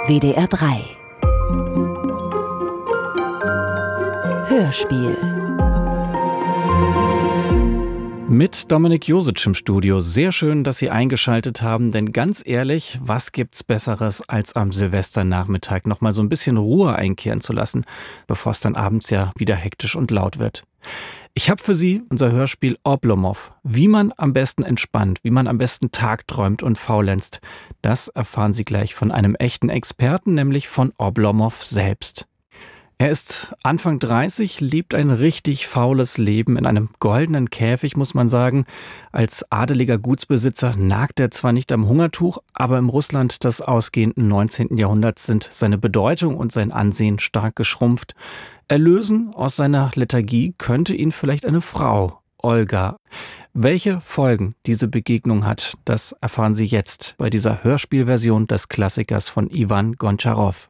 WDR 3 Hörspiel mit Dominik Josic im Studio. Sehr schön, dass Sie eingeschaltet haben, denn ganz ehrlich, was gibt's Besseres, als am Silvesternachmittag noch mal so ein bisschen Ruhe einkehren zu lassen, bevor es dann abends ja wieder hektisch und laut wird. Ich habe für Sie unser Hörspiel Oblomov. Wie man am besten entspannt, wie man am besten tagträumt und faulenzt, das erfahren Sie gleich von einem echten Experten, nämlich von Oblomov selbst. Er ist Anfang 30, lebt ein richtig faules Leben in einem goldenen Käfig, muss man sagen. Als adeliger Gutsbesitzer nagt er zwar nicht am Hungertuch, aber im Russland des ausgehenden 19. Jahrhunderts sind seine Bedeutung und sein Ansehen stark geschrumpft. Erlösen aus seiner Lethargie könnte ihn vielleicht eine Frau, Olga. Welche Folgen diese Begegnung hat, das erfahren Sie jetzt bei dieser Hörspielversion des Klassikers von Iwan Gontscharow.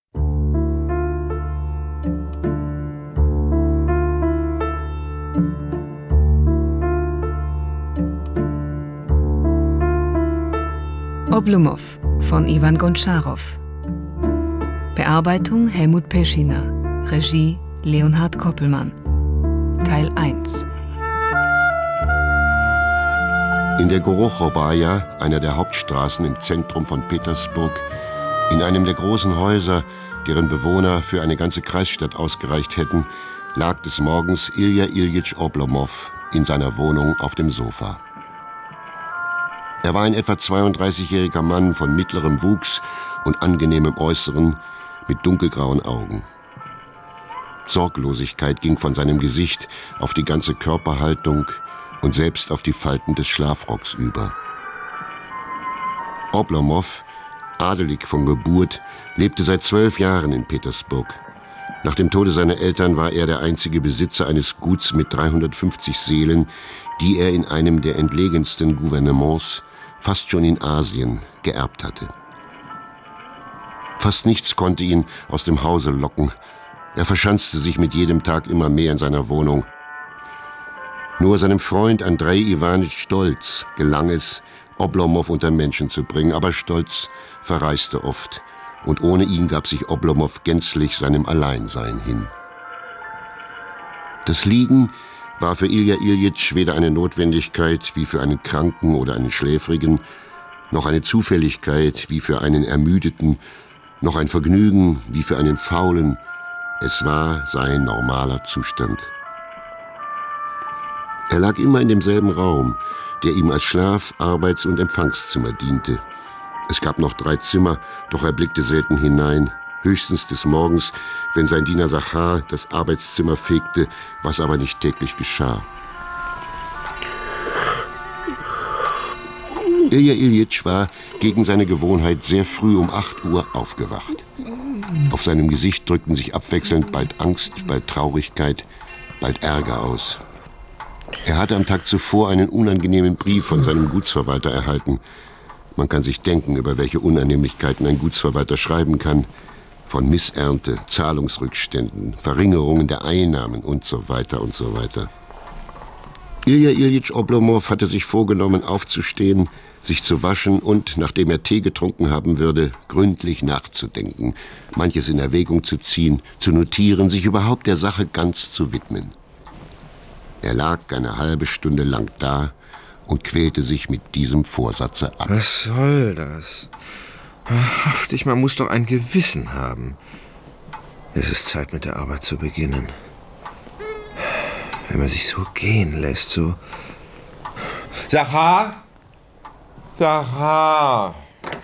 Oblomov von Iwan Gontscharow. Bearbeitung Helmut Peschiner. Regie Leonhard Koppelmann. Teil 1. In der Gorochowaja, einer der Hauptstraßen im Zentrum von Petersburg, in einem der großen Häuser, deren Bewohner für eine ganze Kreisstadt ausgereicht hätten, lag des Morgens Ilja Iljitsch Oblomov in seiner Wohnung auf dem Sofa. Er war ein etwa 32-jähriger Mann von mittlerem Wuchs und angenehmem Äußeren mit dunkelgrauen Augen. Sorglosigkeit ging von seinem Gesicht auf die ganze Körperhaltung und selbst auf die Falten des Schlafrocks über. Oblomov, adelig von Geburt, lebte seit 12 Jahren in Petersburg. Nach dem Tode seiner Eltern war er der einzige Besitzer eines Guts mit 350 Seelen, die er in einem der entlegensten Gouvernements, fast schon in Asien, geerbt hatte. Fast nichts konnte ihn aus dem Hause locken. Er verschanzte sich mit jedem Tag immer mehr in seiner Wohnung. Nur seinem Freund Andrei Iwanitsch Stolz gelang es, Oblomov unter Menschen zu bringen, aber Stolz verreiste oft und ohne ihn gab sich Oblomov gänzlich seinem Alleinsein hin. Das Liegen war für Ilja Iljitsch weder eine Notwendigkeit wie für einen Kranken oder einen Schläfrigen, noch eine Zufälligkeit wie für einen Ermüdeten, noch ein Vergnügen wie für einen Faulen. Es war sein normaler Zustand. Er lag immer in demselben Raum, der ihm als Schlaf-, Arbeits- und Empfangszimmer diente. Es gab noch 3 Zimmer, doch er blickte selten hinein, höchstens des Morgens, wenn sein Diener Sachar das Arbeitszimmer fegte, was aber nicht täglich geschah. Ilja Iljitsch war gegen seine Gewohnheit sehr früh um 8 Uhr aufgewacht. Auf seinem Gesicht drückten sich abwechselnd bald Angst, bald Traurigkeit, bald Ärger aus. Er hatte am Tag zuvor einen unangenehmen Brief von seinem Gutsverwalter erhalten. Man kann sich denken, über welche Unannehmlichkeiten ein Gutsverwalter schreiben kann. Von Missernte, Zahlungsrückständen, Verringerungen der Einnahmen und so weiter und so weiter. Ilja Iljitsch Oblomov hatte sich vorgenommen, aufzustehen, sich zu waschen und, nachdem er Tee getrunken haben würde, gründlich nachzudenken, manches in Erwägung zu ziehen, zu notieren, sich überhaupt der Sache ganz zu widmen. Er lag eine halbe Stunde lang da und quälte sich mit diesem Vorsatze ab. Was soll das? Wahrhaftig, man muss doch ein Gewissen haben. Es ist Zeit, mit der Arbeit zu beginnen. Wenn man sich so gehen lässt, so... Sachar! Sachar!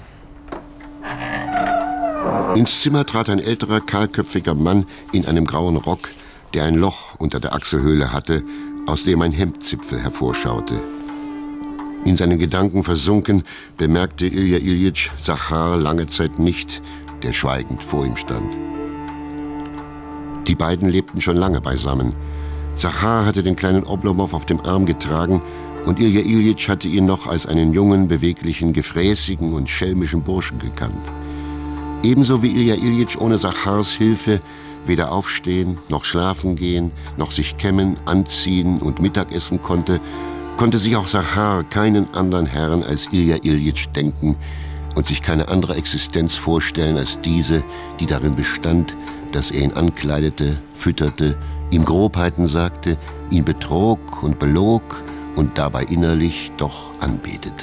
Ins Zimmer trat ein älterer, kahlköpfiger Mann in einem grauen Rock, der ein Loch unter der Achselhöhle hatte, aus dem ein Hemdzipfel hervorschaute. In seinen Gedanken versunken, bemerkte Ilja Iljitsch Sachar lange Zeit nicht, der schweigend vor ihm stand. Die beiden lebten schon lange beisammen. Sachar hatte den kleinen Oblomov auf dem Arm getragen und Ilja Iljitsch hatte ihn noch als einen jungen, beweglichen, gefräßigen und schelmischen Burschen gekannt. Ebenso wie Ilja Iljitsch ohne Sachars Hilfe weder aufstehen, noch schlafen gehen, noch sich kämmen, anziehen und Mittagessen konnte, konnte sich auch Sachar keinen anderen Herrn als Ilja Iljitsch denken und sich keine andere Existenz vorstellen als diese, die darin bestand, dass er ihn ankleidete, fütterte, ihm Grobheiten sagte, ihn betrog und belog und dabei innerlich doch anbetete.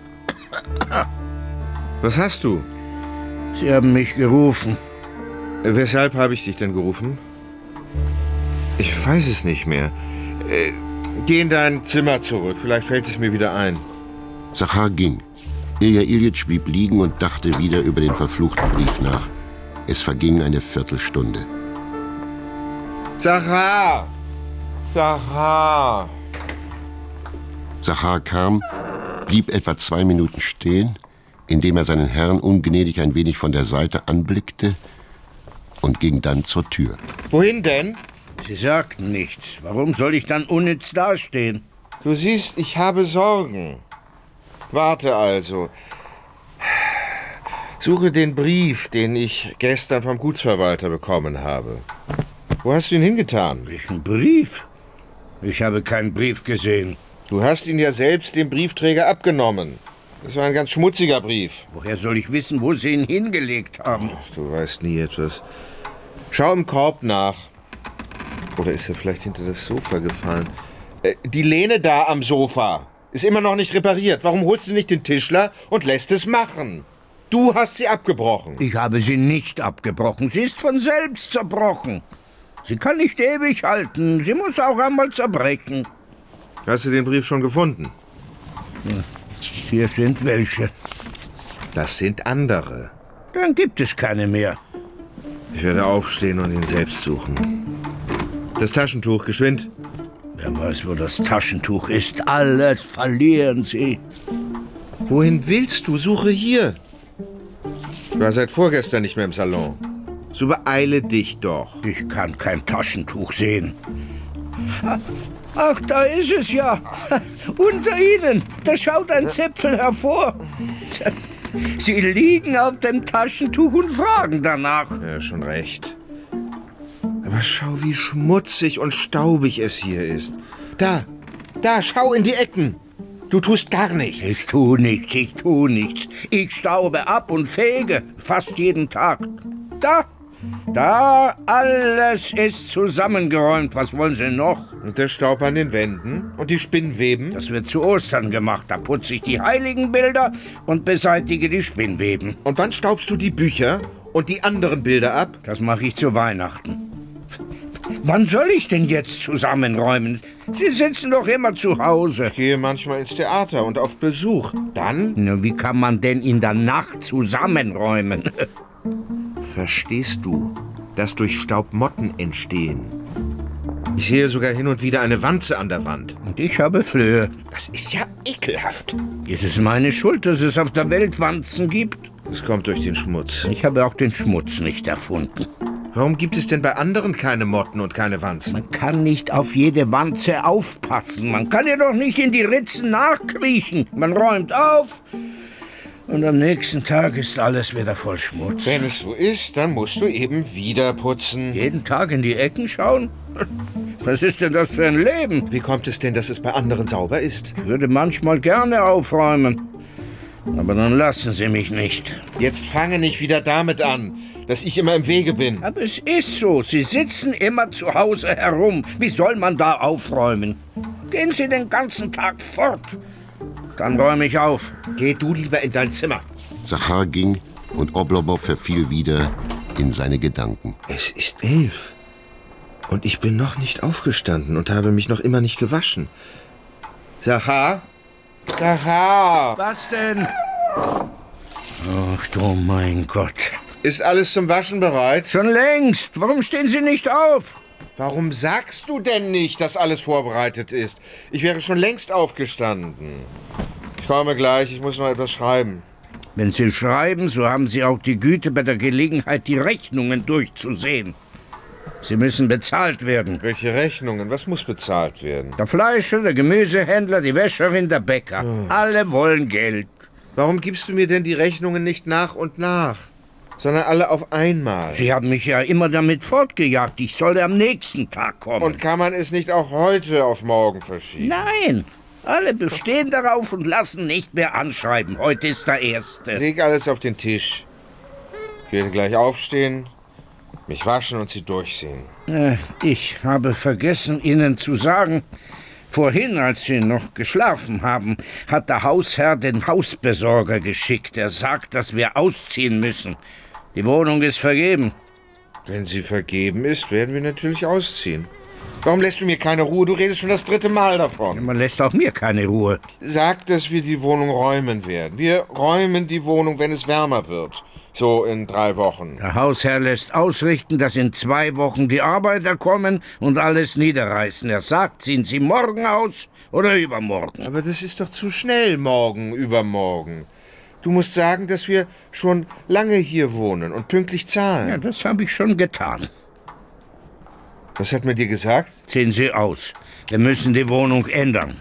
Was hast du? Sie haben mich gerufen. Weshalb habe ich dich denn gerufen? Ich weiß es nicht mehr. Geh in dein Zimmer zurück, vielleicht fällt es mir wieder ein. Zachar ging. Ilja Iljitsch blieb liegen und dachte wieder über den verfluchten Brief nach. Es verging eine Viertelstunde. Zachar! Zachar! Zachar kam, blieb etwa 2 Minuten stehen, indem er seinen Herrn ungnädig ein wenig von der Seite anblickte und ging dann zur Tür. Wohin denn? Sie sagten nichts. Warum soll ich dann unnütz dastehen? Du siehst, ich habe Sorgen. Warte also. Suche den Brief, den ich gestern vom Gutsverwalter bekommen habe. Wo hast du ihn hingetan? Welchen Brief? Ich habe keinen Brief gesehen. Du hast ihn ja selbst dem Briefträger abgenommen. Das war ein ganz schmutziger Brief. Woher soll ich wissen, wo Sie ihn hingelegt haben? Ach, du weißt nie etwas. Schau im Korb nach. Oder ist er vielleicht hinter das Sofa gefallen? Die Lehne da am Sofa ist immer noch nicht repariert. Warum holst du nicht den Tischler und lässt es machen? Du hast sie abgebrochen. Ich habe sie nicht abgebrochen. Sie ist von selbst zerbrochen. Sie kann nicht ewig halten. Sie muss auch einmal zerbrechen. Hast du den Brief schon gefunden? Hier sind welche. Das sind andere. Dann gibt es keine mehr. Ich werde aufstehen und ihn selbst suchen. Das Taschentuch, geschwind. Wer weiß, wo das Taschentuch ist. Alles verlieren Sie. Wohin willst du? Suche hier. Ich war seit vorgestern nicht mehr im Salon. So beeile dich doch. Ich kann kein Taschentuch sehen. Ach, da ist es ja. Unter Ihnen. Da schaut ein Zipfel hervor. Sie liegen auf dem Taschentuch und fragen danach. Ja, schon recht. Aber schau, wie schmutzig und staubig es hier ist. Da, schau in die Ecken. Du tust gar nichts. Ich tu nichts. Ich staube ab und fege fast jeden Tag. Da, alles ist zusammengeräumt. Was wollen Sie noch? Und der Staub an den Wänden und die Spinnweben? Das wird zu Ostern gemacht. Da putze ich die Heiligenbilder und beseitige die Spinnweben. Und wann staubst du die Bücher und die anderen Bilder ab? Das mache ich zu Weihnachten. Wann soll ich denn jetzt zusammenräumen? Sie sitzen doch immer zu Hause. Ich gehe manchmal ins Theater und auf Besuch. Dann? Na, wie kann man denn in der Nacht zusammenräumen? Verstehst du, dass durch Staub Motten entstehen? Ich sehe sogar hin und wieder eine Wanze an der Wand. Und ich habe Flöhe. Das ist ja ekelhaft. Ist es meine Schuld, dass es auf der Welt Wanzen gibt? Es kommt durch den Schmutz. Ich habe auch den Schmutz nicht erfunden. Warum gibt es denn bei anderen keine Motten und keine Wanzen? Man kann nicht auf jede Wanze aufpassen. Man kann ja doch nicht in die Ritzen nachkriechen. Man räumt auf und am nächsten Tag ist alles wieder voll Schmutz. Wenn es so ist, dann musst du eben wieder putzen. Jeden Tag in die Ecken schauen? Was ist denn das für ein Leben? Wie kommt es denn, dass es bei anderen sauber ist? Ich würde manchmal gerne aufräumen. Aber dann lassen Sie mich nicht. Jetzt fange nicht wieder damit an, dass ich immer im Wege bin. Aber es ist so. Sie sitzen immer zu Hause herum. Wie soll man da aufräumen? Gehen Sie den ganzen Tag fort. Dann räume ich auf. Geh du lieber in dein Zimmer. Zachar ging und Oblomow verfiel wieder in seine Gedanken. Es ist 11. Und ich bin noch nicht aufgestanden und habe mich noch immer nicht gewaschen. Zachar? Zachar! Was denn? Ach du mein Gott. Ist alles zum Waschen bereit? Schon längst. Warum stehen Sie nicht auf? Warum sagst du denn nicht, dass alles vorbereitet ist? Ich wäre schon längst aufgestanden. Ich komme gleich, ich muss noch etwas schreiben. Wenn Sie schreiben, so haben Sie auch die Güte, bei der Gelegenheit die Rechnungen durchzusehen. Sie müssen bezahlt werden. Welche Rechnungen? Was muss bezahlt werden? Der Fleischer, der Gemüsehändler, die Wäscherin, der Bäcker. Alle wollen Geld. Warum gibst du mir denn die Rechnungen nicht nach und nach, sondern alle auf einmal? Sie haben mich ja immer damit fortgejagt, ich solle am nächsten Tag kommen. Und kann man es nicht auch heute auf morgen verschieben? Nein, Alle bestehen darauf und lassen nicht mehr anschreiben. Heute ist der 1. Leg alles auf den Tisch. Ich werde gleich aufstehen, mich waschen und Sie durchsehen. Ich habe vergessen, Ihnen zu sagen, vorhin, als Sie noch geschlafen haben, hat der Hausherr den Hausbesorger geschickt. Er sagt, dass wir ausziehen müssen. Die Wohnung ist vergeben. Wenn sie vergeben ist, werden wir natürlich ausziehen. Warum lässt du mir keine Ruhe? Du redest schon das 3. Mal davon. Man lässt auch mir keine Ruhe. Sag, dass wir die Wohnung räumen werden. Wir räumen die Wohnung, wenn es wärmer wird. So in 3 Wochen. Der Hausherr lässt ausrichten, dass in 2 Wochen die Arbeiter kommen und alles niederreißen. Er sagt, ziehen Sie morgen aus oder übermorgen. Aber das ist doch zu schnell, morgen, übermorgen. Du musst sagen, dass wir schon lange hier wohnen und pünktlich zahlen. Ja, das habe ich schon getan. Was hat man dir gesagt? Ziehen Sie aus. Wir müssen die Wohnung ändern.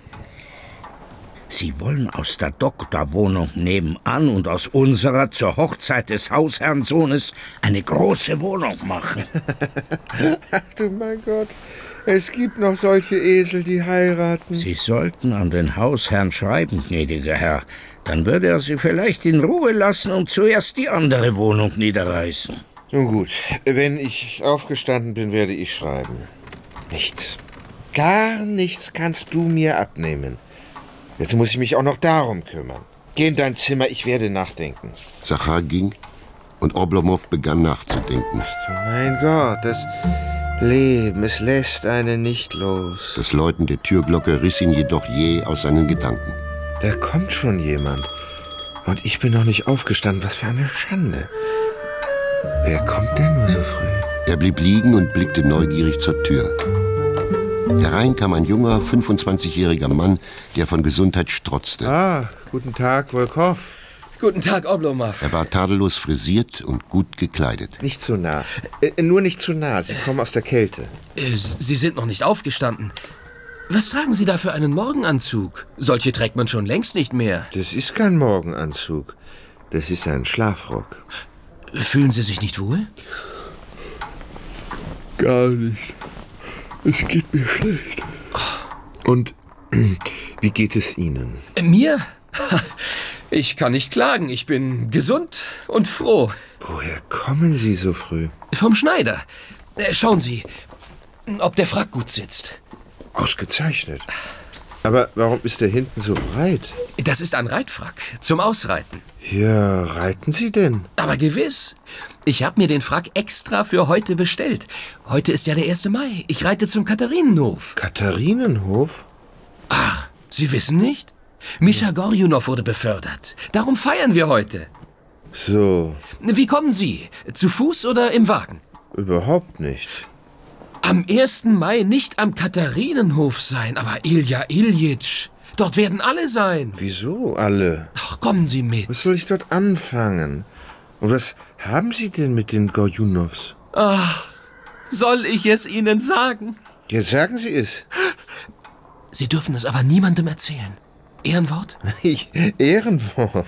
Sie wollen aus der Doktorwohnung nebenan und aus unserer zur Hochzeit des Hausherrnsohnes eine große Wohnung machen. Ach du mein Gott, es gibt noch solche Esel, die heiraten. Sie sollten an den Hausherrn schreiben, gnädiger Herr. Dann würde er Sie vielleicht in Ruhe lassen und zuerst die andere Wohnung niederreißen. Nun gut, wenn ich aufgestanden bin, werde ich schreiben. Nichts. Gar nichts kannst du mir abnehmen. Jetzt muss ich mich auch noch darum kümmern. Geh in dein Zimmer, ich werde nachdenken. Zachar ging und Oblomov begann nachzudenken. Ach du mein Gott, das Leben, es lässt einen nicht los. Das Läuten der Türglocke riss ihn jedoch jäh aus seinen Gedanken. Da kommt schon jemand. Und ich bin noch nicht aufgestanden. Was für eine Schande. Wer kommt denn nur so früh? Er blieb liegen und blickte neugierig zur Tür. Herein kam ein junger, 25-jähriger Mann, der von Gesundheit strotzte. Ah, guten Tag, Volkov. Guten Tag, Oblomov. Er war tadellos frisiert und gut gekleidet. Nicht zu nah. Nur nicht zu nah. Sie kommen aus der Kälte. Sie sind noch nicht aufgestanden. Was tragen Sie da für einen Morgenanzug? Solche trägt man schon längst nicht mehr. Das ist kein Morgenanzug. Das ist ein Schlafrock. Fühlen Sie sich nicht wohl? Gar nicht. Es geht mir schlecht. Und wie geht es Ihnen? Mir? Ich kann nicht klagen. Ich bin gesund und froh. Woher kommen Sie so früh? Vom Schneider. Schauen Sie, ob der Frack gut sitzt. Ausgezeichnet. Aber warum ist der hinten so breit? Das ist ein Reitfrack zum Ausreiten. Ja, reiten Sie denn? Aber gewiss. Ich habe mir den Frack extra für heute bestellt. Heute ist ja der 1. Mai. Ich reite zum Katharinenhof. Katharinenhof? Ach, Sie wissen nicht? Mischa Gorjunow wurde befördert. Darum feiern wir heute. So. Wie kommen Sie? Zu Fuß oder im Wagen? Überhaupt nicht. Am 1. Mai nicht am Katharinenhof sein, aber Ilja Iljitsch. Dort werden alle sein. Wieso alle? Ach, kommen Sie mit. Was soll ich dort anfangen? Und was haben Sie denn mit den Gorjunows? Ach, soll ich es Ihnen sagen? Jetzt sagen Sie es. Sie dürfen es aber niemandem erzählen. Ehrenwort? Ehrenwort?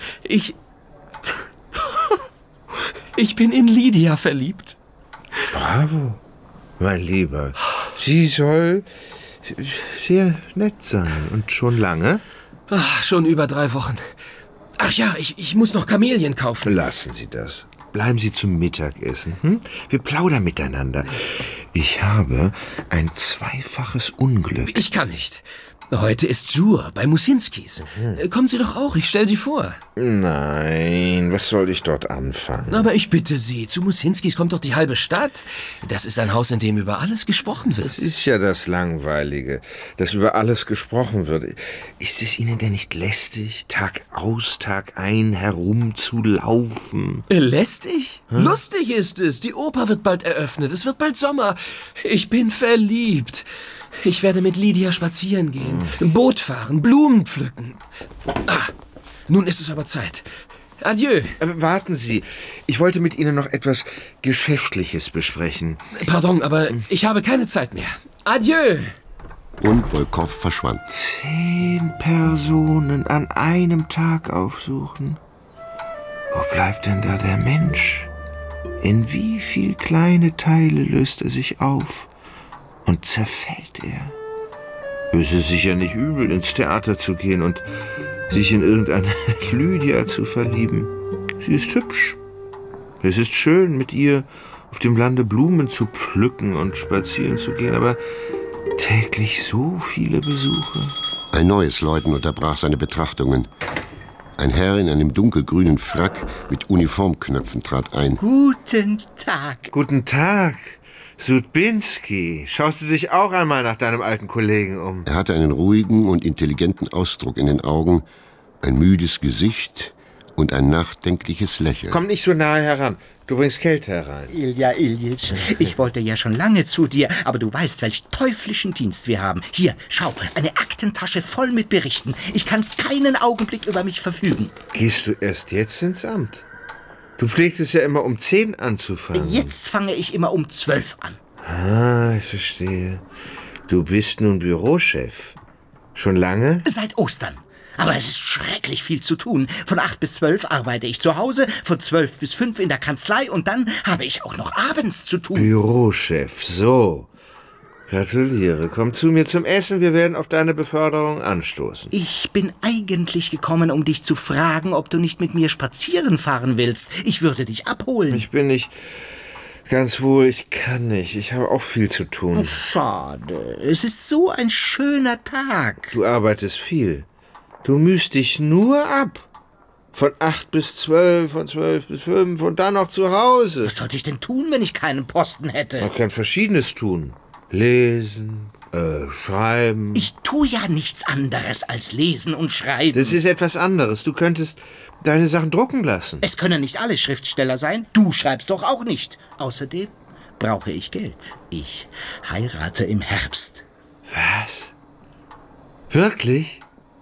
Ich bin in Lydia verliebt. Bravo, mein Lieber. Sie soll sehr nett sein. Und schon lange? Ach, schon über 3 Wochen. Ach ja, ich muss noch Kamelien kaufen. Lassen Sie das. Bleiben Sie zum Mittagessen. Hm? Wir plaudern miteinander. Ich habe ein 2-faches Unglück. Ich kann nicht. Heute ist Jour bei Musinskis. Kommen Sie doch auch, ich stelle Sie vor. Nein, was soll ich dort anfangen? Aber ich bitte Sie, zu Musinskis kommt doch die halbe Stadt. Das ist ein Haus, in dem über alles gesprochen wird. Das ist ja das Langweilige, dass über alles gesprochen wird. Ist es Ihnen denn nicht lästig, Tag aus, Tag ein herumzulaufen? Lästig? Lustig ist es. Die Oper wird bald eröffnet. Es wird bald Sommer. Ich bin verliebt. Ich werde mit Lydia spazieren gehen, Boot fahren, Blumen pflücken. Ah, nun ist es aber Zeit. Adieu. Warten Sie, ich wollte mit Ihnen noch etwas Geschäftliches besprechen. Pardon, aber ich habe keine Zeit mehr. Adieu. Und Volkov verschwand. 10 Personen an einem Tag aufsuchen. Wo bleibt denn da der Mensch? In wie viel kleine Teile löst er sich auf? Und zerfällt er? Es ist sicher nicht übel, ins Theater zu gehen und sich in irgendeine Lydia zu verlieben. Sie ist hübsch. Es ist schön, mit ihr auf dem Lande Blumen zu pflücken und spazieren zu gehen, aber täglich so viele Besuche. Ein neues Läuten unterbrach seine Betrachtungen. Ein Herr in einem dunkelgrünen Frack mit Uniformknöpfen trat ein. Guten Tag. Guten Tag, Sudbinski. Schaust du dich auch einmal nach deinem alten Kollegen um? Er hatte einen ruhigen und intelligenten Ausdruck in den Augen, ein müdes Gesicht und ein nachdenkliches Lächeln. Komm nicht so nahe heran. Du bringst Kälte herein. Ilja Iljitsch, ich wollte ja schon lange zu dir, aber du weißt, welch teuflischen Dienst wir haben. Hier, schau, eine Aktentasche voll mit Berichten. Ich kann keinen Augenblick über mich verfügen. Gehst du erst jetzt ins Amt? Du pflegtest ja immer um 10 anzufangen. Jetzt fange ich immer um 12 an. Ah, ich verstehe. Du bist nun Bürochef. Schon lange? Seit Ostern. Aber es ist schrecklich viel zu tun. Von 8 bis 12 arbeite ich zu Hause, von 12 bis 5 in der Kanzlei und dann habe ich auch noch abends zu tun. Bürochef, so. Gratuliere. Komm zu mir zum Essen, wir werden auf deine Beförderung anstoßen. Ich bin eigentlich gekommen, um dich zu fragen, ob du nicht mit mir spazieren fahren willst. Ich würde dich abholen. Ich bin nicht ganz wohl, ich kann nicht. Ich habe auch viel zu tun. Schade. Es ist so ein schöner Tag. Du arbeitest viel. Du mühst dich nur ab. Von 8 bis 12, von 12 bis 5 und dann noch zu Hause. Was sollte ich denn tun, wenn ich keinen Posten hätte? Man kann Verschiedenes tun. Lesen, schreiben. Ich tue ja nichts anderes als lesen und schreiben. Das ist etwas anderes. Du könntest deine Sachen drucken lassen. Es können nicht alle Schriftsteller sein. Du schreibst doch auch nicht. Außerdem brauche ich Geld. Ich heirate im Herbst. Was? Wirklich?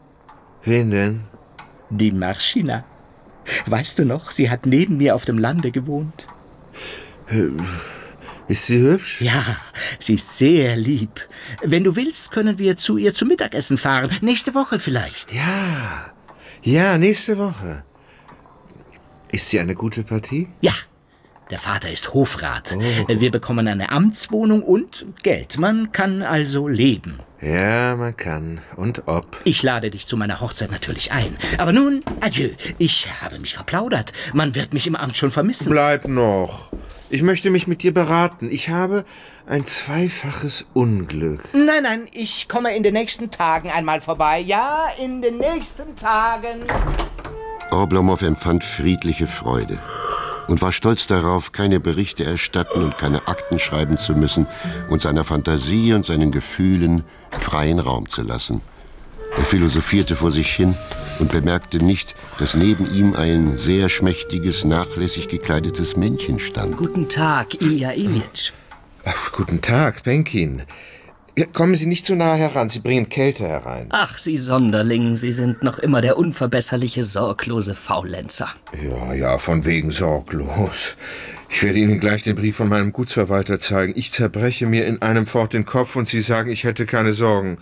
Wen denn? Die Marschina. Weißt du noch, sie hat neben mir auf dem Lande gewohnt. Ist sie hübsch? Ja, sie ist sehr lieb. Wenn du willst, können wir zu ihr zum Mittagessen fahren. Nächste Woche vielleicht. Ja, nächste Woche. Ist sie eine gute Partie? Ja, der Vater ist Hofrat. Wir bekommen eine Amtswohnung und Geld. Man kann also leben. Ja, man kann. Und ob. Ich lade dich zu meiner Hochzeit natürlich ein. Aber nun, adieu. Ich habe mich verplaudert. Man wird mich im Amt schon vermissen. Bleib noch. Ich möchte mich mit dir beraten. Ich habe ein zweifaches Unglück. Nein, ich komme in den nächsten Tagen einmal vorbei. Ja, in den nächsten Tagen. Oblomov empfand friedliche Freude und war stolz darauf, keine Berichte erstatten und keine Akten schreiben zu müssen und seiner Fantasie und seinen Gefühlen freien Raum zu lassen. Er philosophierte vor sich hin und bemerkte nicht, dass neben ihm ein sehr schmächtiges, nachlässig gekleidetes Männchen stand. Guten Tag, Ilja Iljitsch. Guten Tag, Penkin. Kommen Sie nicht zu nahe heran, Sie bringen Kälte herein. Ach, Sie Sonderling, Sie sind noch immer der unverbesserliche, sorglose Faulenzer. Ja, von wegen sorglos. Ich werde Ihnen gleich den Brief von meinem Gutsverwalter zeigen. Ich zerbreche mir in einem Fort den Kopf und Sie sagen, ich hätte keine Sorgen.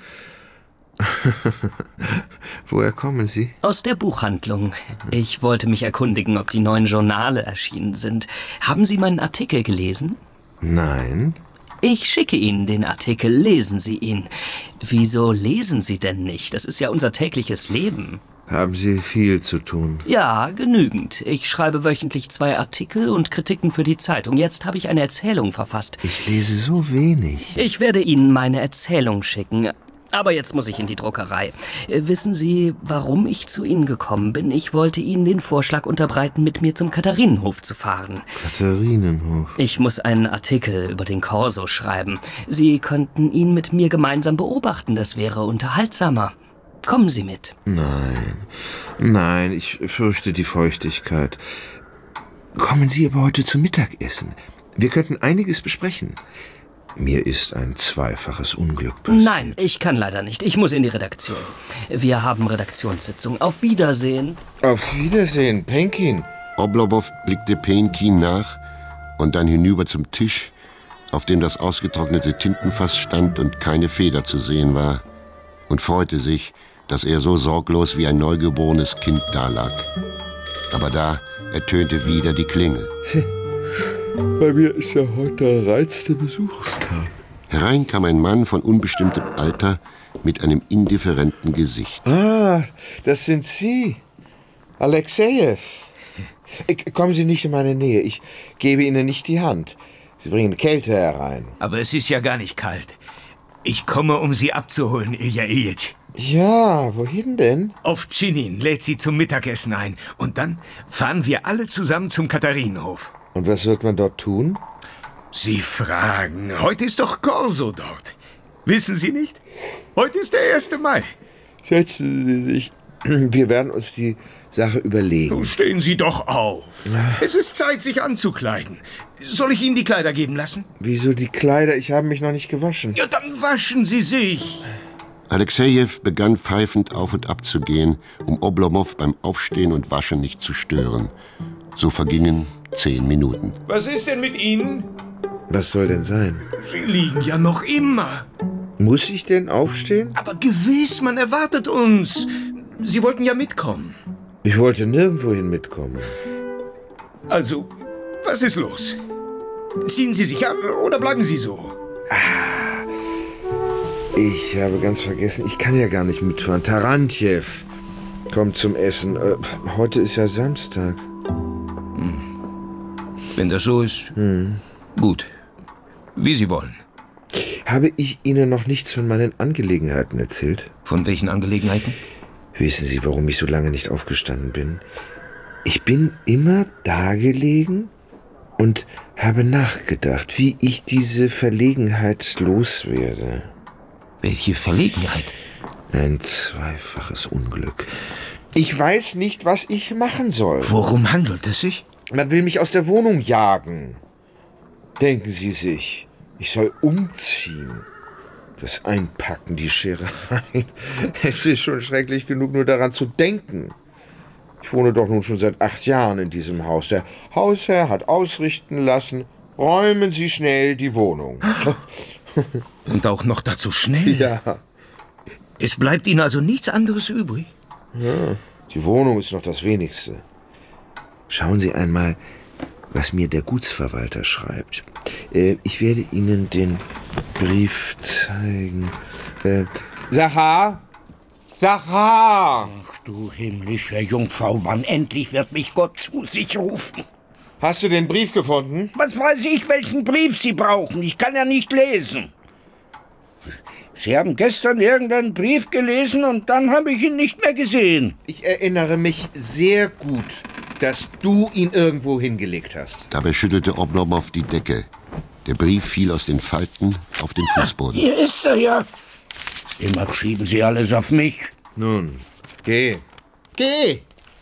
Woher kommen Sie? Aus der Buchhandlung. Ich wollte mich erkundigen, ob die neuen Journale erschienen sind. Haben Sie meinen Artikel gelesen? Nein. Ich schicke Ihnen den Artikel, lesen Sie ihn. Wieso lesen Sie denn nicht? Das ist ja unser tägliches Leben. Haben Sie viel zu tun? Ja, genügend. Ich schreibe wöchentlich 2 Artikel und Kritiken für die Zeitung. Jetzt habe ich eine Erzählung verfasst. Ich lese so wenig. Ich werde Ihnen meine Erzählung schicken. Aber jetzt muss ich in die Druckerei. Wissen Sie, warum ich zu Ihnen gekommen bin? Ich wollte Ihnen den Vorschlag unterbreiten, mit mir zum Katharinenhof zu fahren. Katharinenhof? Ich muss einen Artikel über den Korso schreiben. Sie könnten ihn mit mir gemeinsam beobachten. Das wäre unterhaltsamer. Kommen Sie mit. Nein, ich fürchte die Feuchtigkeit. Kommen Sie aber heute zum Mittagessen. Wir könnten einiges besprechen. Mir ist ein zweifaches Unglück passiert. Nein, ich kann leider nicht. Ich muss in die Redaktion. Wir haben Redaktionssitzung. Auf Wiedersehen. Auf Wiedersehen, Penkin. Oblomov blickte Penkin nach und dann hinüber zum Tisch, auf dem das ausgetrocknete Tintenfass stand und keine Feder zu sehen war, und freute sich, dass er so sorglos wie ein neugeborenes Kind dalag. Aber da ertönte wieder die Klingel. Bei mir ist ja heute der reinste Besuchstag. Herein kam ein Mann von unbestimmtem Alter mit einem indifferenten Gesicht. Ah, das sind Sie. Alexejew. Kommen Sie nicht in meine Nähe. Ich gebe Ihnen nicht die Hand. Sie bringen Kälte herein. Aber es ist ja gar nicht kalt. Ich komme, um Sie abzuholen, Ilja Iljitsch. Ja, wohin denn? Auf Tschinin lädt Sie zum Mittagessen ein. Und dann fahren wir alle zusammen zum Katharinenhof. Und was wird man dort tun? Sie fragen, heute ist doch Korso dort. Wissen Sie nicht? Heute ist der 1. Mai. Setzen Sie sich. Wir werden uns die Sache überlegen. Nun stehen Sie doch auf. Es ist Zeit, sich anzukleiden. Soll ich Ihnen die Kleider geben lassen? Wieso die Kleider? Ich habe mich noch nicht gewaschen. Ja, dann waschen Sie sich. Alexejew begann pfeifend auf und ab zu gehen, um Oblomow beim Aufstehen und Waschen nicht zu stören. So vergingen 10 Minuten. Was ist denn mit Ihnen? Was soll denn sein? Sie liegen ja noch immer. Muss ich denn aufstehen? Aber gewiss, man erwartet uns. Sie wollten ja mitkommen. Ich wollte nirgendwohin mitkommen. Also, was ist los? Ziehen Sie sich an oder bleiben Sie so? Ich habe ganz vergessen, ich kann ja gar nicht mitfahren. Tarantjew kommt zum Essen. Heute ist ja Samstag. Wenn das so ist, gut. Wie Sie wollen. Habe ich Ihnen noch nichts von meinen Angelegenheiten erzählt? Von welchen Angelegenheiten? Wissen Sie, warum ich so lange nicht aufgestanden bin? Ich bin immer dagelegen und habe nachgedacht, wie ich diese Verlegenheit loswerde. Welche Verlegenheit? Ein zweifaches Unglück. Ich weiß nicht, was ich machen soll. Worum handelt es sich? Man will mich aus der Wohnung jagen. Denken Sie sich, ich soll umziehen. Das Einpacken, die Scherereien. Es ist schon schrecklich genug, nur daran zu denken. Ich wohne doch nun schon seit 8 Jahren in diesem Haus. Der Hausherr hat ausrichten lassen, räumen Sie schnell die Wohnung. Und auch noch dazu schnell? Ja. Es bleibt Ihnen also nichts anderes übrig? Ja, die Wohnung ist noch das Wenigste. Schauen Sie einmal, was mir der Gutsverwalter schreibt. Ich werde Ihnen den Brief zeigen. Sachar! Sachar! Ach du himmlische Jungfrau, wann endlich wird mich Gott zu sich rufen? Hast du den Brief gefunden? Was weiß ich, welchen Brief Sie brauchen? Ich kann ja nicht lesen. Sie haben gestern irgendeinen Brief gelesen und dann habe ich ihn nicht mehr gesehen. Ich erinnere mich sehr gut, dass du ihn irgendwo hingelegt hast. Dabei schüttelte Oblomow die Decke. Der Brief fiel aus den Falten auf den Fußboden. Hier ist er ja. Immer schieben Sie alles auf mich. Nun, geh. Geh!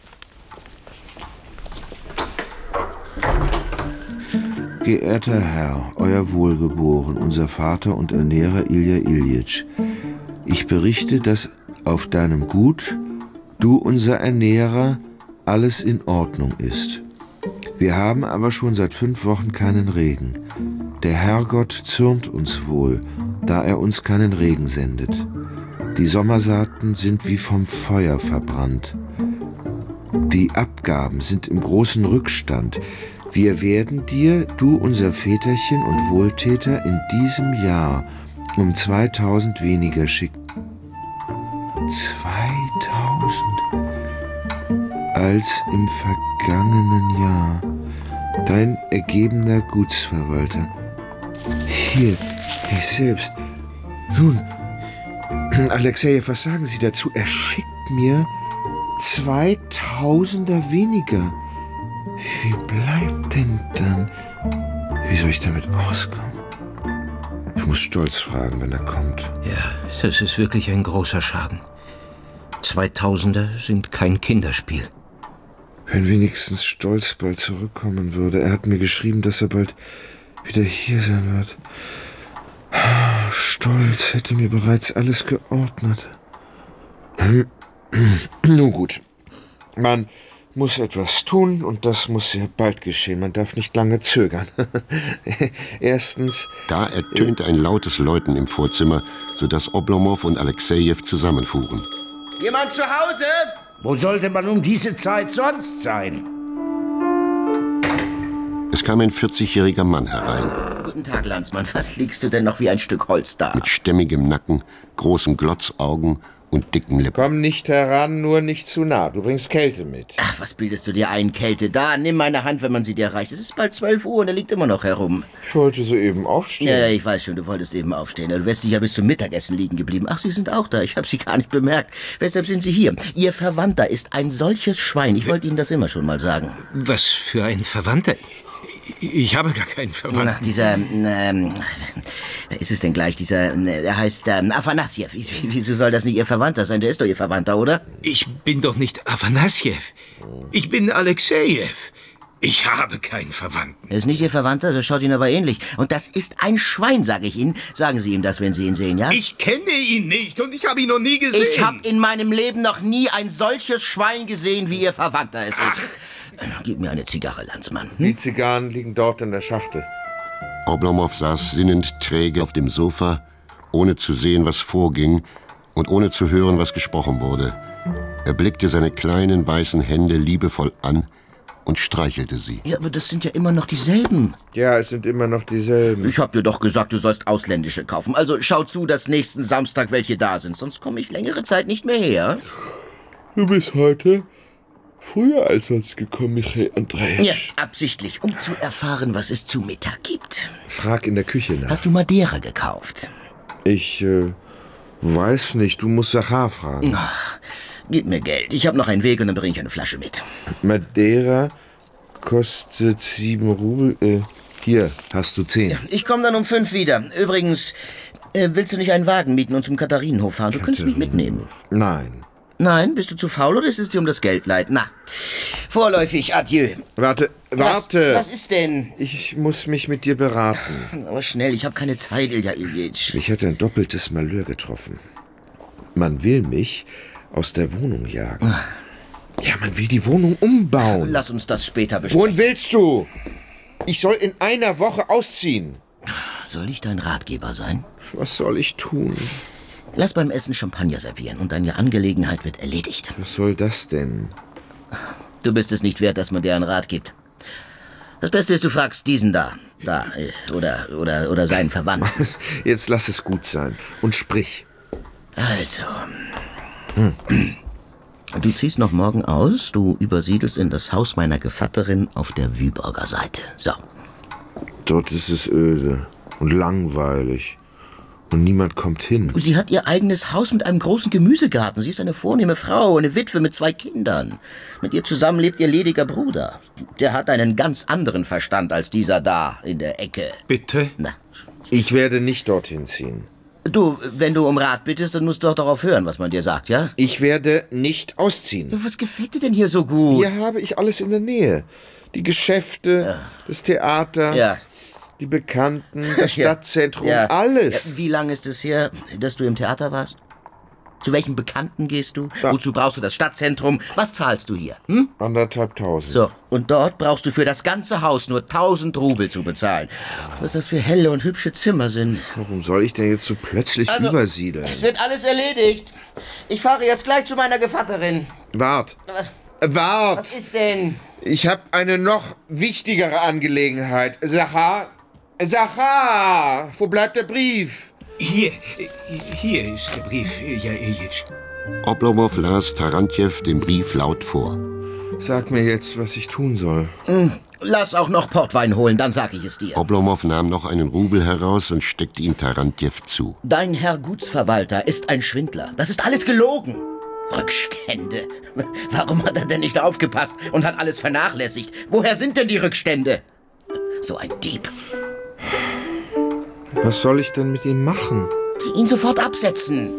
Geehrter Herr, euer Wohlgeboren, unser Vater und Ernährer Ilja Iljitsch, ich berichte, dass auf deinem Gut, du unser Ernährer, alles in Ordnung ist. Wir haben aber schon seit 5 Wochen keinen Regen. Der Herrgott zürnt uns wohl, da er uns keinen Regen sendet. Die Sommersaaten sind wie vom Feuer verbrannt. Die Abgaben sind im großen Rückstand. Wir werden dir, du unser Väterchen und Wohltäter, in diesem Jahr um 2000 weniger schicken. 2000? Als im vergangenen Jahr. Dein ergebener Gutsverwalter. Hier, ich selbst. Nun, Alexejew, was sagen Sie dazu? Er schickt mir 2000er weniger. Wie viel bleibt denn dann? Wie soll ich damit auskommen? Ich muss Stolz fragen, wenn er kommt. Ja, das ist wirklich ein großer Schaden. 2000er sind kein Kinderspiel. Wenn wenigstens Stolz bald zurückkommen würde. Er hat mir geschrieben, dass er bald wieder hier sein wird. Stolz hätte mir bereits alles geordnet. Nun gut. Man muss etwas tun und das muss sehr bald geschehen. Man darf nicht lange zögern. Erstens... Da ertönte ein lautes Läuten im Vorzimmer, sodass Oblomow und Alexejew zusammenfuhren. Jemand zu Hause? Wo sollte man um diese Zeit sonst sein? Es kam ein 40-jähriger Mann herein. Guten Tag, Landsmann. Was liegst du denn noch wie ein Stück Holz da? Mit stämmigem Nacken, großen Glotzaugen und dicken Lippen. Komm nicht heran, nur nicht zu nah. Du bringst Kälte mit. Ach, was bildest du dir ein, Kälte? Da, nimm meine Hand, wenn man sie dir reicht. Es ist bald 12 Uhr und er liegt immer noch herum. Ich wollte soeben aufstehen. Ja, ich weiß schon, du wolltest eben aufstehen. Du wärst sicher bis zum Mittagessen liegen geblieben. Ach, Sie sind auch da. Ich habe Sie gar nicht bemerkt. Weshalb sind Sie hier? Ihr Verwandter ist ein solches Schwein. Ich wollte Ihnen das immer schon mal sagen. Was für ein Verwandter? Ich habe gar keinen Verwandten. Ach, dieser, wer ist es denn gleich? Der heißt, Afanassjew. Wieso soll das nicht Ihr Verwandter sein? Der ist doch Ihr Verwandter, oder? Ich bin doch nicht Afanassjew. Ich bin Alexejew. Ich habe keinen Verwandten. Er ist nicht Ihr Verwandter, das schaut Ihnen aber ähnlich. Und das ist ein Schwein, sage ich Ihnen. Sagen Sie ihm das, wenn Sie ihn sehen, ja? Ich kenne ihn nicht und ich habe ihn noch nie gesehen. Ich habe in meinem Leben noch nie ein solches Schwein gesehen, wie Ihr Verwandter es ist. Gib mir eine Zigarre, Landsmann. Die Zigarren liegen dort in der Schachtel. Oblomow saß sinnend träge auf dem Sofa, ohne zu sehen, was vorging und ohne zu hören, was gesprochen wurde. Er blickte seine kleinen weißen Hände liebevoll an und streichelte sie. Ja, aber das sind ja immer noch dieselben. Ja, es sind immer noch dieselben. Ich hab dir doch gesagt, du sollst ausländische kaufen. Also schau zu, dass nächsten Samstag welche da sind, sonst komme ich längere Zeit nicht mehr her. Du bist heute früher als sonst gekommen, Michael Andrejitsch. Ja, absichtlich, um zu erfahren, was es zu Mittag gibt. Frag in der Küche nach. Hast du Madeira gekauft? Ich, weiß nicht. Du musst Sachar fragen. Ach, gib mir Geld. Ich habe noch einen Weg und dann bringe ich eine Flasche mit. Madeira kostet 7 Rubel. Hier, hast du 10. Ich komme dann um 5 wieder. Übrigens, willst du nicht einen Wagen mieten und zum Katharinenhof fahren? Du könntest mich mitnehmen. Nein. Nein, bist du zu faul oder ist es dir um das Geld leid? Na, vorläufig adieu. Warte. Was ist denn? Ich muss mich mit dir beraten. Aber schnell, ich habe keine Zeit, Ilja Iljitsch. Mich hat ein doppeltes Malheur getroffen. Man will mich aus der Wohnung jagen. Ja, man will die Wohnung umbauen. Lass uns das später besprechen. Wohin willst du? Ich soll in einer Woche ausziehen. Soll ich dein Ratgeber sein? Was soll ich tun? Lass beim Essen Champagner servieren und deine Angelegenheit wird erledigt. Was soll das denn? Du bist es nicht wert, dass man dir einen Rat gibt. Das Beste ist, du fragst diesen da oder seinen Verwandten. Jetzt lass es gut sein und sprich. Also, du ziehst noch morgen aus, du übersiedelst in das Haus meiner Gevatterin auf der Wyborger Seite. So. Dort ist es öde und langweilig. Und niemand kommt hin. Sie hat ihr eigenes Haus mit einem großen Gemüsegarten. Sie ist eine vornehme Frau, eine Witwe mit 2 Kindern. Mit ihr zusammen lebt ihr lediger Bruder. Der hat einen ganz anderen Verstand als dieser da in der Ecke. Bitte? Na. Ich werde nicht dorthin ziehen. Du, wenn du um Rat bittest, dann musst du doch darauf hören, was man dir sagt, ja? Ich werde nicht ausziehen. Was gefällt dir denn hier so gut? Hier habe ich alles in der Nähe. Die Geschäfte, das Theater. Ja. Die Bekannten, das Stadtzentrum, alles. Ja, wie lange ist es her, dass du im Theater warst? Zu welchen Bekannten gehst du? Ja. Wozu brauchst du das Stadtzentrum? Was zahlst du hier? 1.500. So, und dort brauchst du für das ganze Haus nur 1000 Rubel zu bezahlen. Was das für helle und hübsche Zimmer sind. Warum soll ich denn jetzt so plötzlich übersiedeln? Es wird alles erledigt. Ich fahre jetzt gleich zu meiner Gevatterin. Wart. Was ist denn? Ich habe eine noch wichtigere Angelegenheit. Sachar, wo bleibt der Brief? Hier ist der Brief, Ilja Iljitsch. Oblomow las Tarantjew den Brief laut vor. Sag mir jetzt, was ich tun soll. Lass auch noch Portwein holen, dann sag ich es dir. Oblomow nahm noch einen Rubel heraus und steckte ihn Tarantjew zu. Dein Herr Gutsverwalter ist ein Schwindler. Das ist alles gelogen. Rückstände. Warum hat er denn nicht aufgepasst und hat alles vernachlässigt? Woher sind denn die Rückstände? So ein Dieb. Was soll ich denn mit ihm machen? Ihn sofort absetzen.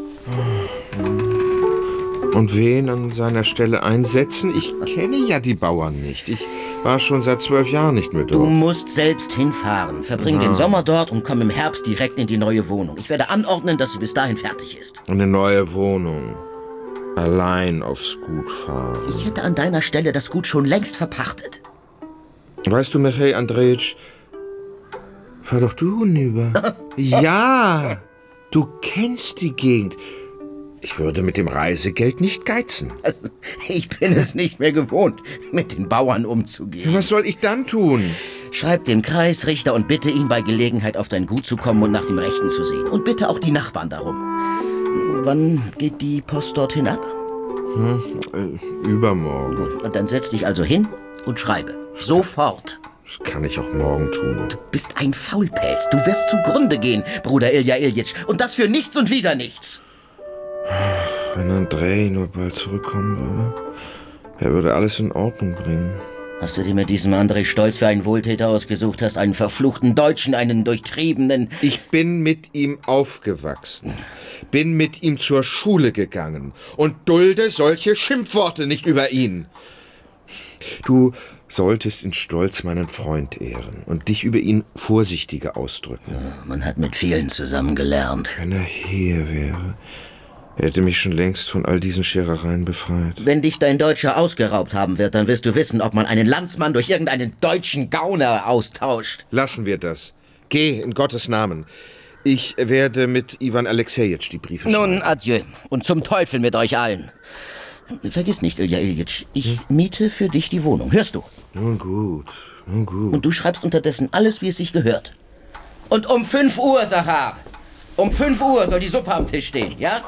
Und wen an seiner Stelle einsetzen? Ich kenne ja die Bauern nicht. Ich war schon seit 12 Jahren nicht mehr Du dort. musst selbst hinfahren. Verbring den Sommer dort und komm im Herbst direkt in die neue Wohnung. Ich werde anordnen, dass sie bis dahin fertig ist. Eine neue Wohnung. Allein aufs Gut fahren. Ich hätte an deiner Stelle das Gut schon längst verpachtet. Weißt du, Michael Andrejitsch, fahr doch du hinüber. Ja, du kennst die Gegend. Ich würde mit dem Reisegeld nicht geizen. Ich bin es nicht mehr gewohnt, mit den Bauern umzugehen. Was soll ich dann tun? Schreib dem Kreisrichter und bitte ihn bei Gelegenheit auf dein Gut zu kommen und nach dem Rechten zu sehen. Und bitte auch die Nachbarn darum. Wann geht die Post dorthin ab? Übermorgen. Gut, und dann setz dich also hin und schreibe. Sofort. Das kann ich auch morgen tun. Du bist ein Faulpelz. Du wirst zugrunde gehen, Bruder Ilja Iljitsch. Und das für nichts und wieder nichts. Wenn Andrei nur bald zurückkommen würde, er würde alles in Ordnung bringen. Hast du dir mit diesem André Stolz für einen Wohltäter ausgesucht hast? Einen verfluchten Deutschen, einen durchtriebenen... Ich bin mit ihm aufgewachsen, bin mit ihm zur Schule gegangen und dulde solche Schimpfworte nicht über ihn. Du solltest in Stolz meinen Freund ehren und dich über ihn vorsichtiger ausdrücken. Ja, man hat mit vielen zusammen gelernt. Wenn er hier wäre... Er hätte mich schon längst von all diesen Scherereien befreit. Wenn dich dein Deutscher ausgeraubt haben wird, dann wirst du wissen, ob man einen Landsmann durch irgendeinen deutschen Gauner austauscht. Lassen wir das. Geh, in Gottes Namen. Ich werde mit Iwan Alexejitsch die Briefe schreiben. Nun, adieu. Und zum Teufel mit euch allen. Vergiss nicht, Ilja Iljitsch, ich miete für dich die Wohnung. Hörst du? Nun gut, nun gut. Und du schreibst unterdessen alles, wie es sich gehört. Und um 5 Uhr, Sachar. Um 5 Uhr soll die Suppe am Tisch stehen, ja?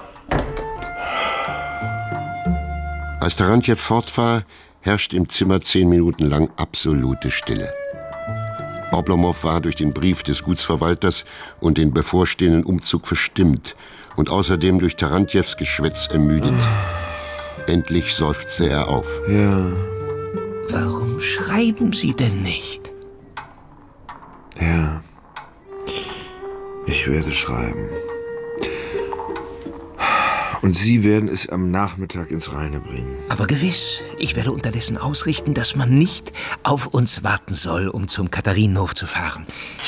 Als Tarantjew fort war, herrscht im Zimmer 10 Minuten lang absolute Stille. Oblomow war durch den Brief des Gutsverwalters und den bevorstehenden Umzug verstimmt und außerdem durch Tarantjews Geschwätz ermüdet. Endlich seufzte er auf. Ja. Warum schreiben Sie denn nicht? Ja. Ich werde schreiben. Und Sie werden es am Nachmittag ins Reine bringen. Aber gewiss, ich werde unterdessen ausrichten, dass man nicht auf uns warten soll, um zum Katharinenhof zu fahren.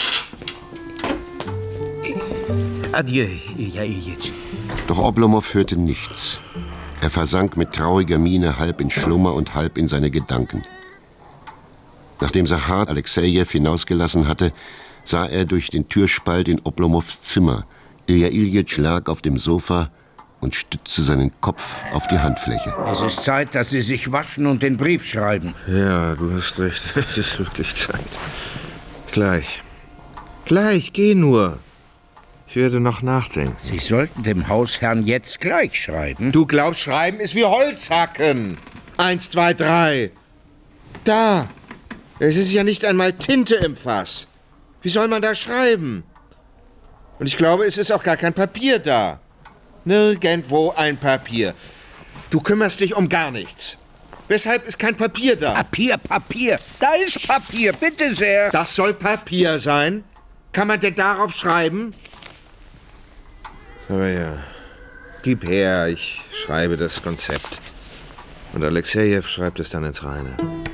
Adieu, Ilja Iljitsch. Doch Oblomow hörte nichts. Er versank mit trauriger Miene halb in Schlummer und halb in seine Gedanken. Nachdem Sachar Alexejew hinausgelassen hatte, sah er durch den Türspalt in Oblomows Zimmer. Ilja Iljitsch lag auf dem Sofa und stützte seinen Kopf auf die Handfläche. Es ist Zeit, dass Sie sich waschen und den Brief schreiben. Ja, du hast recht. Es ist wirklich Zeit. Gleich. Gleich, geh nur. Ich werde noch nachdenken. Sie sollten dem Hausherrn jetzt gleich schreiben. Du glaubst, schreiben ist wie Holzhacken. 1, 2, 3. Da. Es ist ja nicht einmal Tinte im Fass. Wie soll man da schreiben? Und ich glaube, es ist auch gar kein Papier da. Nirgendwo ein Papier. Du kümmerst dich um gar nichts. Weshalb ist kein Papier da? Papier. Da ist Papier, bitte sehr. Das soll Papier sein? Kann man denn darauf schreiben? Aber ja, gib her, ich schreibe das Konzept. Und Alexejew schreibt es dann ins Reine.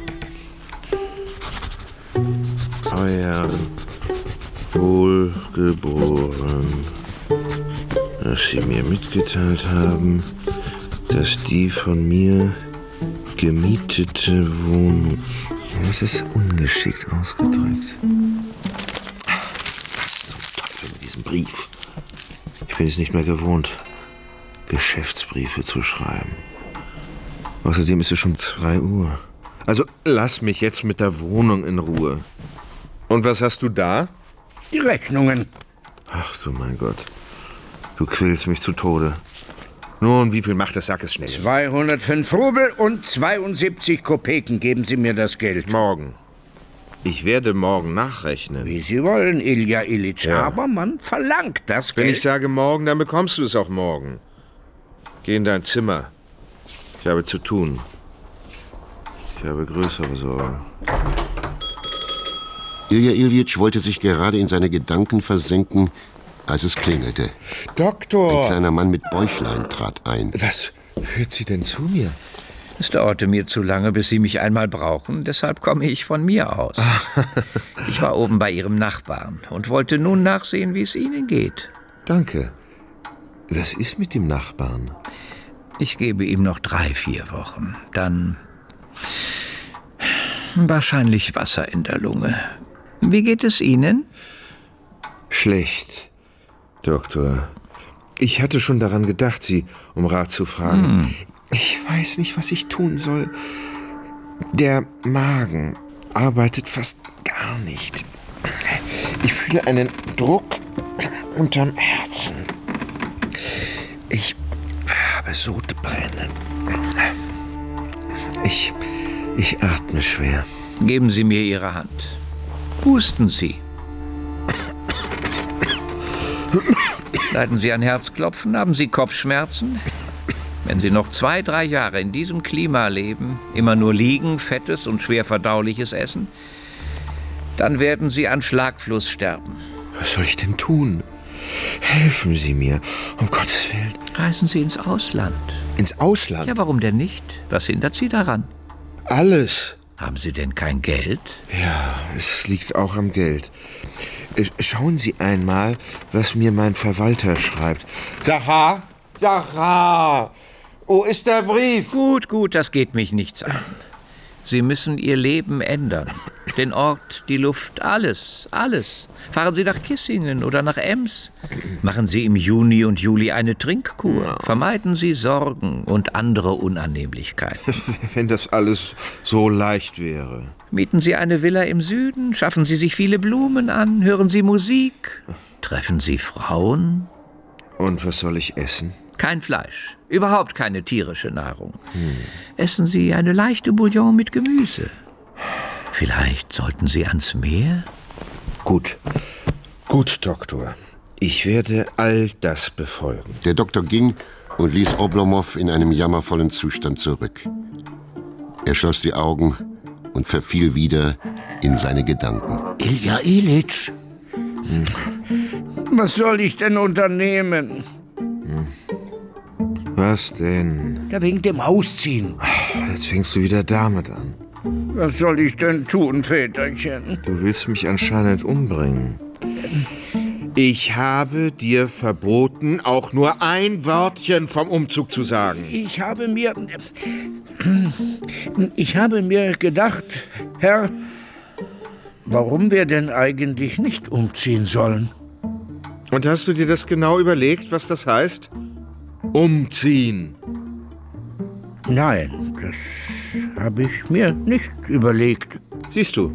Euer Wohlgeboren, dass Sie mir mitgeteilt haben, dass die von mir gemietete Wohnung... Das ist ungeschickt ausgedrückt. Was zum Teufel mit diesem Brief? Ich bin es nicht mehr gewohnt, Geschäftsbriefe zu schreiben. Außerdem ist es schon 2 Uhr. Also lass mich jetzt mit der Wohnung in Ruhe. Und was hast du da? Die Rechnungen. Ach du mein Gott. Du quälst mich zu Tode. Nun, wie viel macht das? Sag es schnell. 205 Rubel und 72 Kopeken. Geben Sie mir das Geld. Morgen. Ich werde morgen nachrechnen. Wie Sie wollen, Ilja Iljitsch. Ja. Aber man verlangt das Geld. Wenn ich sage morgen, dann bekommst du es auch morgen. Geh in dein Zimmer. Ich habe zu tun. Ich habe größere Sorgen. Ilja Iljitsch wollte sich gerade in seine Gedanken versenken, als es klingelte. Doktor! Ein kleiner Mann mit Bäuchlein trat ein. Was führt Sie denn zu mir? Es dauerte mir zu lange, bis Sie mich einmal brauchen, deshalb komme ich von mir aus. Ich war oben bei Ihrem Nachbarn und wollte nun nachsehen, wie es Ihnen geht. Danke. Was ist mit dem Nachbarn? Ich gebe ihm noch 3, 4 Wochen. Dann wahrscheinlich Wasser in der Lunge. Wie geht es Ihnen? Schlecht, Doktor. Ich hatte schon daran gedacht, Sie um Rat zu fragen. Ich weiß nicht, was ich tun soll. Der Magen arbeitet fast gar nicht. Ich fühle einen Druck unterm Herzen. Ich habe Sodbrennen. Ich atme schwer. Geben Sie mir Ihre Hand. Husten Sie. Leiden Sie an Herzklopfen? Haben Sie Kopfschmerzen? Wenn Sie noch 2, 3 Jahre in diesem Klima leben, immer nur liegen, fettes und schwer verdauliches essen, dann werden Sie an Schlagfluss sterben. Was soll ich denn tun? Helfen Sie mir, um Gottes Willen. Reisen Sie ins Ausland. Ins Ausland? Ja, warum denn nicht? Was hindert Sie daran? Alles. Haben Sie denn kein Geld? Ja, es liegt auch am Geld. Schauen Sie einmal, was mir mein Verwalter schreibt. Sarah! Sarah! Wo ist der Brief? Gut, das geht mich nichts an. Sie müssen Ihr Leben ändern. Den Ort, die Luft, alles. Fahren Sie nach Kissingen oder nach Ems. Machen Sie im Juni und Juli eine Trinkkur. Vermeiden Sie Sorgen und andere Unannehmlichkeiten. Wenn das alles so leicht wäre. Mieten Sie eine Villa im Süden, schaffen Sie sich viele Blumen an, hören Sie Musik, treffen Sie Frauen. Und was soll ich essen? Kein Fleisch, überhaupt keine tierische Nahrung. Essen Sie eine leichte Bouillon mit Gemüse. Vielleicht sollten Sie ans Meer? Gut, Doktor. Ich werde all das befolgen. Der Doktor ging und ließ Oblomov in einem jammervollen Zustand zurück. Er schloss die Augen und verfiel wieder in seine Gedanken. Ilja Ilyitsch, was soll ich denn unternehmen? Was denn? Ja, wegen dem Ausziehen. Jetzt fängst du wieder damit an. Was soll ich denn tun, Väterchen? Du willst mich anscheinend umbringen. Ich habe dir verboten, auch nur ein Wörtchen vom Umzug zu sagen. Ich habe mir gedacht, Herr, warum wir denn eigentlich nicht umziehen sollen? Und hast du dir das genau überlegt, was das heißt? Umziehen. Nein, das habe ich mir nicht überlegt. Siehst du,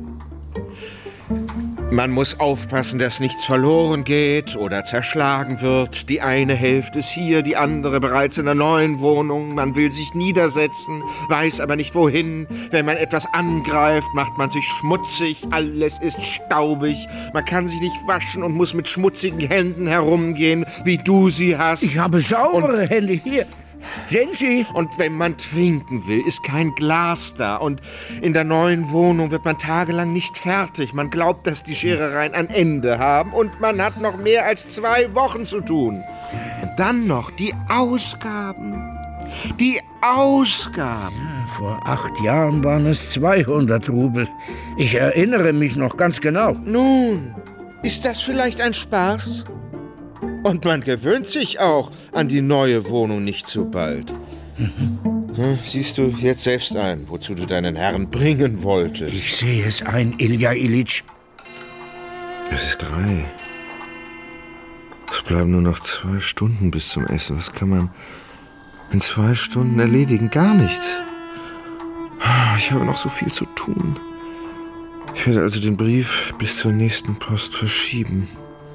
man muss aufpassen, dass nichts verloren geht oder zerschlagen wird. Die eine Hälfte ist hier, die andere bereits in der neuen Wohnung. Man will sich niedersetzen, weiß aber nicht wohin. Wenn man etwas angreift, macht man sich schmutzig. Alles ist staubig. Man kann sich nicht waschen und muss mit schmutzigen Händen herumgehen, wie du sie hast. Ich habe saubere Hände hier. Sehen Sie? Und wenn man trinken will, ist kein Glas da. Und in der neuen Wohnung wird man tagelang nicht fertig. Man glaubt, dass die Scherereien ein Ende haben. Und man hat noch mehr als 2 Wochen zu tun. Und dann noch die Ausgaben. Die Ausgaben. Ja, vor 8 Jahren waren es 200 Rubel. Ich erinnere mich noch ganz genau. Nun, ist das vielleicht ein Spaß? Und man gewöhnt sich auch an die neue Wohnung nicht so bald. Siehst du jetzt selbst ein, wozu du deinen Herrn bringen wolltest. Ich sehe es ein, Ilja Ilyitsch. Es ist 3. Es bleiben nur noch 2 Stunden bis zum Essen. Was kann man in 2 Stunden erledigen? Gar nichts. Ich habe noch so viel zu tun. Ich werde also den Brief bis zur nächsten Post verschieben.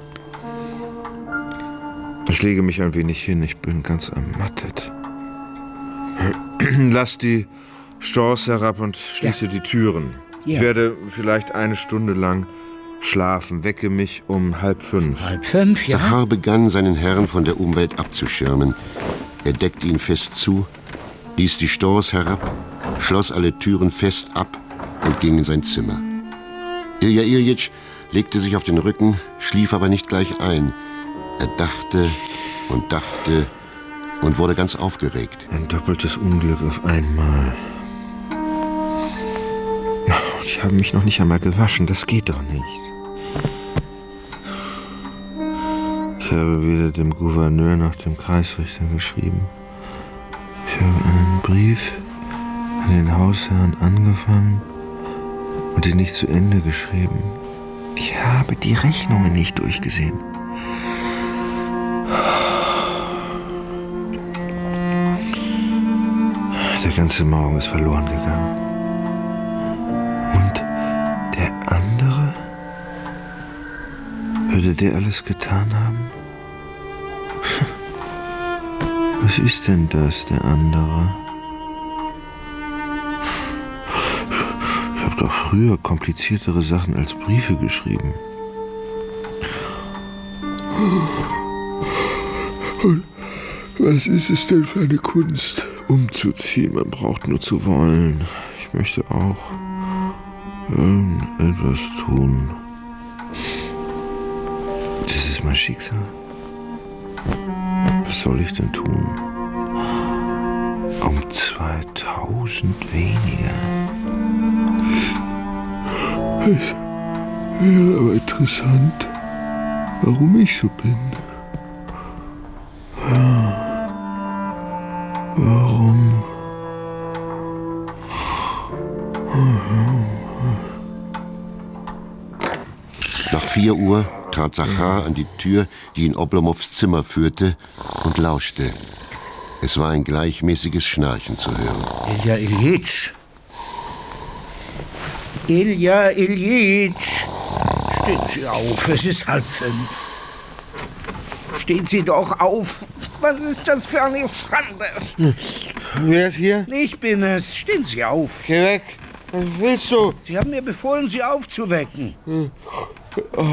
Ich lege mich ein wenig hin, ich bin ganz ermattet. Lass die Stores herab und schließe die Türen. Ja. Ich werde vielleicht 1 Stunde lang schlafen, wecke mich um 4:30. 4:30, ja? Zachar begann, seinen Herrn von der Umwelt abzuschirmen. Er deckte ihn fest zu, ließ die Stores herab, schloss alle Türen fest ab und ging in sein Zimmer. Ilja Ilyitsch legte sich auf den Rücken, schlief aber nicht gleich ein. Er dachte und wurde ganz aufgeregt. Ein doppeltes Unglück auf einmal. Ich habe mich noch nicht einmal gewaschen, das geht doch nicht. Ich habe weder dem Gouverneur noch dem Kreisrichter geschrieben. Ich habe einen Brief an den Hausherrn angefangen und ihn nicht zu Ende geschrieben. Ich habe die Rechnungen nicht durchgesehen. Der ganze Morgen ist verloren gegangen. Und der andere würde der alles getan haben? Was ist denn das, der andere? Ich habe doch früher kompliziertere Sachen als Briefe geschrieben. Und was ist es denn für eine Kunst, umzuziehen? Man braucht nur zu wollen. Ich möchte auch irgendetwas tun. Das ist mein Schicksal. Was soll ich denn tun? Um 2000 weniger. Es wäre aber interessant, warum ich so bin. Ja. Warum? Nach 4 Uhr trat Zachar an die Tür, die in Oblomows Zimmer führte, und lauschte. Es war ein gleichmäßiges Schnarchen zu hören. Ilja Iljitsch! Ilja Iljitsch! Stehen Sie auf, es ist 4:30. Stehen Sie doch auf! Was ist das für eine Schande? Wer ist hier? Ich bin es. Stehen Sie auf. Geh weg. Was willst du? Sie haben mir befohlen, Sie aufzuwecken. Oh,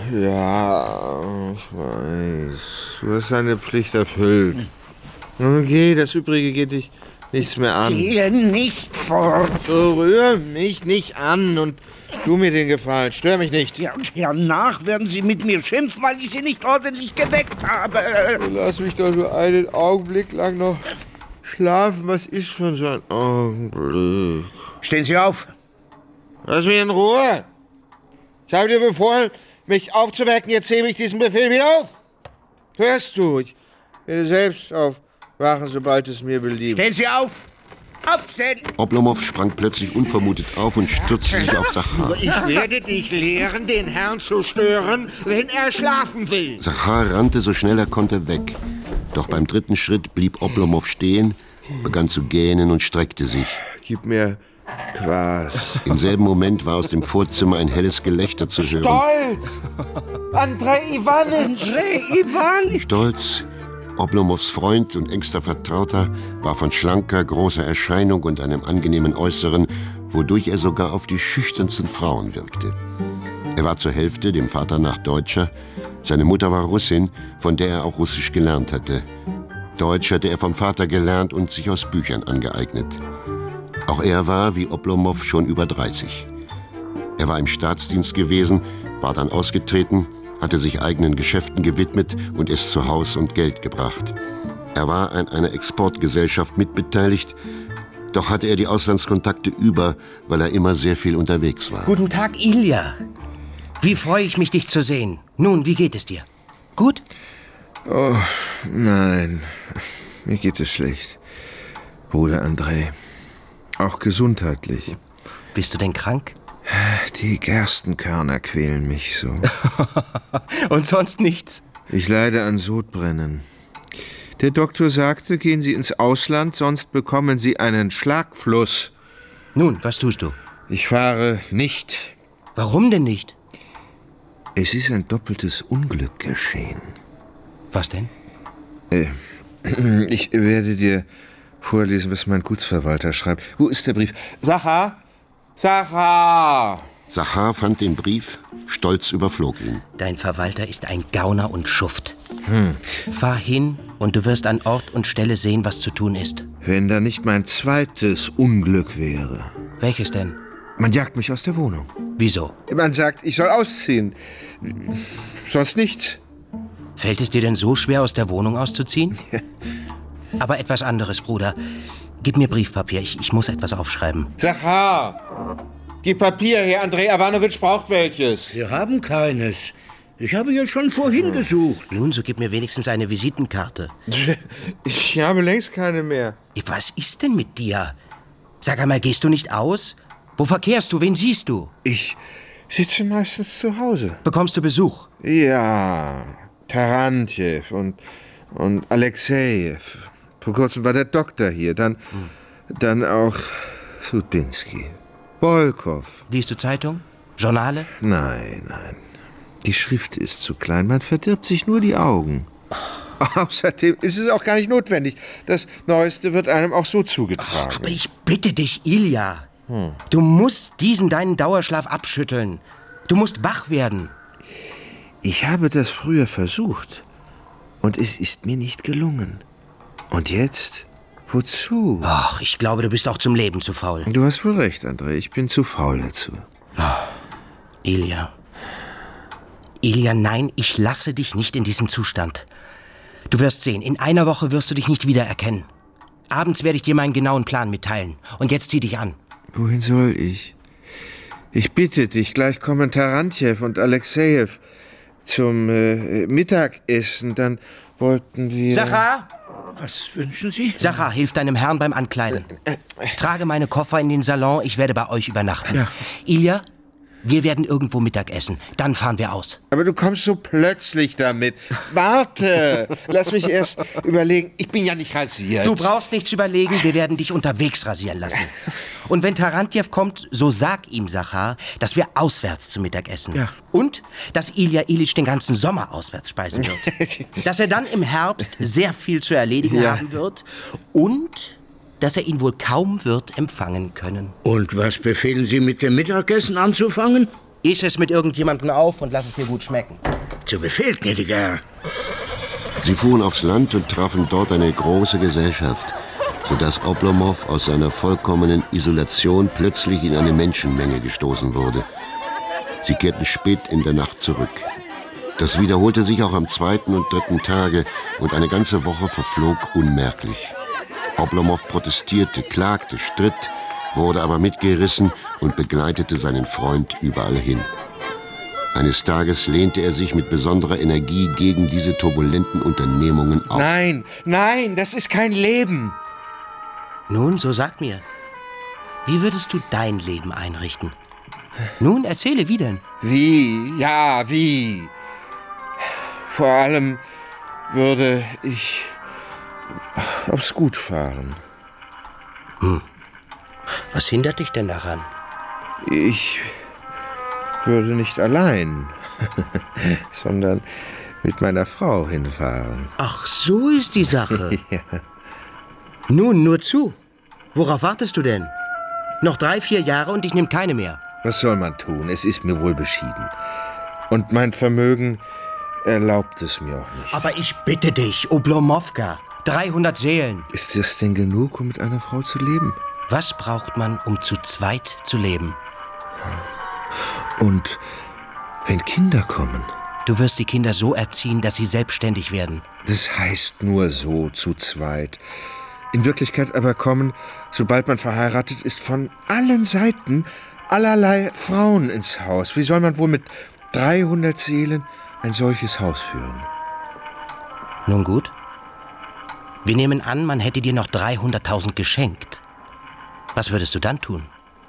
ja, ich weiß. Du hast deine Pflicht erfüllt. Nun geh, das Übrige geht dich nichts mehr an. Gehe nicht fort. So, rühr mich nicht an und tu mir den Gefallen. Stör mich nicht. Ja, und hernach werden Sie mit mir schimpfen, weil ich Sie nicht ordentlich geweckt habe. Lass mich doch nur einen Augenblick lang noch schlafen. Was ist schon so ein Augenblick? Stehen Sie auf. Lass mich in Ruhe. Ich habe dir befohlen, mich aufzuwecken. Jetzt hebe ich diesen Befehl wieder auf. Hörst du? Ich werde selbst aufwachen, sobald es mir beliebt. Stehen Sie auf. Aufstehen! Oblomow sprang plötzlich unvermutet auf und stürzte sich auf Zachar. Ich werde dich lehren, den Herrn zu stören, wenn er schlafen will. Zachar rannte so schnell er konnte weg. Doch beim 3. Schritt blieb Oblomow stehen, begann zu gähnen und streckte sich. Gib mir Quas. Im selben Moment war aus dem Vorzimmer ein helles Gelächter zu hören. Stolz! Andrei Iwanitsch! Stolz, Oblomows Freund und engster Vertrauter, war von schlanker, großer Erscheinung und einem angenehmen Äußeren, wodurch er sogar auf die schüchternsten Frauen wirkte. Er war zur Hälfte, dem Vater nach, Deutscher. Seine Mutter war Russin, von der er auch Russisch gelernt hatte. Deutsch hatte er vom Vater gelernt und sich aus Büchern angeeignet. Auch er war, wie Oblomow, schon über 30. Er war im Staatsdienst gewesen, war dann ausgetreten, hatte sich eigenen Geschäften gewidmet und es zu Haus und Geld gebracht. Er war an einer Exportgesellschaft mitbeteiligt, doch hatte er die Auslandskontakte über, weil er immer sehr viel unterwegs war. Guten Tag, Ilja. Wie freue ich mich, dich zu sehen. Nun, wie geht es dir? Gut? Oh, nein. Mir geht es schlecht. Bruder Andrei. Auch gesundheitlich. Bist du denn krank? Die Gerstenkörner quälen mich so. Und sonst nichts? Ich leide an Sodbrennen. Der Doktor sagte, gehen Sie ins Ausland, sonst bekommen Sie einen Schlagfluss. Nun, was tust du? Ich fahre nicht. Warum denn nicht? Es ist ein doppeltes Unglück geschehen. Was denn? Ich werde dir vorlesen, was mein Gutsverwalter schreibt. Wo ist der Brief? Zachar! Zachar! Zachar fand den Brief, stolz überflog ihn. Dein Verwalter ist ein Gauner und Schuft. Fahr hin und du wirst an Ort und Stelle sehen, was zu tun ist. Wenn da nicht mein zweites Unglück wäre. Welches denn? Man jagt mich aus der Wohnung. Wieso? Man sagt, ich soll ausziehen. Sonst nichts. Fällt es dir denn so schwer, aus der Wohnung auszuziehen? Ja. Aber etwas anderes, Bruder. Gib mir Briefpapier, ich muss etwas aufschreiben. Zachar! Gib Papier her, Andrei Iwanowitsch braucht welches. Wir haben keines. Ich habe ja schon vorhin gesucht. Nun, so gib mir wenigstens eine Visitenkarte. Ich habe längst keine mehr. Was ist denn mit dir? Sag einmal, gehst du nicht aus? Wo verkehrst du? Wen siehst du? Ich sitze meistens zu Hause. Bekommst du Besuch? Ja, Tarantjew und Alexejew. Vor kurzem war der Doktor hier. Dann auch Sudbinski. Bolkow. Liest du Zeitung? Journale? Nein. Die Schrift ist zu klein, man verdirbt sich nur die Augen. Außerdem ist es auch gar nicht notwendig. Das Neueste wird einem auch so zugetragen. Aber ich bitte dich, Ilja. Du musst deinen Dauerschlaf abschütteln. Du musst wach werden. Ich habe das früher versucht. Und es ist mir nicht gelungen. Und jetzt? Wozu? Ach, ich glaube, du bist auch zum Leben zu faul. Du hast wohl recht, André. Ich bin zu faul dazu. Ilja. Ilja, nein, ich lasse dich nicht in diesem Zustand. Du wirst sehen, in einer Woche wirst du dich nicht wiedererkennen. Abends werde ich dir meinen genauen Plan mitteilen. Und jetzt zieh dich an. Wohin soll ich? Ich bitte dich, gleich kommen Tarantjew und Alexejew zum Mittagessen. Dann wollten wir... Sachar! Was wünschen Sie? Sachar, hilf deinem Herrn beim Ankleiden. Trage meine Koffer in den Salon, ich werde bei euch übernachten. Ja. Ilja, wir werden irgendwo Mittag essen. Dann fahren wir aus. Aber du kommst so plötzlich damit. Warte, lass mich erst überlegen. Ich bin ja nicht rasiert. Du brauchst nichts überlegen, wir werden dich unterwegs rasieren lassen. Und wenn Tarantjew kommt, so sag ihm, Sachar, dass wir auswärts zu Mittag essen. Ja. Und, dass Ilja Ilyich den ganzen Sommer auswärts speisen wird. Dass er dann im Herbst sehr viel zu erledigen haben wird. Und, dass er ihn wohl kaum wird empfangen können. Und was befehlen Sie, mit dem Mittagessen anzufangen? Iss es mit irgendjemandem auf und lass es dir gut schmecken. Zu Befehl, gnädiger Herr. Sie fuhren aufs Land und trafen dort eine große Gesellschaft, sodass Oblomov aus seiner vollkommenen Isolation plötzlich in eine Menschenmenge gestoßen wurde. Sie kehrten spät in der Nacht zurück. Das wiederholte sich auch am 2. und 3. Tage und eine ganze Woche verflog unmerklich. Oblomov protestierte, klagte, stritt, wurde aber mitgerissen und begleitete seinen Freund überall hin. Eines Tages lehnte er sich mit besonderer Energie gegen diese turbulenten Unternehmungen auf. Nein, nein, das ist kein Leben. Nun, so sag mir, wie würdest du dein Leben einrichten? Nun, erzähle, wie denn? Wie? Ja, wie? Vor allem würde ich aufs Gut fahren. Was hindert dich denn daran? Ich würde nicht allein, sondern mit meiner Frau hinfahren. Ach, so ist die Sache. Ja. Nun, nur zu. Worauf wartest du denn? Noch 3, 4 Jahre und ich nehme keine mehr. Was soll man tun? Es ist mir wohl beschieden. Und mein Vermögen erlaubt es mir auch nicht. Aber ich bitte dich, Oblomowka. 300 Seelen. Ist das denn genug, um mit einer Frau zu leben? Was braucht man, um zu zweit zu leben? Und wenn Kinder kommen? Du wirst die Kinder so erziehen, dass sie selbstständig werden. Das heißt nur so, zu zweit. In Wirklichkeit aber kommen, sobald man verheiratet ist, von allen Seiten allerlei Frauen ins Haus. Wie soll man wohl mit 300 Seelen ein solches Haus führen? Nun gut. Wir nehmen an, man hätte dir noch 300.000 geschenkt. Was würdest du dann tun?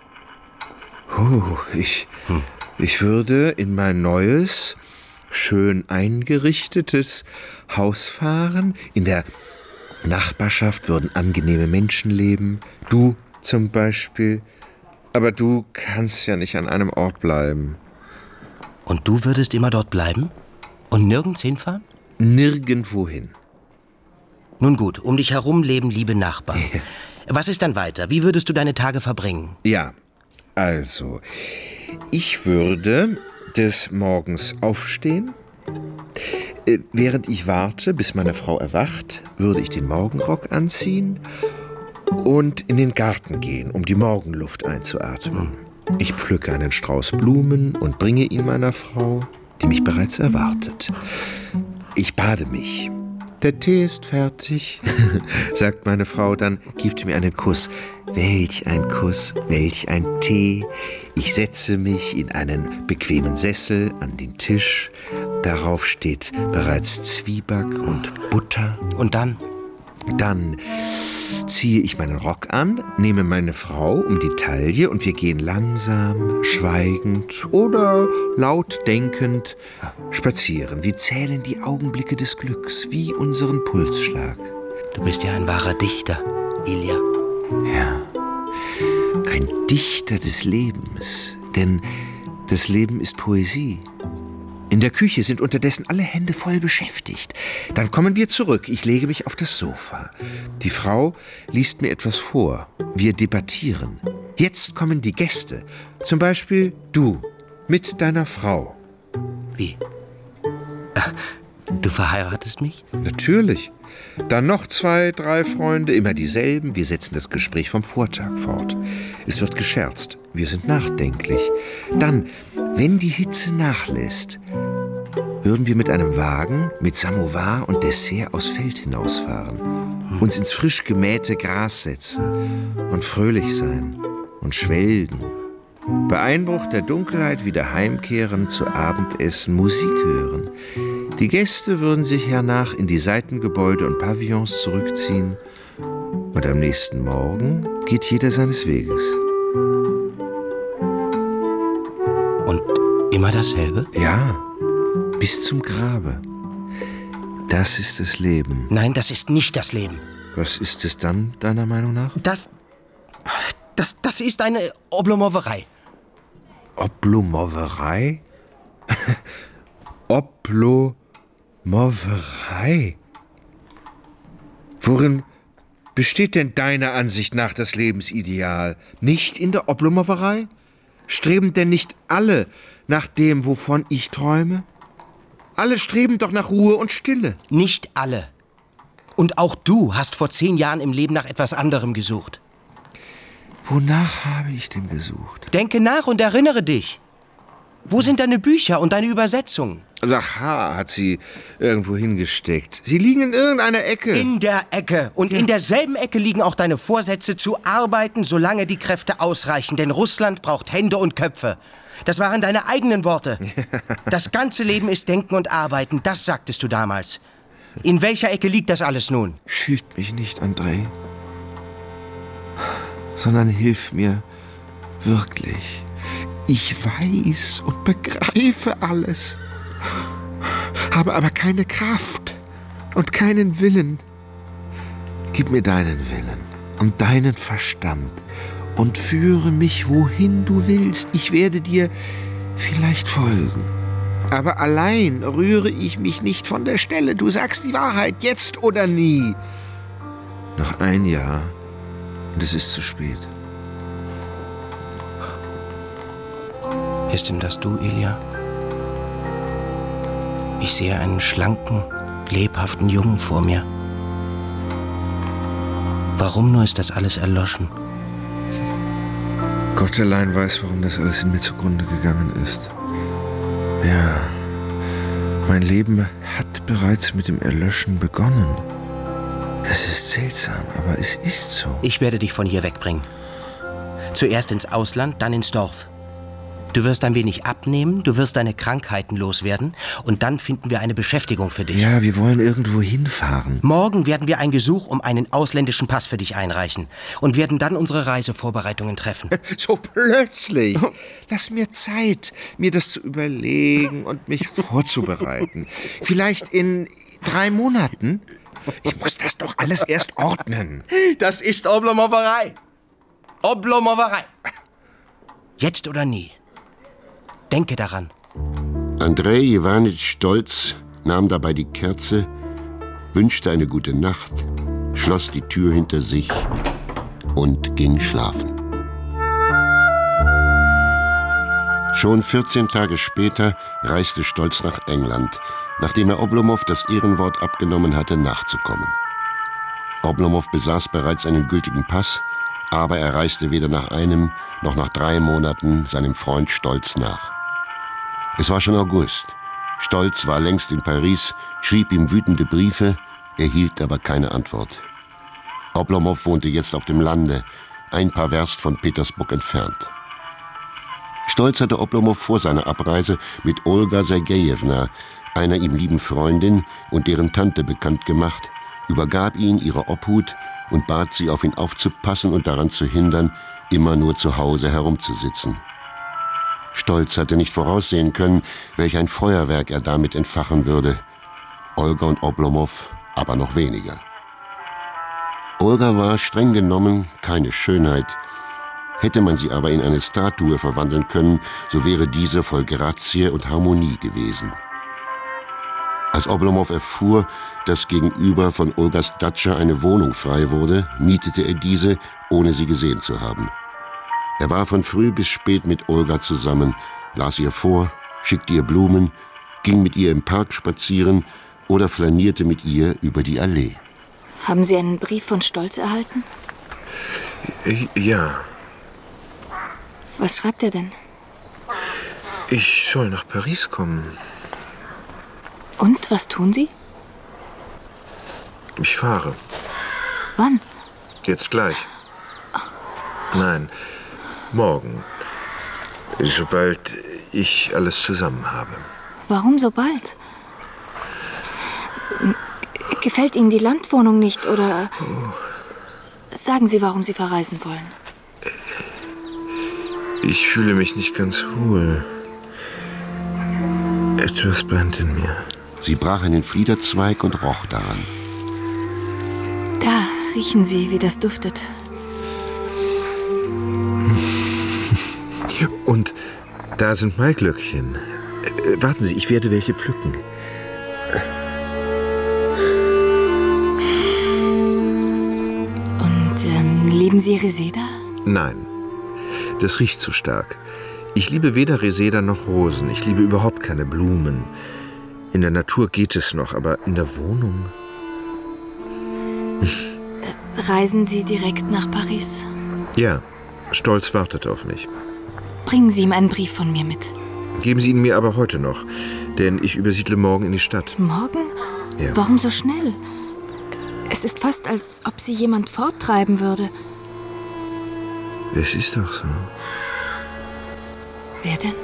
Ich würde in mein neues, schön eingerichtetes Haus fahren. In der Nachbarschaft würden angenehme Menschen leben. Du zum Beispiel. Aber du kannst ja nicht an einem Ort bleiben. Und du würdest immer dort bleiben? Und nirgends hinfahren? Nirgendwo hin. Nun gut, um dich herum leben liebe Nachbarn. Was ist dann weiter? Wie würdest du deine Tage verbringen? Ja, also, ich würde des Morgens aufstehen. Während ich warte, bis meine Frau erwacht, würde ich den Morgenrock anziehen und in den Garten gehen, um die Morgenluft einzuatmen. Ich pflücke einen Strauß Blumen und bringe ihn meiner Frau, die mich bereits erwartet. Ich bade mich. Der Tee ist fertig, sagt meine Frau, dann gibt mir einen Kuss. Welch ein Kuss, welch ein Tee. Ich setze mich in einen bequemen Sessel an den Tisch. Darauf steht bereits Zwieback und Butter. Und dann? Dann ziehe ich meinen Rock an, nehme meine Frau um die Taille und wir gehen langsam, schweigend oder laut denkend spazieren. Wir zählen die Augenblicke des Glücks wie unseren Pulsschlag. Du bist ja ein wahrer Dichter, Ilja. Ja, ein Dichter des Lebens, denn das Leben ist Poesie. In der Küche sind unterdessen alle Hände voll beschäftigt. Dann kommen wir zurück. Ich lege mich auf das Sofa. Die Frau liest mir etwas vor. Wir debattieren. Jetzt kommen die Gäste. Zum Beispiel du mit deiner Frau. Wie? Du verheiratest mich? Natürlich. Dann noch 2, 3 Freunde, immer dieselben. Wir setzen das Gespräch vom Vortag fort. Es wird gescherzt. Wir sind nachdenklich. Dann, wenn die Hitze nachlässt, würden wir mit einem Wagen, mit Samovar und Dessert aufs Feld hinausfahren, uns ins frisch gemähte Gras setzen und fröhlich sein und schwelgen. Bei Einbruch der Dunkelheit wieder heimkehren, zu Abendessen, Musik hören. Die Gäste würden sich hernach in die Seitengebäude und Pavillons zurückziehen und am nächsten Morgen geht jeder seines Weges. Und immer dasselbe? Ja, bis zum Grabe. Das ist das Leben. Nein, das ist nicht das Leben. Was ist es dann, deiner Meinung nach? Das ist eine Oblomowerei. Oblomowerei? Oblomowerei? Worin besteht denn deiner Ansicht nach das Lebensideal? Nicht in der Oblomowerei? Streben denn nicht alle nach dem, wovon ich träume? Alle streben doch nach Ruhe und Stille. Nicht alle. Und auch du hast vor 10 Jahren im Leben nach etwas anderem gesucht. Wonach habe ich denn gesucht? Denke nach und erinnere dich. Wo sind deine Bücher und deine Übersetzungen? Aha, hat sie irgendwo hingesteckt. Sie liegen in irgendeiner Ecke. In der Ecke. Und in derselben Ecke liegen auch deine Vorsätze zu arbeiten, solange die Kräfte ausreichen. Denn Russland braucht Hände und Köpfe. Das waren deine eigenen Worte. Das ganze Leben ist Denken und Arbeiten. Das sagtest du damals. In welcher Ecke liegt das alles nun? Schilt mich nicht, André. Sondern hilf mir wirklich. Ich weiß und begreife alles, habe aber keine Kraft und keinen Willen. Gib mir deinen Willen und deinen Verstand und führe mich, wohin du willst. Ich werde dir vielleicht folgen. Aber allein rühre ich mich nicht von der Stelle. Du sagst die Wahrheit, jetzt oder nie. Noch 1 Jahr und es ist zu spät. Ist denn das du, Ilja? Ich sehe einen schlanken, lebhaften Jungen vor mir. Warum nur ist das alles erloschen? Gott allein weiß, warum das alles in mir zugrunde gegangen ist. Ja, mein Leben hat bereits mit dem Erlöschen begonnen. Das ist seltsam, aber es ist so. Ich werde dich von hier wegbringen. Zuerst ins Ausland, dann ins Dorf. Du wirst ein wenig abnehmen, du wirst deine Krankheiten loswerden und dann finden wir eine Beschäftigung für dich. Ja, wir wollen irgendwo hinfahren. Morgen werden wir ein Gesuch um einen ausländischen Pass für dich einreichen und werden dann unsere Reisevorbereitungen treffen. So plötzlich. Lass mir Zeit, mir das zu überlegen und mich vorzubereiten. Vielleicht in 3 Monaten. Ich muss das doch alles erst ordnen. Das ist Oblomowerei. Oblomowerei. Jetzt oder nie. Denke daran. Andrei Iwanitsch Stolz nahm dabei die Kerze, wünschte eine gute Nacht, schloss die Tür hinter sich und ging schlafen. Schon 14 Tage später reiste Stolz nach England, nachdem er Oblomow das Ehrenwort abgenommen hatte, nachzukommen. Oblomow besaß bereits einen gültigen Pass, aber er reiste weder nach einem noch nach 3 Monaten seinem Freund Stolz nach. Es war schon August. Stolz war längst in Paris, schrieb ihm wütende Briefe, erhielt aber keine Antwort. Oblomow wohnte jetzt auf dem Lande, ein paar Werst von Petersburg entfernt. Stolz hatte Oblomow vor seiner Abreise mit Olga Sergejewna, einer ihm lieben Freundin und deren Tante, bekannt gemacht, übergab ihn ihrer Obhut und bat sie, auf ihn aufzupassen und daran zu hindern, immer nur zu Hause herumzusitzen. Stolz hatte nicht voraussehen können, welch ein Feuerwerk er damit entfachen würde. Olga und Oblomow aber noch weniger. Olga war streng genommen keine Schönheit. Hätte man sie aber in eine Statue verwandeln können, so wäre diese voll Grazie und Harmonie gewesen. Als Oblomow erfuhr, dass gegenüber von Olgas Datscha eine Wohnung frei wurde, mietete er diese, ohne sie gesehen zu haben. Er war von früh bis spät mit Olga zusammen, las ihr vor, schickte ihr Blumen, ging mit ihr im Park spazieren oder flanierte mit ihr über die Allee. Haben Sie einen Brief von Stolz erhalten? Ja. Was schreibt er denn? Ich soll nach Paris kommen. Und, was tun Sie? Ich fahre. Wann? Jetzt gleich. Nein, morgen. Sobald ich alles zusammen habe. Warum so bald? Gefällt Ihnen die Landwohnung nicht, oder sagen Sie, warum Sie verreisen wollen? Ich fühle mich nicht ganz wohl. Etwas brennt in mir. Sie brach einen Fliederzweig und roch daran. Da riechen Sie, wie das duftet. Und da sind Maiglöckchen. Warten Sie, ich werde welche pflücken. Und lieben Sie Reseda? Nein, das riecht zu stark. Ich liebe weder Reseda noch Rosen. Ich liebe überhaupt keine Blumen. In der Natur geht es noch, aber in der Wohnung? Reisen Sie direkt nach Paris? Ja, Stolz wartet auf mich. Bringen Sie ihm einen Brief von mir mit. Geben Sie ihn mir aber heute noch, denn ich übersiedle morgen in die Stadt. Morgen? Ja. Warum so schnell? Es ist fast, als ob Sie jemand forttreiben würde. Es ist doch so. Wer denn?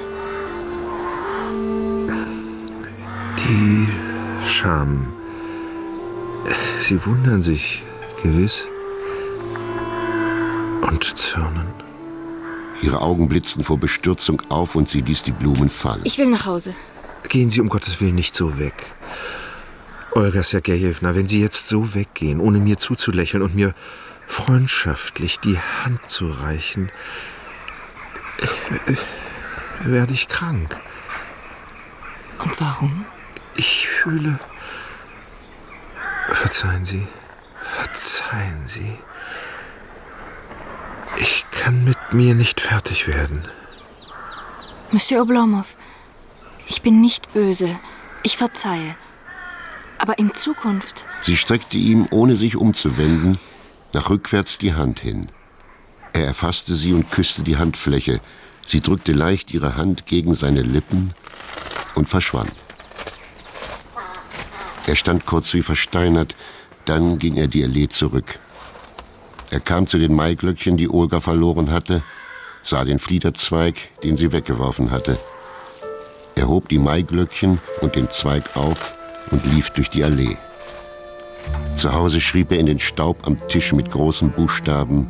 Die Scham. Sie wundern sich, gewiss. Und zürnen. Ihre Augen blitzten vor Bestürzung auf und sie ließ die Blumen fallen. Ich will nach Hause. Gehen Sie um Gottes Willen nicht so weg. Olga Sergejewna, wenn Sie jetzt so weggehen, ohne mir zuzulächeln und mir freundschaftlich die Hand zu reichen, werde ich krank. Und warum? Ich fühle... Verzeihen Sie. Verzeihen Sie. Ich kann mit mir nicht fertig werden. Monsieur Oblomow, ich bin nicht böse. Ich verzeihe. Aber in Zukunft... Sie streckte ihm, ohne sich umzuwenden, nach rückwärts die Hand hin. Er erfasste sie und küsste die Handfläche. Sie drückte leicht ihre Hand gegen seine Lippen und verschwand. Er stand kurz wie versteinert, dann ging er die Allee zurück. Er kam zu den Maiglöckchen, die Olga verloren hatte, sah den Fliederzweig, den sie weggeworfen hatte. Er hob die Maiglöckchen und den Zweig auf und lief durch die Allee. Zu Hause schrieb er in den Staub am Tisch mit großen Buchstaben: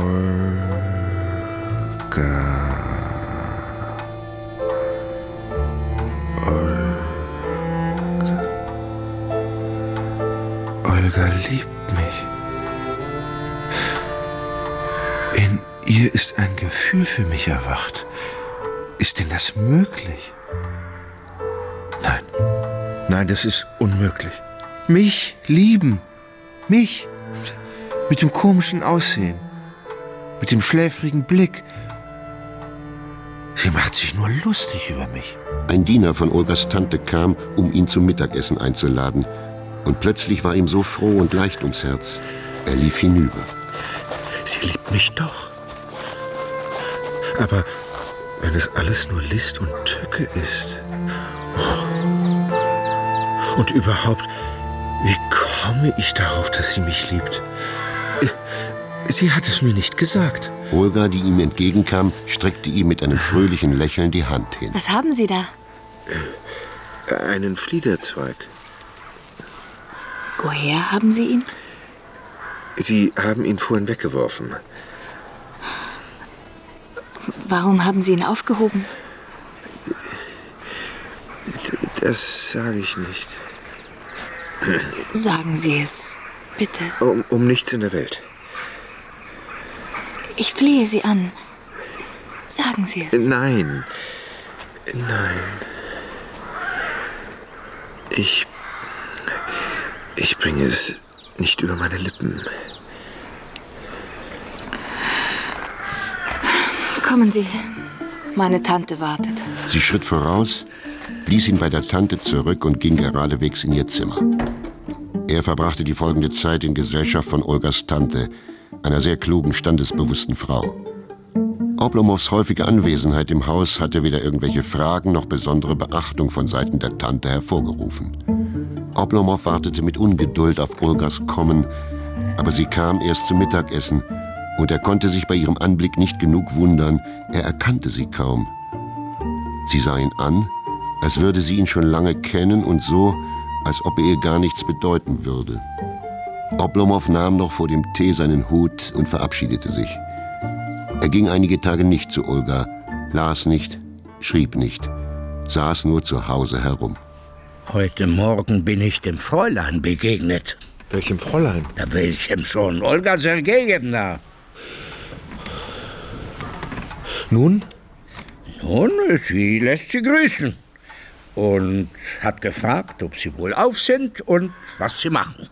Olga. Olga liebt mich. In ihr ist ein Gefühl für mich erwacht. Ist denn das möglich? Nein. Nein, das ist unmöglich. Mich lieben. Mich. Mit dem komischen Aussehen. Mit dem schläfrigen Blick. Sie macht sich nur lustig über mich. Ein Diener von Olgas Tante kam, um ihn zum Mittagessen einzuladen. Und plötzlich war ihm so froh und leicht ums Herz. Er lief hinüber. Sie liebt mich doch. Aber wenn es alles nur List und Tücke ist. Und überhaupt, wie komme ich darauf, dass sie mich liebt? Sie hat es mir nicht gesagt. Olga, die ihm entgegenkam, streckte ihm mit einem fröhlichen Lächeln die Hand hin. Was haben Sie da? Einen Fliederzweig. Woher haben Sie ihn? Sie haben ihn vorhin weggeworfen. Warum haben Sie ihn aufgehoben? Das sage ich nicht. Sagen Sie es, bitte. Um nichts in der Welt. Ich flehe Sie an. Sagen Sie es. Nein. Ich bringe es nicht über meine Lippen. Kommen Sie. Meine Tante wartet. Sie schritt voraus, ließ ihn bei der Tante zurück und ging geradewegs in ihr Zimmer. Er verbrachte die folgende Zeit in Gesellschaft von Olgas Tante, einer sehr klugen, standesbewussten Frau. Oblomows häufige Anwesenheit im Haus hatte weder irgendwelche Fragen noch besondere Beachtung von Seiten der Tante hervorgerufen. Oblomow wartete mit Ungeduld auf Olgas Kommen, aber sie kam erst zum Mittagessen und er konnte sich bei ihrem Anblick nicht genug wundern, er erkannte sie kaum. Sie sah ihn an, als würde sie ihn schon lange kennen und so, als ob er ihr gar nichts bedeuten würde. Oblomow nahm noch vor dem Tee seinen Hut und verabschiedete sich. Er ging einige Tage nicht zu Olga, las nicht, schrieb nicht, saß nur zu Hause herum. Heute Morgen bin ich dem Fräulein begegnet. Welchem Fräulein? Ja, welchem schon? Olga Sergejewna. Nun? Nun, sie lässt sie grüßen und hat gefragt, ob sie wohlauf sind und was sie machen.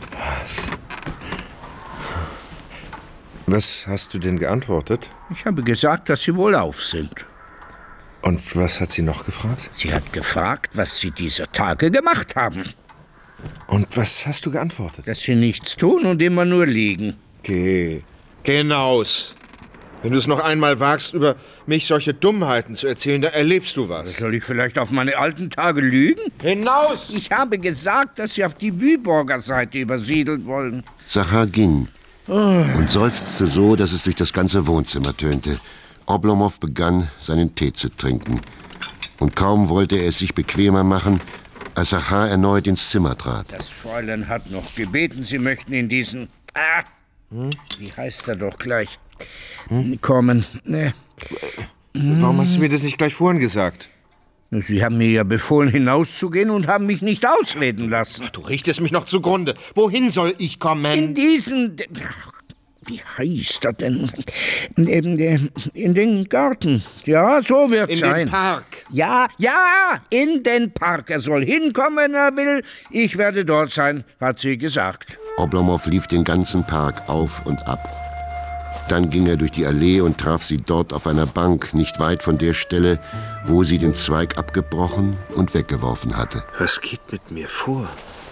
Was hast du denn geantwortet? Ich habe gesagt, dass sie wohlauf sind. Und was hat sie noch gefragt? Sie hat gefragt, was sie dieser Tage gemacht haben. Und was hast du geantwortet? Dass sie nichts tun und immer nur liegen. Geh hinaus. Wenn du es noch einmal wagst, über mich solche Dummheiten zu erzählen, da erlebst du was. Soll ich vielleicht auf meine alten Tage lügen? Hinaus! Ich habe gesagt, dass sie auf die Wyborger Seite übersiedeln wollen. Zachar ging und seufzte so, dass es durch das ganze Wohnzimmer tönte. Oblomow begann, seinen Tee zu trinken. Und kaum wollte er es sich bequemer machen, als Zachar erneut ins Zimmer trat. Das Fräulein hat noch gebeten, sie möchten in diesen... Wie heißt er doch gleich? Kommen. Warum hast du mir das nicht gleich vorhin gesagt? Sie haben mir ja befohlen, hinauszugehen und haben mich nicht ausreden lassen. Ach, du richtest mich noch zugrunde. Wohin soll ich kommen? In diesen... Wie heißt er denn? In den Garten. Ja, so wird's sein. In den Park. Ja, in den Park. Er soll hinkommen, wenn er will. Ich werde dort sein, hat sie gesagt. Oblomow lief den ganzen Park auf und ab. Dann ging er durch die Allee und traf sie dort auf einer Bank, nicht weit von der Stelle, wo sie den Zweig abgebrochen und weggeworfen hatte. Was geht mit mir vor?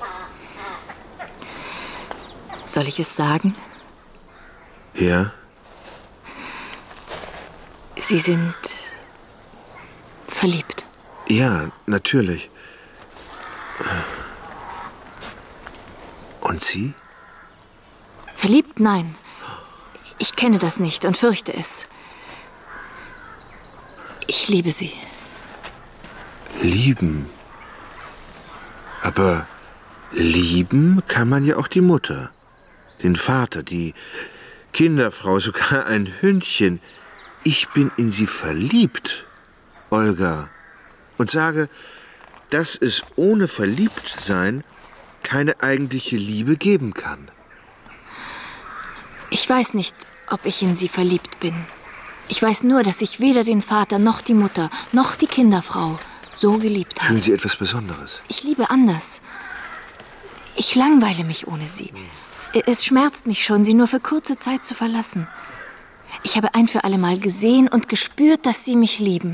Soll ich es sagen? Ja? Sie sind verliebt. Ja, natürlich. Und Sie? Verliebt? Nein. Ich kenne das nicht und fürchte es. Ich liebe Sie. Lieben? Aber lieben kann man ja auch die Mutter, den Vater, die Kinderfrau, sogar ein Hündchen. Ich bin in Sie verliebt, Olga, und sage, dass es ohne Verliebtsein keine eigentliche Liebe geben kann. Ich weiß nicht, ob ich in Sie verliebt bin. Ich weiß nur, dass ich weder den Vater noch die Mutter noch die Kinderfrau so geliebt habe. Fühlen Sie etwas Besonderes? Ich liebe anders. Ich langweile mich ohne Sie. Es schmerzt mich schon, Sie nur für kurze Zeit zu verlassen. Ich habe ein für alle Mal gesehen und gespürt, dass Sie mich lieben.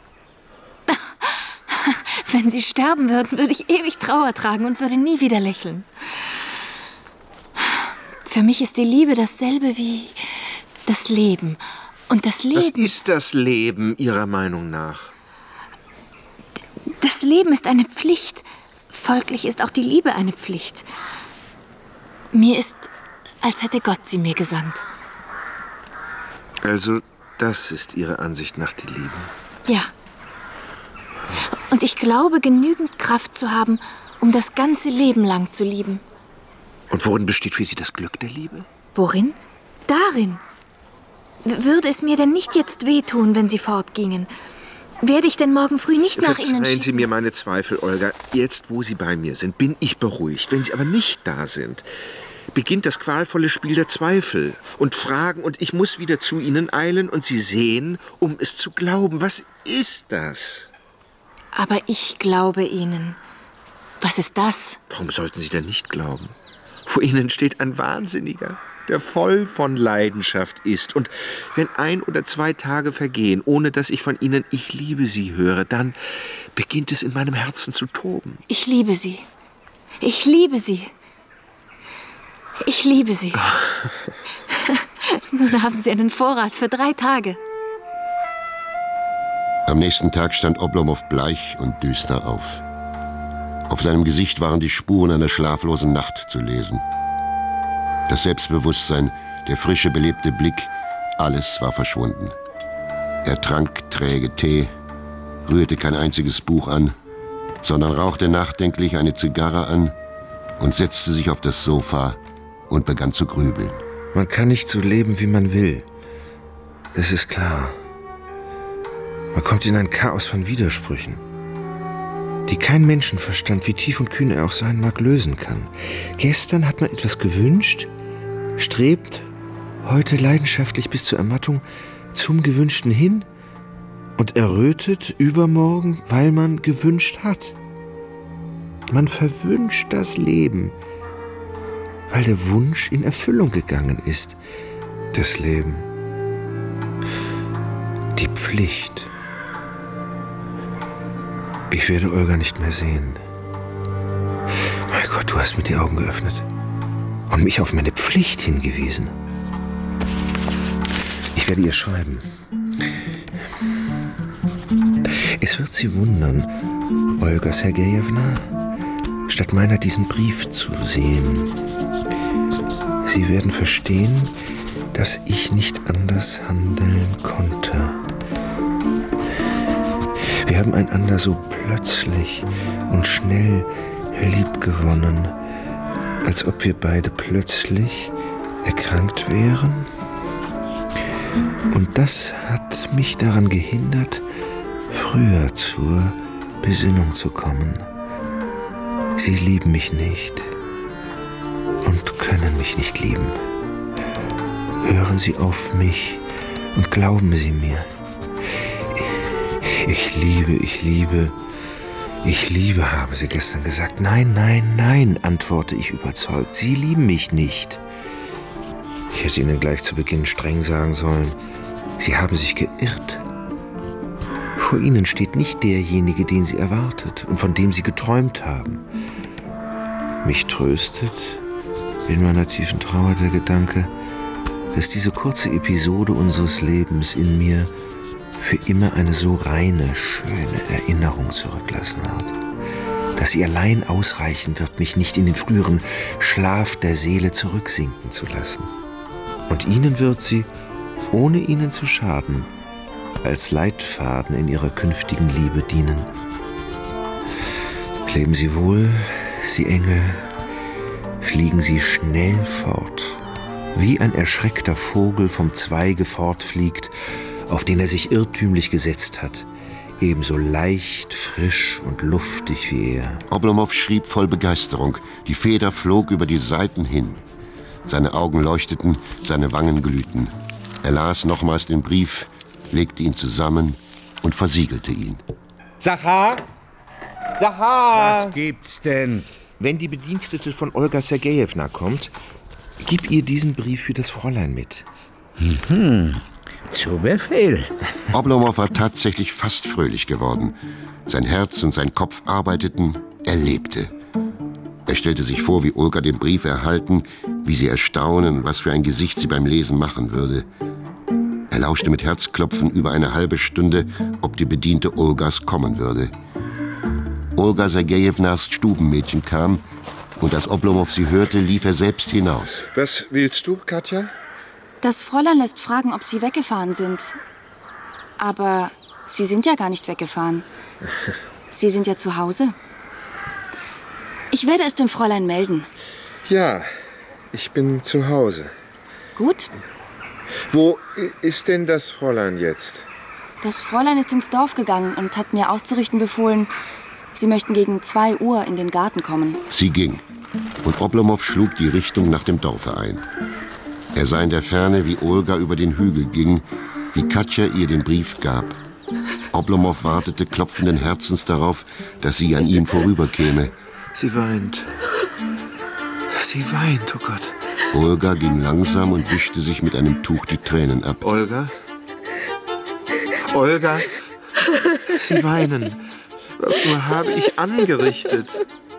Wenn Sie sterben würden, würde ich ewig Trauer tragen und würde nie wieder lächeln. Für mich ist die Liebe dasselbe wie das Leben. Und das Leben... Was ist das Leben Ihrer Meinung nach? Das Leben ist eine Pflicht. Folglich ist auch die Liebe eine Pflicht. Mir ist, als hätte Gott sie mir gesandt. Also, das ist Ihre Ansicht nach die Liebe? Ja. Und ich glaube, genügend Kraft zu haben, um das ganze Leben lang zu lieben. Und worin besteht für Sie das Glück der Liebe? Worin? Darin. Würde es mir denn nicht jetzt wehtun, wenn Sie fortgingen? Werde ich denn morgen früh nicht nach Ihnen schicken? Verzeihen Sie mir meine Zweifel, Olga. Jetzt, wo Sie bei mir sind, bin ich beruhigt. Wenn Sie aber nicht da sind, beginnt das qualvolle Spiel der Zweifel und Fragen, und ich muss wieder zu ihnen eilen und sie sehen, um es zu glauben. Was ist das? Aber ich glaube Ihnen. Was ist das? Warum sollten Sie denn nicht glauben? Vor Ihnen steht ein Wahnsinniger, der voll von Leidenschaft ist. Und wenn 1 oder 2 Tage vergehen, ohne dass ich von Ihnen "Ich liebe Sie" höre, dann beginnt es in meinem Herzen zu toben. Ich liebe Sie. Ich liebe Sie. Ich liebe Sie. Nun haben Sie einen Vorrat für 3 Tage. Am nächsten Tag stand Oblomov bleich und düster auf. Auf seinem Gesicht waren die Spuren einer schlaflosen Nacht zu lesen. Das Selbstbewusstsein, der frische, belebte Blick, alles war verschwunden. Er trank träge Tee, rührte kein einziges Buch an, sondern rauchte nachdenklich eine Zigarre an und setzte sich auf das Sofa und begann zu grübeln. Man kann nicht so leben, wie man will. Das ist klar. Man kommt in ein Chaos von Widersprüchen, die kein Menschenverstand, wie tief und kühn er auch sein mag, lösen kann. Gestern hat man etwas gewünscht, strebt heute leidenschaftlich bis zur Ermattung zum Gewünschten hin und errötet übermorgen, weil man gewünscht hat. Man verwünscht das Leben, weil der Wunsch in Erfüllung gegangen ist. Das Leben. Die Pflicht. Ich werde Olga nicht mehr sehen. Mein Gott, du hast mir die Augen geöffnet und mich auf meine Pflicht hingewiesen. Ich werde ihr schreiben. Es wird Sie wundern, Olga Sergejewna, statt meiner diesen Brief zu sehen. Sie werden verstehen, dass ich nicht anders handeln konnte. Wir haben einander so plötzlich und schnell liebgewonnen, als ob wir beide plötzlich erkrankt wären. Und das hat mich daran gehindert, früher zur Besinnung zu kommen. Sie lieben mich nicht und können mich nicht lieben. Hören Sie auf mich und glauben Sie mir. Ich liebe, haben Sie gestern gesagt. Nein, nein, nein, antworte ich überzeugt. Sie lieben mich nicht. Ich hätte Ihnen gleich zu Beginn streng sagen sollen, Sie haben sich geirrt. Vor Ihnen steht nicht derjenige, den Sie erwartet und von dem Sie geträumt haben. Mich tröstet in meiner tiefen Trauer der Gedanke, dass diese kurze Episode unseres Lebens in mir für immer eine so reine, schöne Erinnerung zurücklassen wird, dass sie allein ausreichen wird, mich nicht in den früheren Schlaf der Seele zurücksinken zu lassen. Und Ihnen wird sie, ohne Ihnen zu schaden, als Leitfaden in Ihrer künftigen Liebe dienen. Leben Sie wohl, Sie Engel, fliegen Sie schnell fort, wie ein erschreckter Vogel vom Zweige fortfliegt, auf den er sich irrtümlich gesetzt hat, ebenso leicht, frisch und luftig wie er. Oblomov schrieb voll Begeisterung. Die Feder flog über die Seiten hin. Seine Augen leuchteten, seine Wangen glühten. Er las nochmals den Brief, legte ihn zusammen und versiegelte ihn. Zachar! Zachar! Was gibt's denn? Wenn die Bedienstete von Olga Sergejewna kommt, gib ihr diesen Brief für das Fräulein mit. Zu Befehl. Oblomov war tatsächlich fast fröhlich geworden. Sein Herz und sein Kopf arbeiteten, er lebte. Er stellte sich vor, wie Olga den Brief erhalten, wie sie erstaunen, was für ein Gesicht sie beim Lesen machen würde. Er lauschte mit Herzklopfen über eine halbe Stunde, ob die Bediente Olgas kommen würde. Olga Sergejewnas Stubenmädchen kam, und als Oblomov sie hörte, lief er selbst hinaus. Was willst du, Katja? Das Fräulein lässt fragen, ob Sie weggefahren sind. Aber Sie sind ja gar nicht weggefahren. Sie sind ja zu Hause. Ich werde es dem Fräulein melden. Ja, ich bin zu Hause. Gut. Wo ist denn das Fräulein jetzt? Das Fräulein ist ins Dorf gegangen und hat mir auszurichten befohlen, Sie möchten gegen 2 Uhr in den Garten kommen. Sie ging. und Oblomow schlug die Richtung nach dem Dorfe ein. Er sah in der Ferne, wie Olga über den Hügel ging, wie Katja ihr den Brief gab. Oblomow wartete klopfenden Herzens darauf, dass sie an ihm vorüberkäme. Sie weint. Sie weint, oh Gott. Olga ging langsam und wischte sich mit einem Tuch die Tränen ab. Olga? Olga? Sie weinen. Was nur habe ich angerichtet?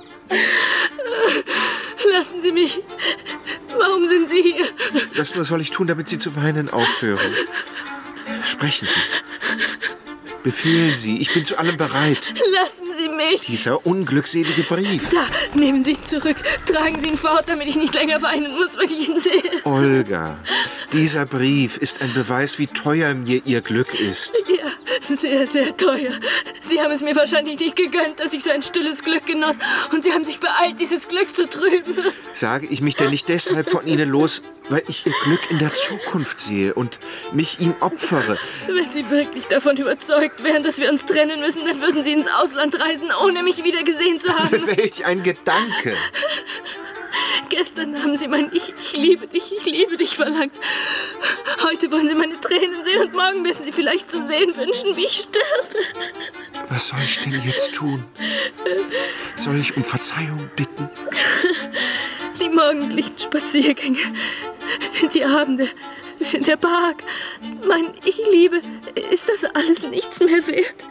Lassen Sie mich. Warum sind Sie hier? Was nur soll ich tun, damit Sie zu weinen aufhören? Sprechen Sie. Befehlen Sie, ich bin zu allem bereit. Lassen Sie mich. Dieser unglückselige Brief. Da, nehmen Sie ihn zurück. Tragen Sie ihn fort, damit ich nicht länger weinen muss, wenn ich ihn sehe. Olga, dieser Brief ist ein Beweis, wie teuer mir Ihr Glück ist. Ja, sehr, sehr teuer. Sie haben es mir wahrscheinlich nicht gegönnt, dass ich so ein stilles Glück genoss. Und Sie haben sich beeilt, dieses Glück zu trüben. Sage ich mich denn nicht deshalb von Ihnen los, weil ich Ihr Glück in der Zukunft sehe und mich ihm opfere? Wenn Sie wirklich davon überzeugt wären, dass wir uns trennen müssen, dann würden Sie ins Ausland reisen, ohne mich wieder gesehen zu haben. Welch ein Gedanke! Gestern haben Sie mein ich liebe dich verlangt. Heute wollen Sie meine Tränen sehen und morgen werden Sie vielleicht zu sehen wünschen, wie ich sterbe. Was soll ich denn jetzt tun? Soll ich um Verzeihung bitten? Die morgendlichen Spaziergänge, die Abende in der Park, mein Ich liebe, ist das alles nichts mehr wert?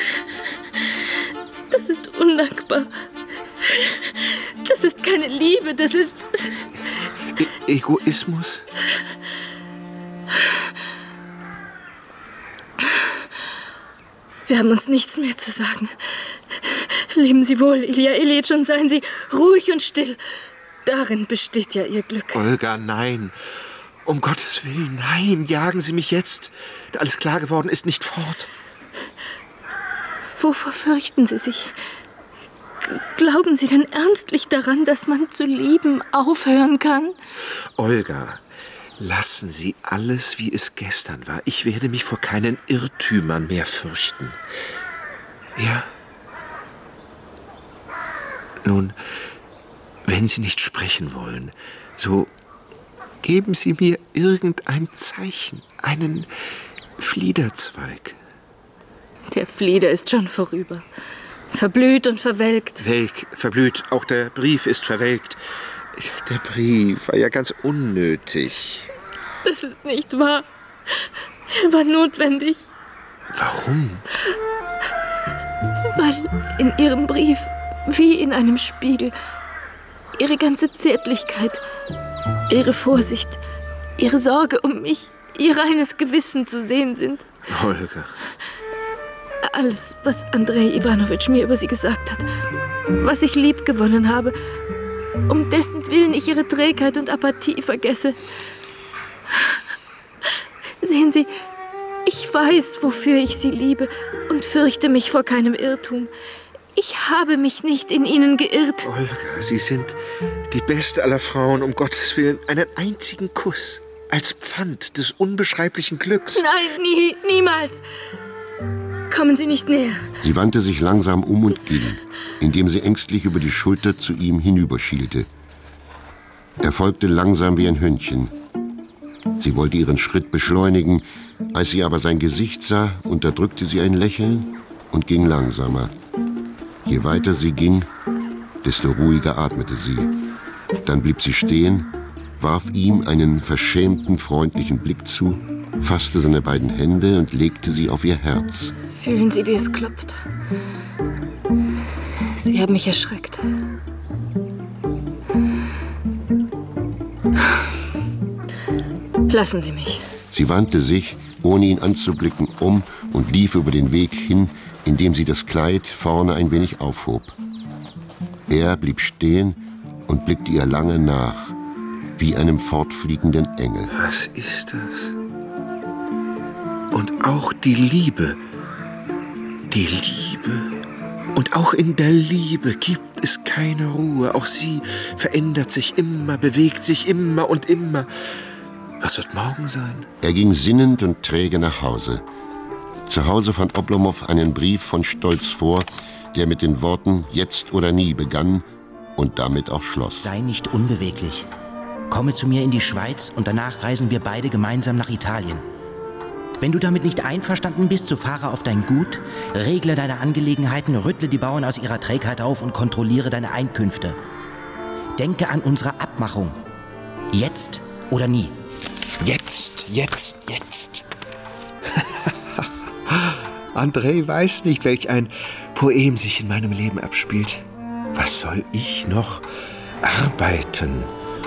Das ist undankbar. Das ist keine Liebe, das ist... Egoismus? Wir haben uns nichts mehr zu sagen. Leben Sie wohl, Ilja Ilyitsch, und seien Sie ruhig und still. Darin besteht ja Ihr Glück. Olga, nein. Um Gottes Willen, nein, jagen Sie mich jetzt, da alles klar geworden ist, nicht fort. Wovor fürchten Sie sich? Glauben Sie denn ernstlich daran, dass man zu lieben aufhören kann? Olga, lassen Sie alles, wie es gestern war. Ich werde mich vor keinen Irrtümern mehr fürchten. Ja? Nun, wenn Sie nicht sprechen wollen, so geben Sie mir irgendein Zeichen, einen Fliederzweig. Der Flieder ist schon vorüber. Verblüht und verwelkt. Verblüht. Auch der Brief ist verwelkt. Der Brief war ja ganz unnötig. Das ist nicht wahr. Er war notwendig. Warum? Weil in Ihrem Brief, wie in einem Spiegel, Ihre ganze Zärtlichkeit, Ihre Vorsicht, Ihre Sorge um mich, Ihr reines Gewissen zu sehen sind. Olga. Alles, was Andrei Iwanowitsch mir über Sie gesagt hat, was ich liebgewonnen habe, um dessen Willen ich Ihre Trägheit und Apathie vergesse. Sehen Sie, ich weiß, wofür ich Sie liebe und fürchte mich vor keinem Irrtum. Ich habe mich nicht in Ihnen geirrt. Olga, Sie sind die beste aller Frauen, um Gottes Willen, einen einzigen Kuss als Pfand des unbeschreiblichen Glücks. Nein, niemals. Kommen Sie nicht näher. Sie wandte sich langsam um und ging, indem sie ängstlich über die Schulter zu ihm hinüberschielte. Er folgte langsam wie ein Hündchen. Sie wollte ihren Schritt beschleunigen, als sie aber sein Gesicht sah, unterdrückte sie ein Lächeln und ging langsamer. Je weiter sie ging, desto ruhiger atmete sie. Dann blieb sie stehen, warf ihm einen verschämten, freundlichen Blick zu, fasste seine beiden Hände und legte sie auf ihr Herz. Fühlen Sie, wie es klopft. Sie haben mich erschreckt. Lassen Sie mich. Sie wandte sich, ohne ihn anzublicken, um und lief über den Weg hin, indem sie das Kleid vorne ein wenig aufhob. Er blieb stehen und blickte ihr lange nach, wie einem fortfliegenden Engel. Was ist das? Und auch die Liebe. Die Liebe. Und auch in der Liebe gibt es keine Ruhe. Auch sie verändert sich immer, bewegt sich immer und immer. Was wird morgen sein? Er ging sinnend und träge nach Hause. Zu Hause fand Oblomow einen Brief von Stolz vor, der mit den Worten »Jetzt oder nie« begann und damit auch Schloss. Sei nicht unbeweglich. Komme zu mir in die Schweiz und danach reisen wir beide gemeinsam nach Italien. Wenn du damit nicht einverstanden bist, so fahre auf dein Gut, regle deine Angelegenheiten, rüttle die Bauern aus ihrer Trägheit auf und kontrolliere deine Einkünfte. Denke an unsere Abmachung. Jetzt oder nie. Jetzt. André weiß nicht, welch ein Poem sich in meinem Leben abspielt. Was soll ich noch arbeiten?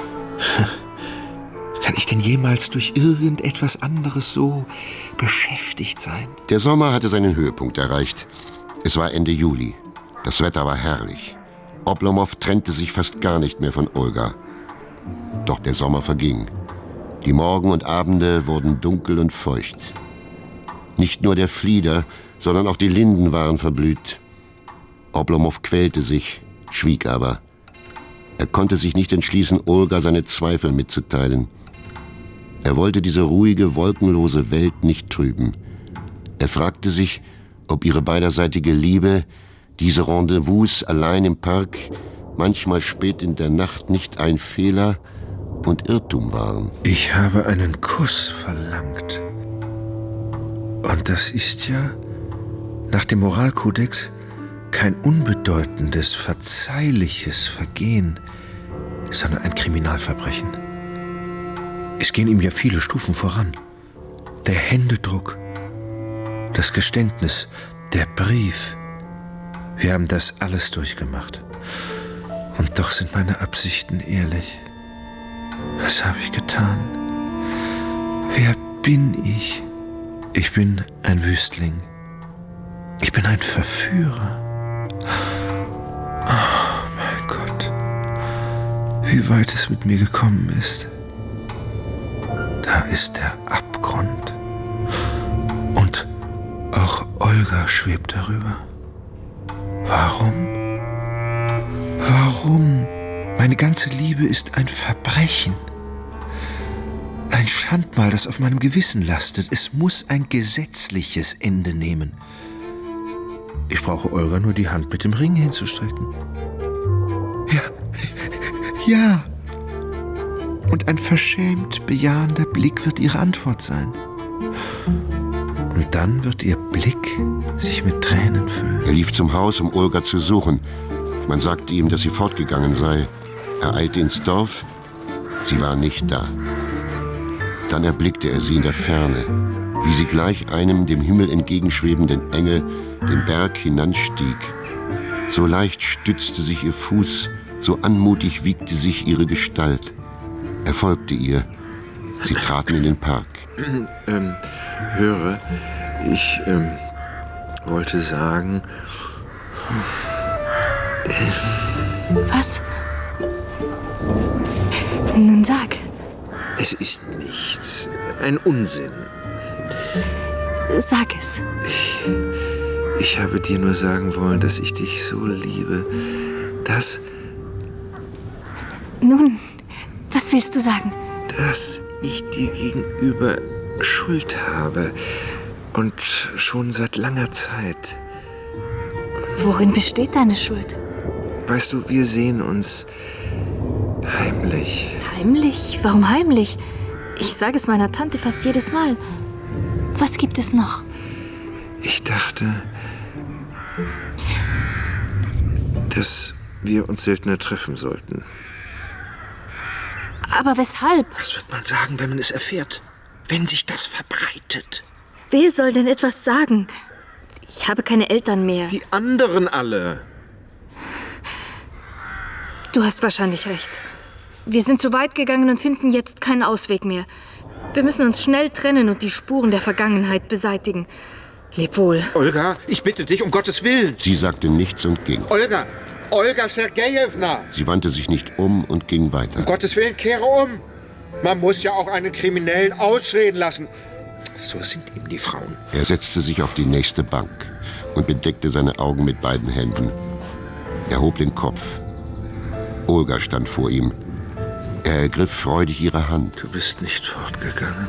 Kann ich denn jemals durch irgendetwas anderes so beschäftigt sein? Der Sommer hatte seinen Höhepunkt erreicht. Es war Ende Juli. Das Wetter war herrlich. Oblomow trennte sich fast gar nicht mehr von Olga. Doch der Sommer verging. Die Morgen und Abende wurden dunkel und feucht. Nicht nur der Flieder, sondern auch die Linden waren verblüht. Oblomow quälte sich, schwieg aber. Er konnte sich nicht entschließen, Olga seine Zweifel mitzuteilen. Er wollte diese ruhige, wolkenlose Welt nicht trüben. Er fragte sich, ob ihre beiderseitige Liebe, diese Rendezvous allein im Park, manchmal spät in der Nacht nicht ein Fehler und Irrtum waren. Ich habe einen Kuss verlangt. Und das ist ja, nach dem Moralkodex, kein unbedeutendes, verzeihliches Vergehen, sondern ein Kriminalverbrechen. Es gehen ihm ja viele Stufen voran. Der Händedruck, das Geständnis, der Brief. Wir haben das alles durchgemacht. Und doch sind meine Absichten ehrlich. Was habe ich getan? Wer bin ich? Ich bin ein Wüstling. Ich bin ein Verführer. Oh mein Gott, wie weit es mit mir gekommen ist. Da ist der Abgrund. Und auch Olga schwebt darüber. Warum? Warum? Meine ganze Liebe ist ein Verbrechen. Ein Schandmal, das auf meinem Gewissen lastet. Es muss ein gesetzliches Ende nehmen. Ich brauche Olga nur die Hand mit dem Ring hinzustrecken. Ja. Und ein verschämt bejahender Blick wird ihre Antwort sein. Und dann wird ihr Blick sich mit Tränen füllen. Er lief zum Haus, um Olga zu suchen. Man sagte ihm, dass sie fortgegangen sei. Er eilte ins Dorf. Sie war nicht da. Dann erblickte er sie in der Ferne, wie sie gleich einem dem Himmel entgegenschwebenden Engel den Berg hinanstieg. So leicht stützte sich ihr Fuß, so anmutig wiegte sich ihre Gestalt. Er folgte ihr. Sie traten in den Park. Höre, ich wollte sagen... Was? Nun sag. Es ist nichts. Ein Unsinn. Sag es. Ich habe dir nur sagen wollen, dass ich dich so liebe, dass... Nun, was willst du sagen? Dass ich dir gegenüber Schuld habe. Und schon seit langer Zeit. Worin besteht deine Schuld? Weißt du, wir sehen uns heimlich. Heimlich? Warum heimlich? Ich sage es meiner Tante fast jedes Mal. Was gibt es noch? Ich dachte, dass wir uns seltener treffen sollten. Aber weshalb? Was wird man sagen, wenn man es erfährt? Wenn sich das verbreitet? Wer soll denn etwas sagen? Ich habe keine Eltern mehr. Die anderen alle. Du hast wahrscheinlich recht. Wir sind zu weit gegangen und finden jetzt keinen Ausweg mehr. Wir müssen uns schnell trennen und die Spuren der Vergangenheit beseitigen. Leb wohl. Olga, ich bitte dich, um Gottes Willen. Sie sagte nichts und ging. Olga Sergejewna. Sie wandte sich nicht um und ging weiter. Um Gottes Willen, kehre um. Man muss ja auch einen Kriminellen ausreden lassen. So sind eben die Frauen. Er setzte sich auf die nächste Bank und bedeckte seine Augen mit beiden Händen. Er hob den Kopf. Olga stand vor ihm. Er ergriff freudig ihre Hand. Du bist nicht fortgegangen.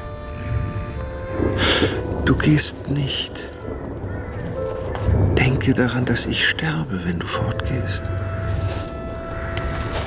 Du gehst nicht. Denke daran, dass ich sterbe, wenn du fortgehst.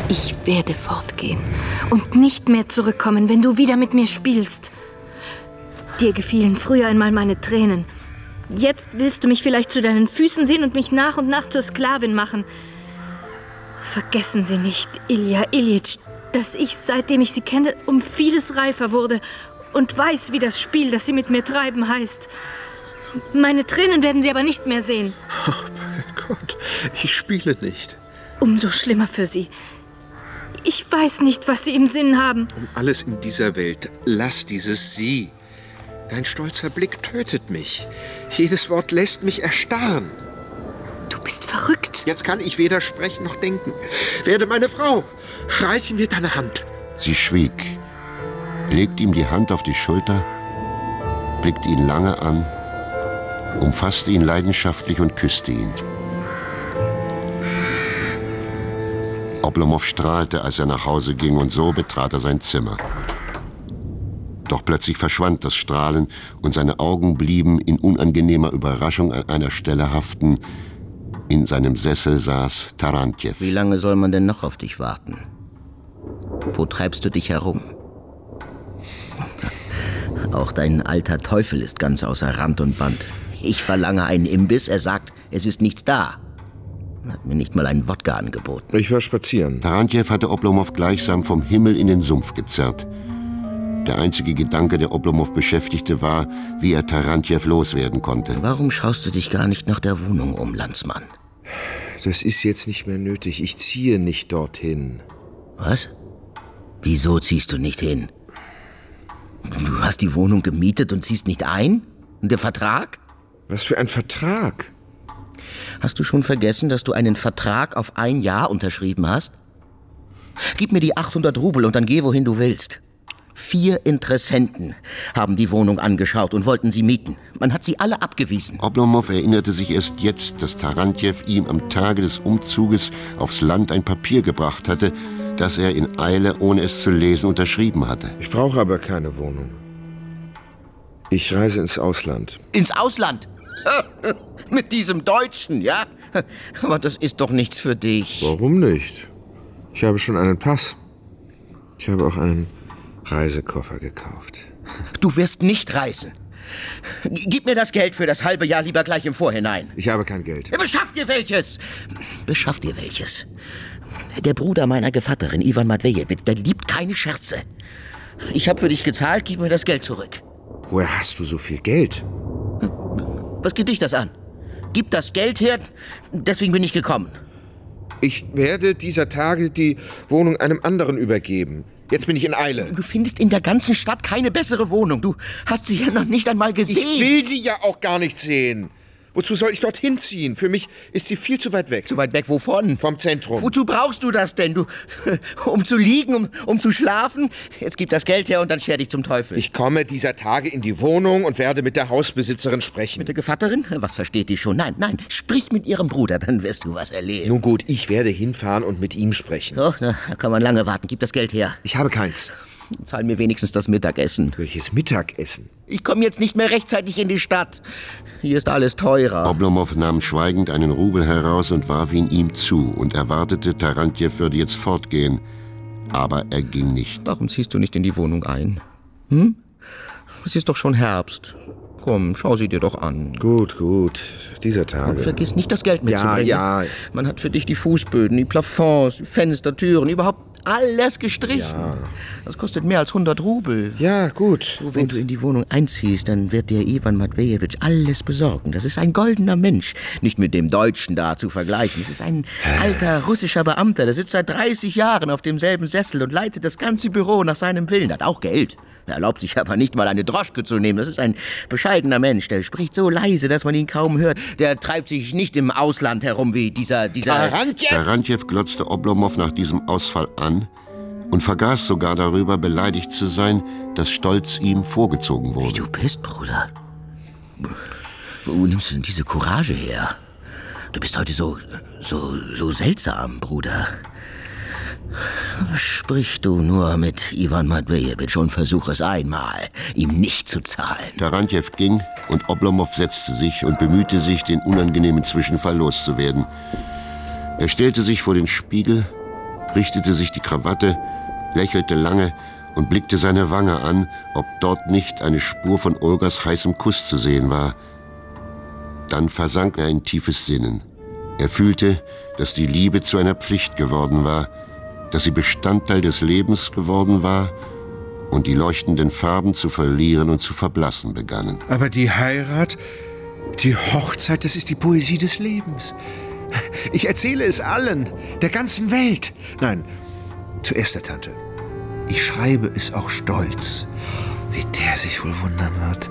Ich werde fortgehen und nicht mehr zurückkommen, wenn du wieder mit mir spielst. Dir gefielen früher einmal meine Tränen. Jetzt willst du mich vielleicht zu deinen Füßen sehen und mich nach und nach zur Sklavin machen. Vergessen Sie nicht, Ilja Iljitsch, dass ich, seitdem ich Sie kenne, um vieles reifer wurde und weiß, wie das Spiel, das Sie mit mir treiben, heißt. Meine Tränen werden Sie aber nicht mehr sehen. Oh mein Gott, ich spiele nicht. Umso schlimmer für Sie. Ich weiß nicht, was Sie im Sinn haben. Um alles in dieser Welt, lass dieses Sie. Dein stolzer Blick tötet mich. Jedes Wort lässt mich erstarren. Du bist verrückt. Jetzt kann ich weder sprechen noch denken. Werde meine Frau. Reiß mir deine Hand. Sie schwieg, legte ihm die Hand auf die Schulter, blickte ihn lange an, umfasste ihn leidenschaftlich und küsste ihn. Oblomov strahlte, als er nach Hause ging, und so betrat er sein Zimmer. Doch plötzlich verschwand das Strahlen und seine Augen blieben in unangenehmer Überraschung an einer Stelle haften. In seinem Sessel saß Tarantjew. Wie lange soll man denn noch auf dich warten? Wo treibst du dich herum? Auch dein alter Teufel ist ganz außer Rand und Band. Ich verlange einen Imbiss, er sagt, es ist nichts da. Er hat mir nicht mal einen Wodka angeboten. Ich war spazieren. Tarantjew hatte Oblomov gleichsam vom Himmel in den Sumpf gezerrt. Der einzige Gedanke, der Oblomov beschäftigte, war, wie er Tarantjew loswerden konnte. Warum schaust du dich gar nicht nach der Wohnung um, Landsmann? Das ist jetzt nicht mehr nötig. Ich ziehe nicht dorthin. Was? Wieso ziehst du nicht hin? Du hast die Wohnung gemietet und ziehst nicht ein? Und der Vertrag? Was für ein Vertrag? Hast du schon vergessen, dass du einen Vertrag auf 1 Jahr unterschrieben hast? Gib mir die 800 Rubel und dann geh, wohin du willst. 4 Interessenten haben die Wohnung angeschaut und wollten sie mieten. Man hat sie alle abgewiesen. Oblomov erinnerte sich erst jetzt, dass Tarantjew ihm am Tage des Umzuges aufs Land ein Papier gebracht hatte, das er in Eile, ohne es zu lesen, unterschrieben hatte. Ich brauche aber keine Wohnung. Ich reise ins Ausland. Ins Ausland? Mit diesem Deutschen, ja? Aber das ist doch nichts für dich. Warum nicht? Ich habe schon einen Pass. Ich habe auch einen Reisekoffer gekauft. Du wirst nicht reisen. Gib mir das Geld für das halbe Jahr lieber gleich im Vorhinein. Ich habe kein Geld. Beschaff dir welches! Beschaff dir welches. Der Bruder meiner Gevatterin, Iwan Matwejewitsch, der liebt keine Scherze. Ich habe für dich gezahlt, gib mir das Geld zurück. Woher hast du so viel Geld? Was geht dich das an? Gib das Geld her, deswegen bin ich gekommen. Ich werde dieser Tage die Wohnung einem anderen übergeben. Jetzt bin ich in Eile. Du findest in der ganzen Stadt keine bessere Wohnung. Du hast sie ja noch nicht einmal gesehen. Ich will sie ja auch gar nicht sehen. Wozu soll ich dorthin ziehen? Für mich ist sie viel zu weit weg. Zu weit weg wovon? Vom Zentrum. Wozu brauchst du das denn? Um zu liegen, um zu schlafen? Jetzt gib das Geld her und dann scher dich zum Teufel. Ich komme dieser Tage in die Wohnung und werde mit der Hausbesitzerin sprechen. Mit der Gevatterin? Was versteht die schon? Nein, sprich mit ihrem Bruder, dann wirst du was erleben. Nun gut, ich werde hinfahren und mit ihm sprechen. Oh, da kann man lange warten. Gib das Geld her. Ich habe keins. Zahl mir wenigstens das Mittagessen. Welches Mittagessen? Ich komme jetzt nicht mehr rechtzeitig in die Stadt. Hier ist alles teurer. Oblomov nahm schweigend einen Rubel heraus und warf ihn ihm zu und erwartete, Tarantjew würde jetzt fortgehen. Aber er ging nicht. Warum ziehst du nicht in die Wohnung ein? Es ist doch schon Herbst. Komm, schau sie dir doch an. Gut. Dieser Tage. Und vergiss nicht, das Geld mitzubringen. Ja. Man hat für dich die Fußböden, die Plafonds, die Fenster, Türen, überhaupt alles gestrichen. Ja. Das kostet mehr als 100 Rubel. Ja, gut. Wenn du in die Wohnung einziehst, dann wird dir Iwan Matwejewitsch alles besorgen. Das ist ein goldener Mensch. Nicht mit dem Deutschen da zu vergleichen. Es ist ein alter russischer Beamter, der sitzt seit 30 Jahren auf demselben Sessel und leitet das ganze Büro nach seinem Willen. Hat auch Geld. Er erlaubt sich aber nicht mal eine Droschke zu nehmen. Das ist ein bescheidener Mensch. Der spricht so leise, dass man ihn kaum hört. Der treibt sich nicht im Ausland herum wie dieser... Tarantjew glotzte Oblomov nach diesem Ausfall an und vergaß sogar darüber, beleidigt zu sein, dass Stolz ihm vorgezogen wurde. Wie du bist, Bruder. Wo nimmst du denn diese Courage her? Du bist heute so seltsam, Bruder. Sprich du nur mit Iwan Matwejewitsch und versuch es einmal, ihm nicht zu zahlen. Tarantjew ging und Oblomov setzte sich und bemühte sich, den unangenehmen Zwischenfall loszuwerden. Er stellte sich vor den Spiegel, richtete sich die Krawatte, lächelte lange und blickte seine Wange an, ob dort nicht eine Spur von Olgas heißem Kuss zu sehen war. Dann versank er in tiefes Sinnen. Er fühlte, dass die Liebe zu einer Pflicht geworden war, dass sie Bestandteil des Lebens geworden war und die leuchtenden Farben zu verlieren und zu verblassen begannen. Aber die Heirat, die Hochzeit, das ist die Poesie des Lebens. Ich erzähle es allen, der ganzen Welt. Nein, zuerst der Tante. Ich schreibe es auch stolz, wie der sich wohl wundern wird.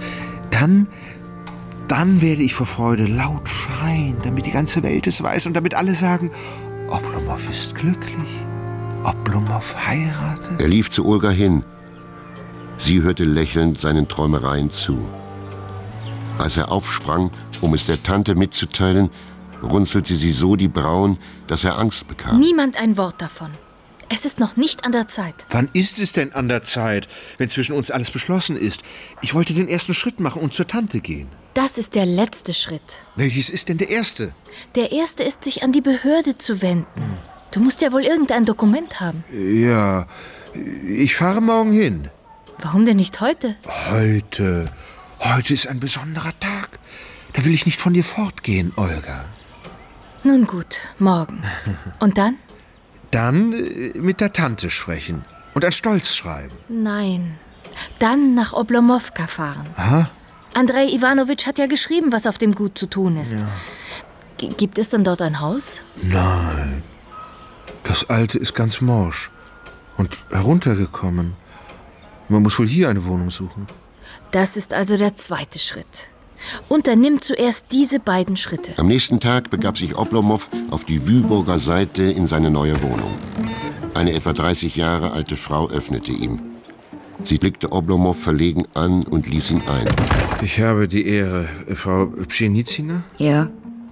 Dann werde ich vor Freude laut schreien, damit die ganze Welt es weiß und damit alle sagen, Oblomov ist glücklich, Oblomov heiratet. Er lief zu Olga hin. Sie hörte lächelnd seinen Träumereien zu. Als er aufsprang, um es der Tante mitzuteilen, runzelte sie so die Brauen, dass er Angst bekam. Niemand ein Wort davon. Es ist noch nicht an der Zeit. Wann ist es denn an der Zeit, wenn zwischen uns alles beschlossen ist? Ich wollte den ersten Schritt machen und zur Tante gehen. Das ist der letzte Schritt. Welches ist denn der erste? Der erste ist, sich an die Behörde zu wenden. Du musst ja wohl irgendein Dokument haben. Ja, ich fahre morgen hin. Warum denn nicht heute? Heute ist ein besonderer Tag. Da will ich nicht von dir fortgehen, Olga. Nun gut, morgen. Und dann? Dann mit der Tante sprechen und ein Stolz schreiben. Nein, dann nach Oblomowka fahren. Aha. Andrei Iwanowitsch hat ja geschrieben, was auf dem Gut zu tun ist. Ja. Gibt es denn dort ein Haus? Nein, das alte ist ganz morsch und heruntergekommen. Man muss wohl hier eine Wohnung suchen. Das ist also der zweite Schritt. Unternimm zuerst diese beiden Schritte. Am nächsten Tag begab sich Oblomov auf die Wühlburger Seite in seine neue Wohnung. Eine etwa 30 Jahre alte Frau öffnete ihm. Sie blickte Oblomov verlegen an und ließ ihn ein. Ich habe die Ehre, Frau Pschenitzina? Ja.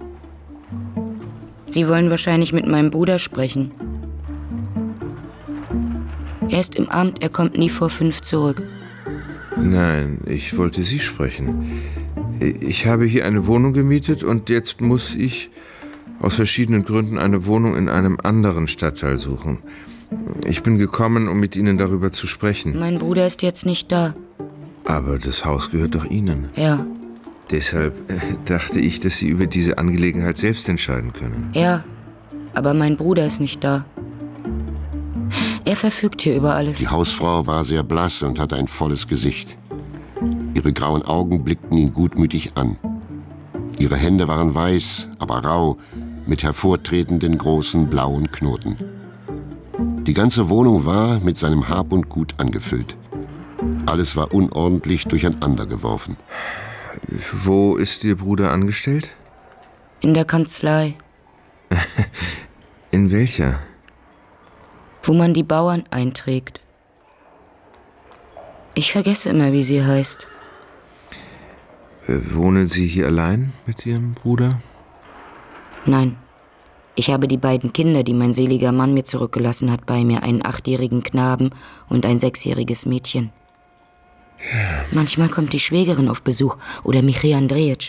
Sie wollen wahrscheinlich mit meinem Bruder sprechen. Er ist im Amt, er kommt nie vor 5 zurück. Nein, ich wollte Sie sprechen. Ich habe hier eine Wohnung gemietet und jetzt muss ich aus verschiedenen Gründen eine Wohnung in einem anderen Stadtteil suchen. Ich bin gekommen, um mit Ihnen darüber zu sprechen. Mein Bruder ist jetzt nicht da. Aber das Haus gehört doch Ihnen. Ja. Deshalb dachte ich, dass Sie über diese Angelegenheit selbst entscheiden können. Ja, aber mein Bruder ist nicht da. Er verfügt hier über alles. Die Hausfrau war sehr blass und hatte ein volles Gesicht. Ihre grauen Augen blickten ihn gutmütig an. Ihre Hände waren weiß, aber rau, mit hervortretenden großen blauen Knoten. Die ganze Wohnung war mit seinem Hab und Gut angefüllt. Alles war unordentlich durcheinander geworfen. Wo ist Ihr Bruder angestellt? In der Kanzlei. In welcher? Wo man die Bauern einträgt. Ich vergesse immer, wie sie heißt. Wohnen Sie hier allein mit Ihrem Bruder? Nein. Ich habe die beiden Kinder, die mein seliger Mann mir zurückgelassen hat, bei mir, einen 8-jährigen Knaben und ein 6-jähriges Mädchen. Ja. Manchmal kommt die Schwägerin auf Besuch oder Michail Andrejitsch.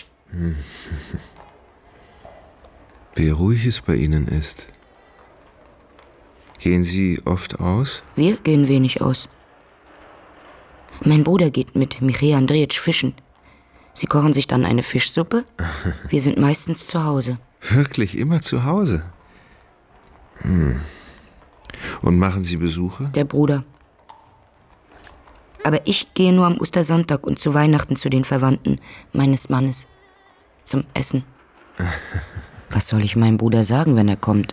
Wie ruhig es bei Ihnen ist. Gehen Sie oft aus? Wir gehen wenig aus. Mein Bruder geht mit Michail Andrejitsch fischen. Sie kochen sich dann eine Fischsuppe. Wir sind meistens zu Hause. Wirklich immer zu Hause? Und machen Sie Besuche? Der Bruder. Aber ich gehe nur am Ostersonntag und zu Weihnachten zu den Verwandten meines Mannes. Zum Essen. Was soll ich meinem Bruder sagen, wenn er kommt?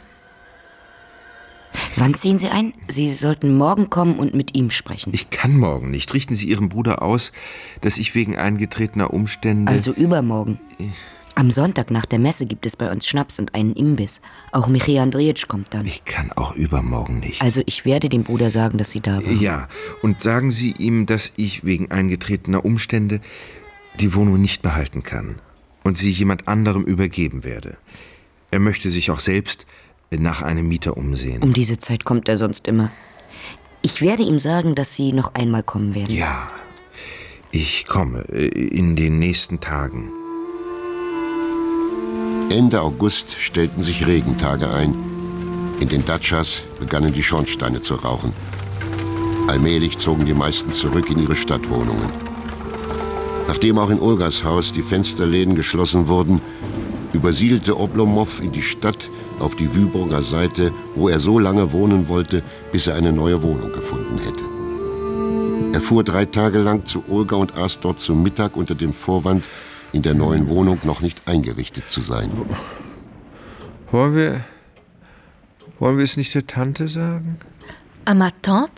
Wann ziehen Sie ein? Sie sollten morgen kommen und mit ihm sprechen. Ich kann morgen nicht. Richten Sie Ihrem Bruder aus, dass ich wegen eingetretener Umstände... Also übermorgen. Am Sonntag nach der Messe gibt es bei uns Schnaps und einen Imbiss. Auch Michail Andrejitsch kommt dann. Ich kann auch übermorgen nicht. Also ich werde dem Bruder sagen, dass Sie da waren. Ja, und sagen Sie ihm, dass ich wegen eingetretener Umstände die Wohnung nicht behalten kann und sie jemand anderem übergeben werde. Er möchte sich auch selbst nach einem Mieter umsehen. Um diese Zeit kommt er sonst immer. Ich werde ihm sagen, dass Sie noch einmal kommen werden. Ja, ich komme in den nächsten Tagen. Ende August stellten sich Regentage ein. In den Dachas begannen die Schornsteine zu rauchen. Allmählich zogen die meisten zurück in ihre Stadtwohnungen. Nachdem auch in Olgas Haus die Fensterläden geschlossen wurden, übersiedelte Oblomov in die Stadt auf die Wyborger Seite, wo er so lange wohnen wollte, bis er eine neue Wohnung gefunden hätte. Er fuhr 3 Tage lang zu Olga und aß dort zum Mittag unter dem Vorwand, in der neuen Wohnung noch nicht eingerichtet zu sein. Wollen wir es nicht der Tante sagen? À ma tante?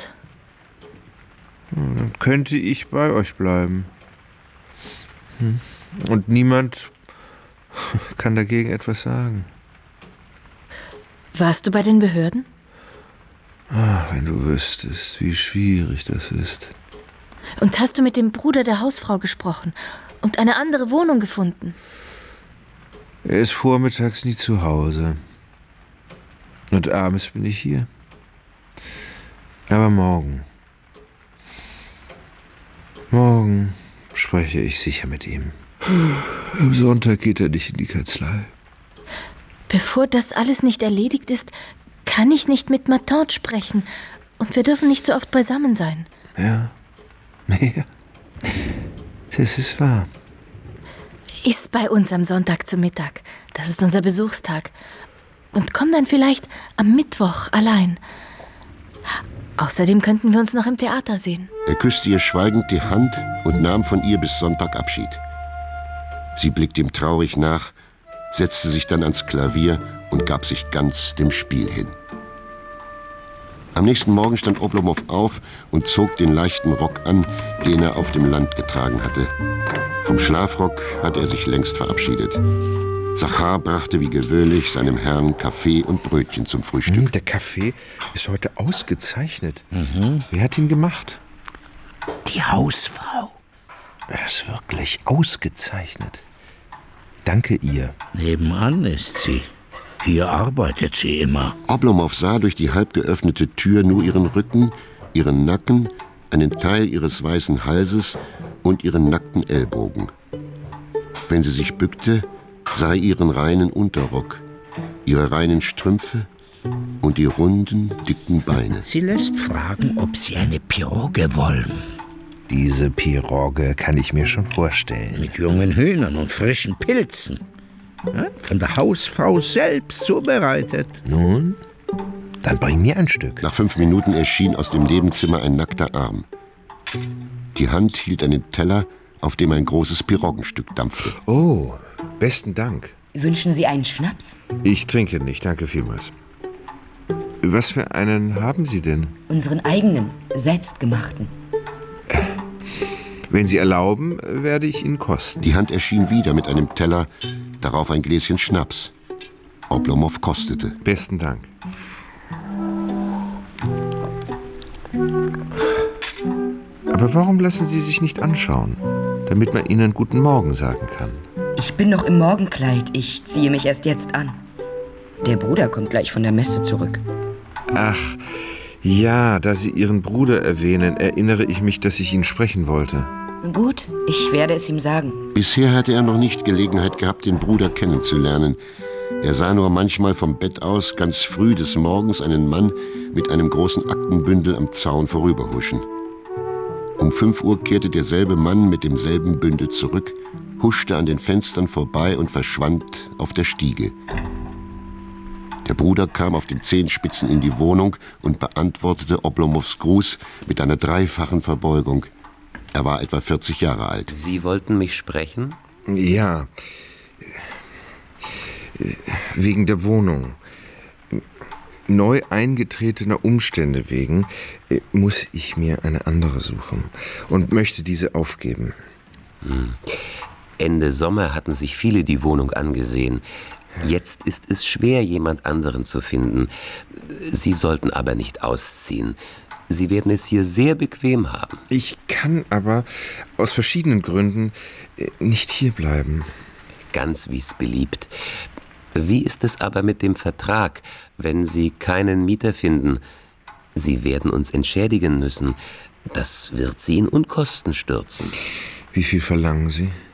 Dann könnte ich bei euch bleiben. Und niemand kann dagegen etwas sagen. Warst du bei den Behörden? Wenn du wüsstest, wie schwierig das ist. Und hast du mit dem Bruder der Hausfrau gesprochen und eine andere Wohnung gefunden? Er ist vormittags nie zu Hause. Und abends bin ich hier. Aber morgen spreche ich sicher mit ihm. Am Sonntag geht er nicht in die Kanzlei. Bevor das alles nicht erledigt ist, kann ich nicht mit ma tante sprechen. Und wir dürfen nicht so oft beisammen sein. Ja, das ist wahr. Iss bei uns am Sonntag zu Mittag. Das ist unser Besuchstag. Und komm dann vielleicht am Mittwoch allein. Außerdem könnten wir uns noch im Theater sehen. Er küsste ihr schweigend die Hand und nahm von ihr bis Sonntag Abschied. Sie blickte ihm traurig nach, setzte sich dann ans Klavier und gab sich ganz dem Spiel hin. Am nächsten Morgen stand Oblomov auf und zog den leichten Rock an, den er auf dem Land getragen hatte. Vom Schlafrock hatte er sich längst verabschiedet. Zachar brachte wie gewöhnlich seinem Herrn Kaffee und Brötchen zum Frühstück. Der Kaffee ist heute ausgezeichnet. Wer hat ihn gemacht? Die Hausfrau. Er ist wirklich ausgezeichnet. Danke ihr. Nebenan ist sie. Hier arbeitet sie immer. Oblomov sah durch die halb geöffnete Tür nur ihren Rücken, ihren Nacken, einen Teil ihres weißen Halses und ihren nackten Ellbogen. Wenn sie sich bückte, sah er ihren reinen Unterrock, ihre reinen Strümpfe und die runden, dicken Beine. Sie lässt fragen, ob Sie eine Pirogue wollen. Diese Pirogue kann ich mir schon vorstellen. Mit jungen Hühnern und frischen Pilzen. Ja, von der Hausfrau selbst zubereitet. Nun, dann bring mir ein Stück. Nach 5 Minuten erschien aus dem Nebenzimmer ein nackter Arm. Die Hand hielt einen Teller, auf dem ein großes Piroggenstück dampfte. Oh, besten Dank. Wünschen Sie einen Schnaps? Ich trinke nicht, danke vielmals. Was für einen haben Sie denn? Unseren eigenen, selbstgemachten. Wenn Sie erlauben, werde ich ihn kosten. Die Hand erschien wieder mit einem Teller, darauf ein Gläschen Schnaps. Oblomov kostete. Besten Dank. Aber warum lassen Sie sich nicht anschauen, damit man Ihnen guten Morgen sagen kann? Ich bin noch im Morgenkleid. Ich ziehe mich erst jetzt an. Der Bruder kommt gleich von der Messe zurück. Ach, ja, da Sie Ihren Bruder erwähnen, erinnere ich mich, dass ich ihn sprechen wollte. Gut, ich werde es ihm sagen. Bisher hatte er noch nicht Gelegenheit gehabt, den Bruder kennenzulernen. Er sah nur manchmal vom Bett aus ganz früh des Morgens einen Mann mit einem großen Aktenbündel am Zaun vorüberhuschen. Um 5 Uhr kehrte derselbe Mann mit demselben Bündel zurück, huschte an den Fenstern vorbei und verschwand auf der Stiege. Der Bruder kam auf den Zehenspitzen in die Wohnung und beantwortete Oblomovs Gruß mit einer 3-fachen Verbeugung. Er war etwa 40 Jahre alt. Sie wollten mich sprechen? Ja. Wegen der Wohnung. Neu eingetretener Umstände wegen muss ich mir eine andere suchen und möchte diese aufgeben. Ende Sommer hatten sich viele die Wohnung angesehen. Jetzt ist es schwer, jemand anderen zu finden. Sie sollten aber nicht ausziehen. Sie werden es hier sehr bequem haben. Ich kann aber aus verschiedenen Gründen nicht hierbleiben. Ganz wie es beliebt. Wie ist es aber mit dem Vertrag, wenn Sie keinen Mieter finden? Sie werden uns entschädigen müssen. Das wird Sie in Unkosten stürzen. Wie viel verlangen Sie?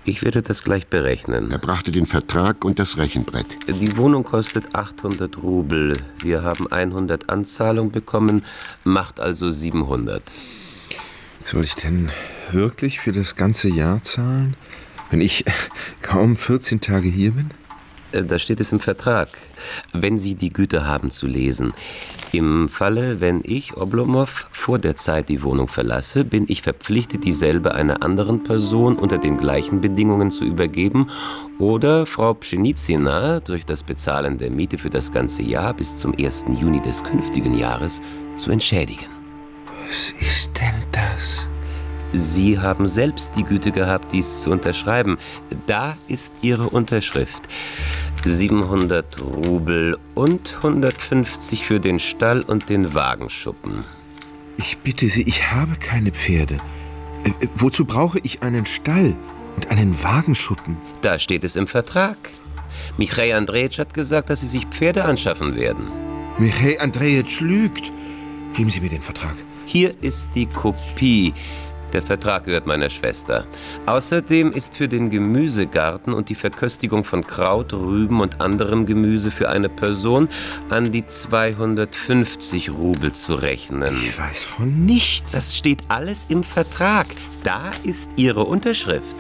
Ich werde das gleich berechnen. Er brachte den Vertrag und das Rechenbrett. Die Wohnung kostet 800 Rubel. Wir haben 100 Anzahlung bekommen, macht also 700. Soll ich denn wirklich für das ganze Jahr zahlen, wenn ich kaum 14 Tage hier bin? Da steht es im Vertrag, wenn Sie die Güte haben zu lesen. Im Falle, wenn ich, Oblomov, vor der Zeit die Wohnung verlasse, bin ich verpflichtet, dieselbe einer anderen Person unter den gleichen Bedingungen zu übergeben oder Frau Pschenitzina durch das Bezahlen der Miete für das ganze Jahr bis zum 1. Juni des künftigen Jahres zu entschädigen. Was ist denn das? Sie haben selbst die Güte gehabt, dies zu unterschreiben. Da ist Ihre Unterschrift. 700 Rubel und 150 für den Stall und den Wagenschuppen. Ich bitte Sie, ich habe keine Pferde. Wozu brauche ich einen Stall und einen Wagenschuppen? Da steht es im Vertrag. Michail Andrejitsch hat gesagt, dass Sie sich Pferde anschaffen werden. Michail Andrejitsch lügt. Geben Sie mir den Vertrag. Hier ist die Kopie. Der Vertrag gehört meiner Schwester. Außerdem ist für den Gemüsegarten und die Verköstigung von Kraut, Rüben und anderem Gemüse für eine Person an die 250 Rubel zu rechnen. Ich weiß von nichts. Das steht alles im Vertrag. Da ist Ihre Unterschrift.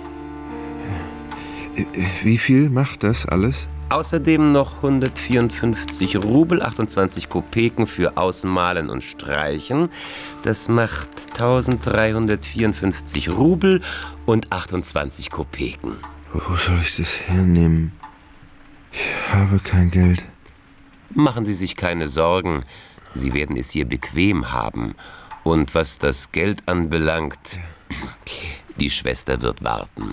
Wie viel macht das alles? Außerdem noch 154 Rubel, 28 Kopeken für Ausmalen und Streichen. Das macht 1354 Rubel und 28 Kopeken. Wo soll ich das hernehmen? Ich habe kein Geld. Machen Sie sich keine Sorgen. Sie werden es hier bequem haben. Und was das Geld anbelangt, die Schwester wird warten.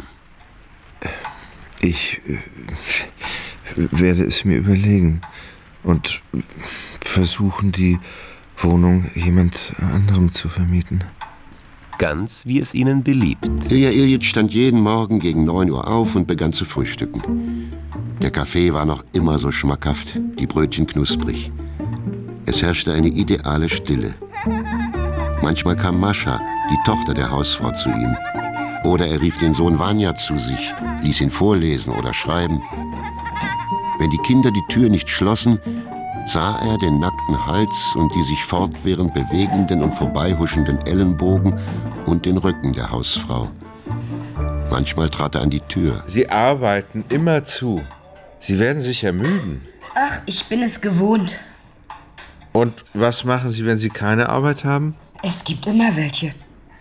Ich werde es mir überlegen und versuchen, die Wohnung jemand anderem zu vermieten. Ganz wie es Ihnen beliebt. Ilja Iljitsch stand jeden Morgen gegen 9 Uhr auf und begann zu frühstücken. Der Kaffee war noch immer so schmackhaft, die Brötchen knusprig. Es herrschte eine ideale Stille. Manchmal kam Mascha, die Tochter der Hausfrau, zu ihm. Oder er rief den Sohn Vanya zu sich, ließ ihn vorlesen oder schreiben. Wenn die Kinder die Tür nicht schlossen, sah er den nackten Hals und die sich fortwährend bewegenden und vorbeihuschenden Ellenbogen und den Rücken der Hausfrau. Manchmal trat er an die Tür. Sie arbeiten immer zu. Sie werden sich ermüden. Ach, ich bin es gewohnt. Und was machen Sie, wenn Sie keine Arbeit haben? Es gibt immer welche.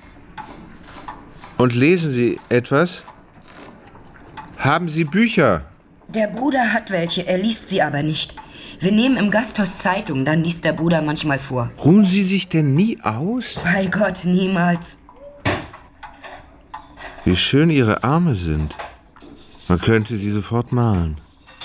Und lesen Sie etwas? Haben Sie Bücher? Der Bruder hat welche, er liest sie aber nicht. Wir nehmen im Gasthaus Zeitung, dann liest der Bruder manchmal vor. Ruhen Sie sich denn nie aus? Bei Gott, niemals. Wie schön Ihre Arme sind. Man könnte sie sofort malen.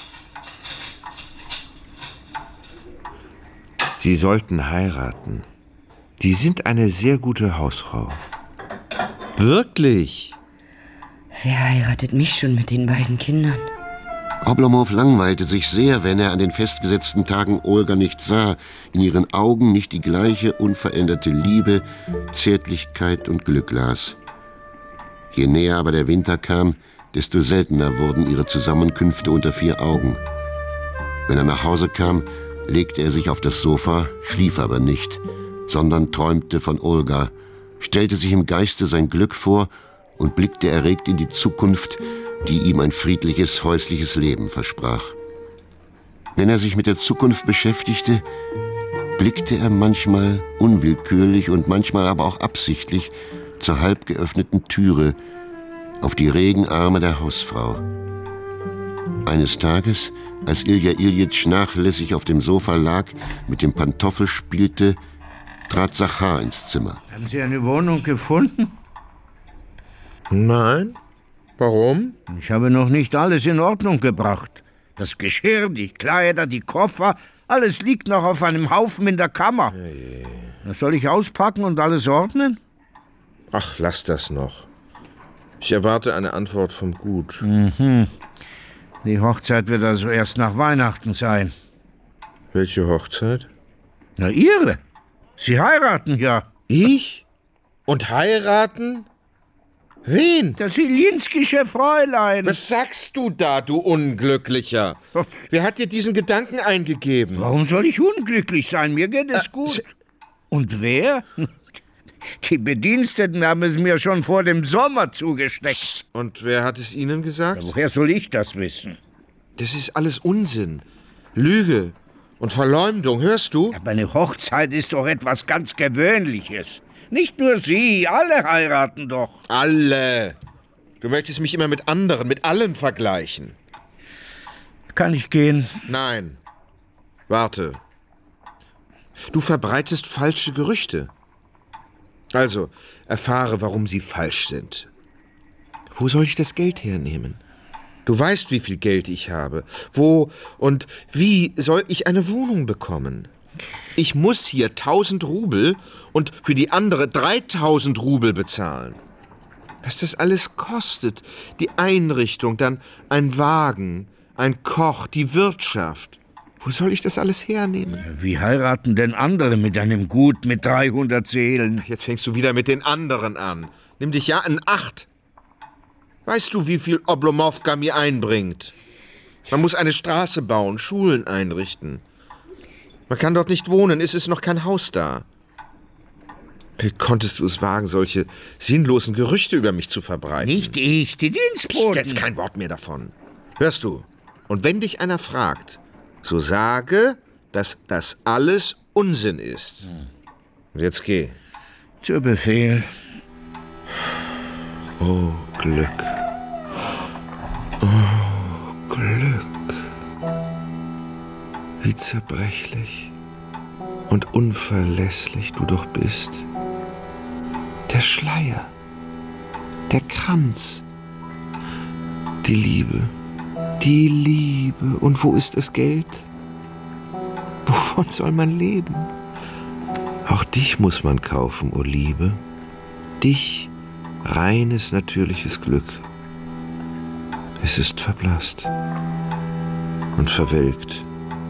Sie sollten heiraten. Die sind eine sehr gute Hausfrau. Wirklich? Wer heiratet mich schon mit den beiden Kindern? Oblomov langweilte sich sehr, wenn er an den festgesetzten Tagen Olga nicht sah, in ihren Augen nicht die gleiche unveränderte Liebe, Zärtlichkeit und Glück las. Je näher aber der Winter kam, desto seltener wurden ihre Zusammenkünfte unter 4 Augen. Wenn er nach Hause kam, legte er sich auf das Sofa, schlief aber nicht, sondern träumte von Olga, stellte sich im Geiste sein Glück vor und blickte erregt in die Zukunft, die ihm ein friedliches, häusliches Leben versprach. Wenn er sich mit der Zukunft beschäftigte, blickte er manchmal unwillkürlich und manchmal aber auch absichtlich zur halb geöffneten Türe auf die Regenarme der Hausfrau. Eines Tages, als Ilja Iljitsch nachlässig auf dem Sofa lag, mit dem Pantoffel spielte, trat Zachar ins Zimmer. Haben Sie eine Wohnung gefunden? Nein. Warum? Ich habe noch nicht alles in Ordnung gebracht. Das Geschirr, die Kleider, die Koffer, alles liegt noch auf einem Haufen in der Kammer. Das soll ich auspacken und alles ordnen? Ach, lass das noch. Ich erwarte eine Antwort vom Gut. Mhm. Die Hochzeit wird also erst nach Weihnachten sein. Welche Hochzeit? Na, Ihre. Sie heiraten ja. Ich? Und heiraten? Wen? Das Ilinskische Fräulein. Was sagst du da, du Unglücklicher? Wer hat dir diesen Gedanken eingegeben? Warum soll ich unglücklich sein? Mir geht es gut. Und wer? Die Bediensteten haben es mir schon vor dem Sommer zugesteckt. Und wer hat es Ihnen gesagt? Ja, woher soll ich das wissen? Das ist alles Unsinn. Lüge und Verleumdung, hörst du? Aber eine Hochzeit ist doch etwas ganz Gewöhnliches. Nicht nur Sie, alle heiraten doch. Alle. Du möchtest mich immer mit anderen, mit allen vergleichen. Kann ich gehen? Nein. Warte. Du verbreitest falsche Gerüchte. Also, erfahre, warum sie falsch sind. Wo soll ich das Geld hernehmen? Du weißt, wie viel Geld ich habe. Wo und wie soll ich eine Wohnung bekommen? Ich muss hier 1000 Rubel und für die andere 3000 Rubel bezahlen. Was das alles kostet, die Einrichtung, dann ein Wagen, ein Koch, die Wirtschaft. Wo soll ich das alles hernehmen? Wie heiraten denn andere mit einem Gut mit 300 Seelen? Jetzt fängst du wieder mit den anderen an. Nimm dich ja in Acht. Weißt du, wie viel Oblomowka mir einbringt? Man muss eine Straße bauen, Schulen einrichten. Man kann dort nicht wohnen, es ist noch kein Haus da. Wie konntest du es wagen, solche sinnlosen Gerüchte über mich zu verbreiten? Nicht ich, die Dienstboten. Jetzt kein Wort mehr davon. Hörst du? Und wenn dich einer fragt, so sage, dass das alles Unsinn ist. Und jetzt geh. Zu Befehl. Oh, Glück. Oh, Glück. Wie zerbrechlich und unverlässlich du doch bist. Der Schleier, der Kranz, die Liebe. Die Liebe. Und wo ist das Geld? Wovon soll man leben? Auch dich muss man kaufen, o Liebe. Dich, reines, natürliches Glück. Es ist verblasst und verwelkt.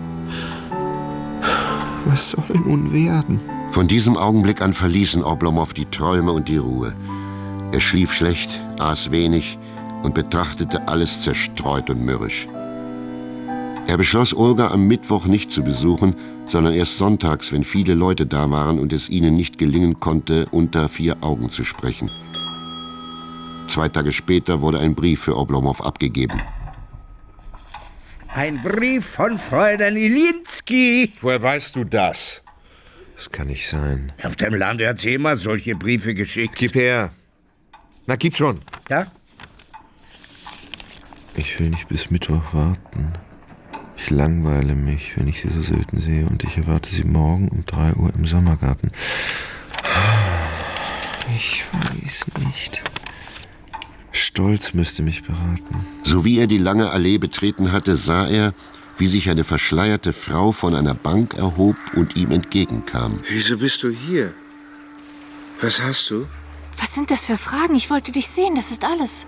Was soll nun werden? Von diesem Augenblick an verließen Oblomow die Träume und die Ruhe. Er schlief schlecht, aß wenig und betrachtete alles zerstreut und mürrisch. Er beschloss, Olga am Mittwoch nicht zu besuchen, sondern erst sonntags, wenn viele Leute da waren und es ihnen nicht gelingen konnte, unter 4 Augen zu sprechen. 2 Tage später wurde ein Brief für Oblomow abgegeben. Ein Brief von Fräulein Ilinski. Woher weißt du das? Das kann nicht sein. Auf dem Lande hat sie immer solche Briefe geschickt. Gib her. Na, gib schon. Da? Ich will nicht bis Mittwoch warten. Ich langweile mich, wenn ich sie so selten sehe, und ich erwarte sie morgen um 3 Uhr im Sommergarten. Ich weiß nicht. Stolz müsste mich beraten. So wie er die lange Allee betreten hatte, sah er, wie sich eine verschleierte Frau von einer Bank erhob und ihm entgegenkam. Wieso bist du hier? Was hast du? Was sind das für Fragen? Ich wollte dich sehen, das ist alles.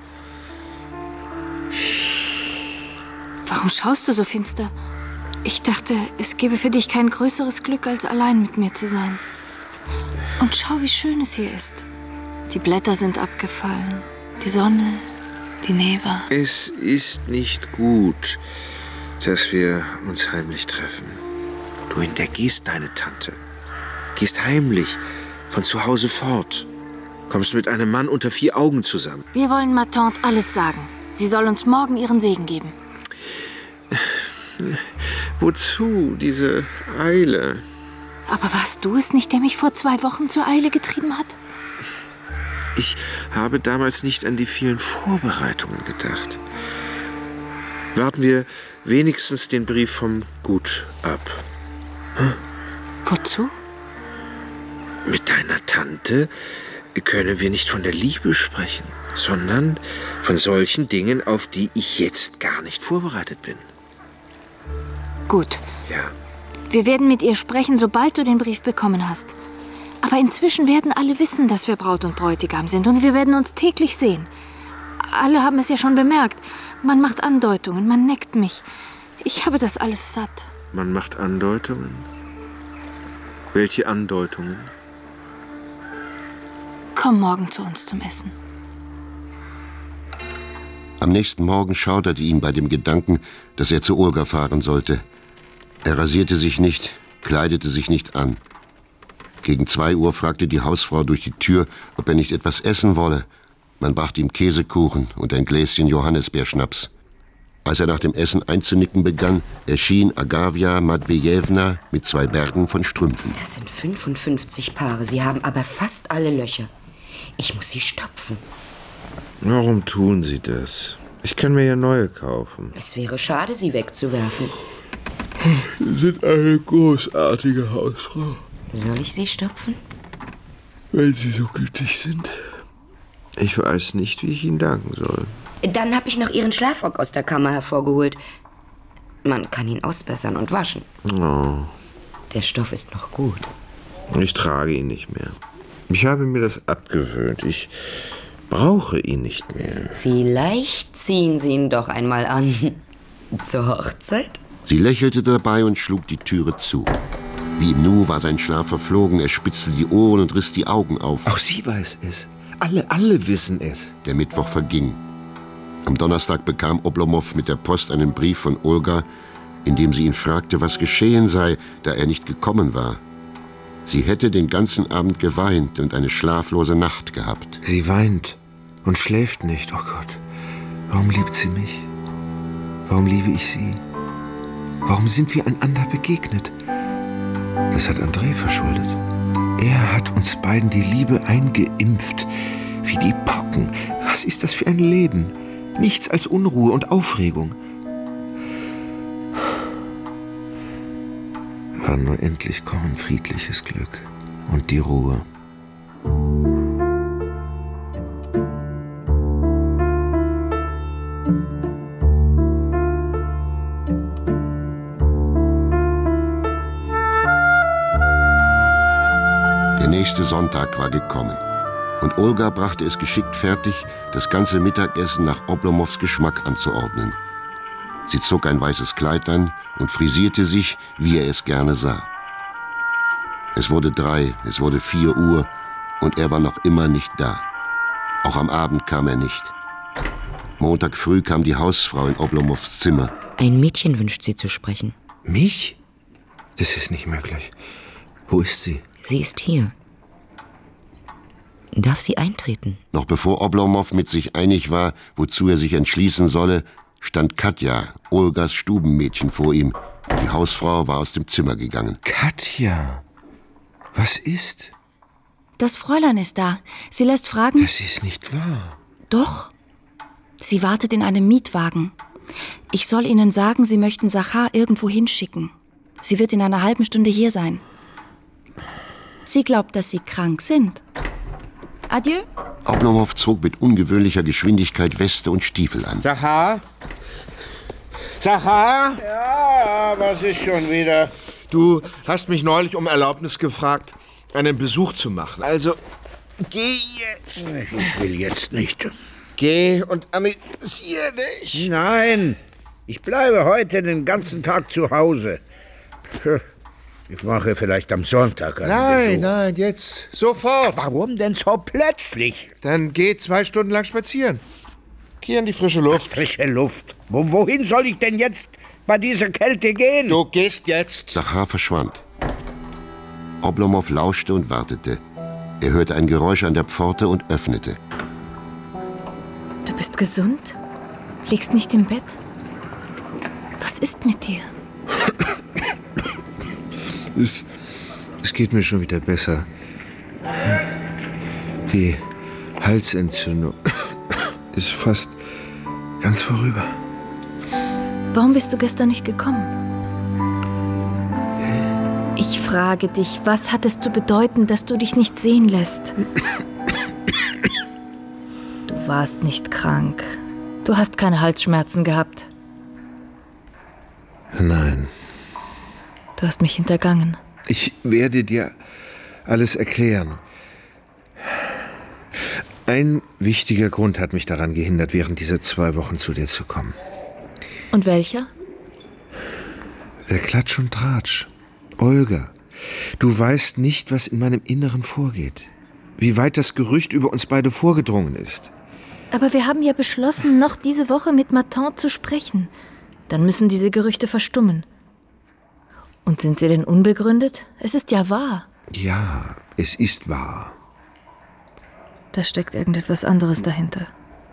Warum schaust du so finster? Ich dachte, es gäbe für dich kein größeres Glück, als allein mit mir zu sein. Und schau, wie schön es hier ist. Die Blätter sind abgefallen. Die Sonne, die Neva. Es ist nicht gut, dass wir uns heimlich treffen. Du hintergehst deine Tante. Gehst heimlich von zu Hause fort. Kommst mit einem Mann unter 4 Augen zusammen. Wir wollen ma Tante alles sagen. Sie soll uns morgen ihren Segen geben. Wozu diese Eile? Aber warst du es nicht, der mich vor 2 Wochen zur Eile getrieben hat? Ich habe damals nicht an die vielen Vorbereitungen gedacht. Warten wir wenigstens den Brief vom Gut ab. Hm? Wozu? Mit deiner Tante können wir nicht von der Liebe sprechen, sondern von solchen Dingen, auf die ich jetzt gar nicht vorbereitet bin. Gut. Ja. Wir werden mit ihr sprechen, sobald du den Brief bekommen hast. Aber inzwischen werden alle wissen, dass wir Braut und Bräutigam sind, und wir werden uns täglich sehen. Alle haben es ja schon bemerkt. Man macht Andeutungen, man neckt mich. Ich habe das alles satt. Man macht Andeutungen? Welche Andeutungen? Komm morgen zu uns zum Essen. Am nächsten Morgen schauderte ihn bei dem Gedanken, dass er zu Olga fahren sollte. Er rasierte sich nicht, kleidete sich nicht an. Gegen 2 Uhr fragte die Hausfrau durch die Tür, ob er nicht etwas essen wolle. Man brachte ihm Käsekuchen und ein Gläschen Johannisbeerschnaps. Als er nach dem Essen einzunicken begann, erschien Agavia Matwejewna mit 2 Bergen von Strümpfen. Das sind 55 Paare. Sie haben aber fast alle Löcher. Ich muss sie stopfen. Warum tun Sie das? Ich kann mir ja neue kaufen. Es wäre schade, sie wegzuwerfen. Sie sind eine großartige Hausfrau. Soll ich sie stopfen? Wenn Sie so gütig sind. Ich weiß nicht, wie ich Ihnen danken soll. Dann habe ich noch Ihren Schlafrock aus der Kammer hervorgeholt. Man kann ihn ausbessern und waschen. Oh. Der Stoff ist noch gut. Ich trage ihn nicht mehr. Ich habe mir das abgewöhnt. Ich brauche ihn nicht mehr. Vielleicht ziehen Sie ihn doch einmal an. Zur Hochzeit? Sie lächelte dabei und schlug die Türe zu. Wie im Nu war sein Schlaf verflogen. Er spitzte die Ohren und riss die Augen auf. Auch sie weiß es. Alle wissen es. Der Mittwoch verging. Am Donnerstag bekam Oblomov mit der Post einen Brief von Olga, in dem sie ihn fragte, was geschehen sei, da er nicht gekommen war. Sie hätte den ganzen Abend geweint und eine schlaflose Nacht gehabt. Sie weint und schläft nicht. Oh Gott, warum liebt sie mich? Warum liebe ich sie? Warum sind wir einander begegnet? Das hat André verschuldet. Er hat uns beiden die Liebe eingeimpft, wie die Pocken. Was ist das für ein Leben? Nichts als Unruhe und Aufregung. Wann nur endlich kommen friedliches Glück und die Ruhe. Der nächste Sonntag war gekommen. Und Olga brachte es geschickt fertig, das ganze Mittagessen nach Oblomows Geschmack anzuordnen. Sie zog ein weißes Kleid an und frisierte sich, wie er es gerne sah. Es wurde 3, es wurde 4 Uhr und er war noch immer nicht da. Auch am Abend kam er nicht. Montag früh kam die Hausfrau in Oblomows Zimmer. Ein Mädchen wünscht Sie zu sprechen. Mich? Das ist nicht möglich. Wo ist sie? Sie ist hier. Darf sie eintreten? Noch bevor Oblomow mit sich einig war, wozu er sich entschließen solle, stand Katja, Olgas Stubenmädchen, vor ihm. Die Hausfrau war aus dem Zimmer gegangen. Katja, was ist? Das Fräulein ist da. Sie lässt fragen... Das ist nicht wahr. Doch. Sie wartet in einem Mietwagen. Ich soll Ihnen sagen, Sie möchten Sachar irgendwo hinschicken. Sie wird in einer halben Stunde hier sein. Sie glaubt, dass Sie krank sind. Adieu. Oblomow zog mit ungewöhnlicher Geschwindigkeit Weste und Stiefel an. Sachar? Sachar? Ja, was ist schon wieder? Du hast mich neulich um Erlaubnis gefragt, einen Besuch zu machen. Also, geh jetzt. Ich will jetzt nicht. Geh und amüsier dich. Nein, ich bleibe heute den ganzen Tag zu Hause. Ich mache vielleicht am Sonntag einen Besuch. Nein, jetzt. Sofort. Warum denn so plötzlich? Dann geh 2 Stunden lang spazieren. Geh in die frische Luft. Frische Luft? Wohin soll ich denn jetzt bei dieser Kälte gehen? Du gehst jetzt. Sachar verschwand. Oblomow lauschte und wartete. Er hörte ein Geräusch an der Pforte und öffnete. Du bist gesund? Liegst nicht im Bett? Was ist mit dir? Es geht mir schon wieder besser. Die Halsentzündung ist fast ganz vorüber. Warum bist du gestern nicht gekommen? Ich frage dich, was hat es zu bedeuten, dass du dich nicht sehen lässt? Du warst nicht krank. Du hast keine Halsschmerzen gehabt. Nein. Du hast mich hintergangen. Ich werde dir alles erklären. Ein wichtiger Grund hat mich daran gehindert, während dieser 2 Wochen zu dir zu kommen. Und welcher? Der Klatsch und Tratsch. Olga, du weißt nicht, was in meinem Inneren vorgeht. Wie weit das Gerücht über uns beide vorgedrungen ist. Aber wir haben ja beschlossen, noch diese Woche mit Martin zu sprechen. Dann müssen diese Gerüchte verstummen. Und sind sie denn unbegründet? Es ist ja wahr. Ja, es ist wahr. Da steckt irgendetwas anderes dahinter.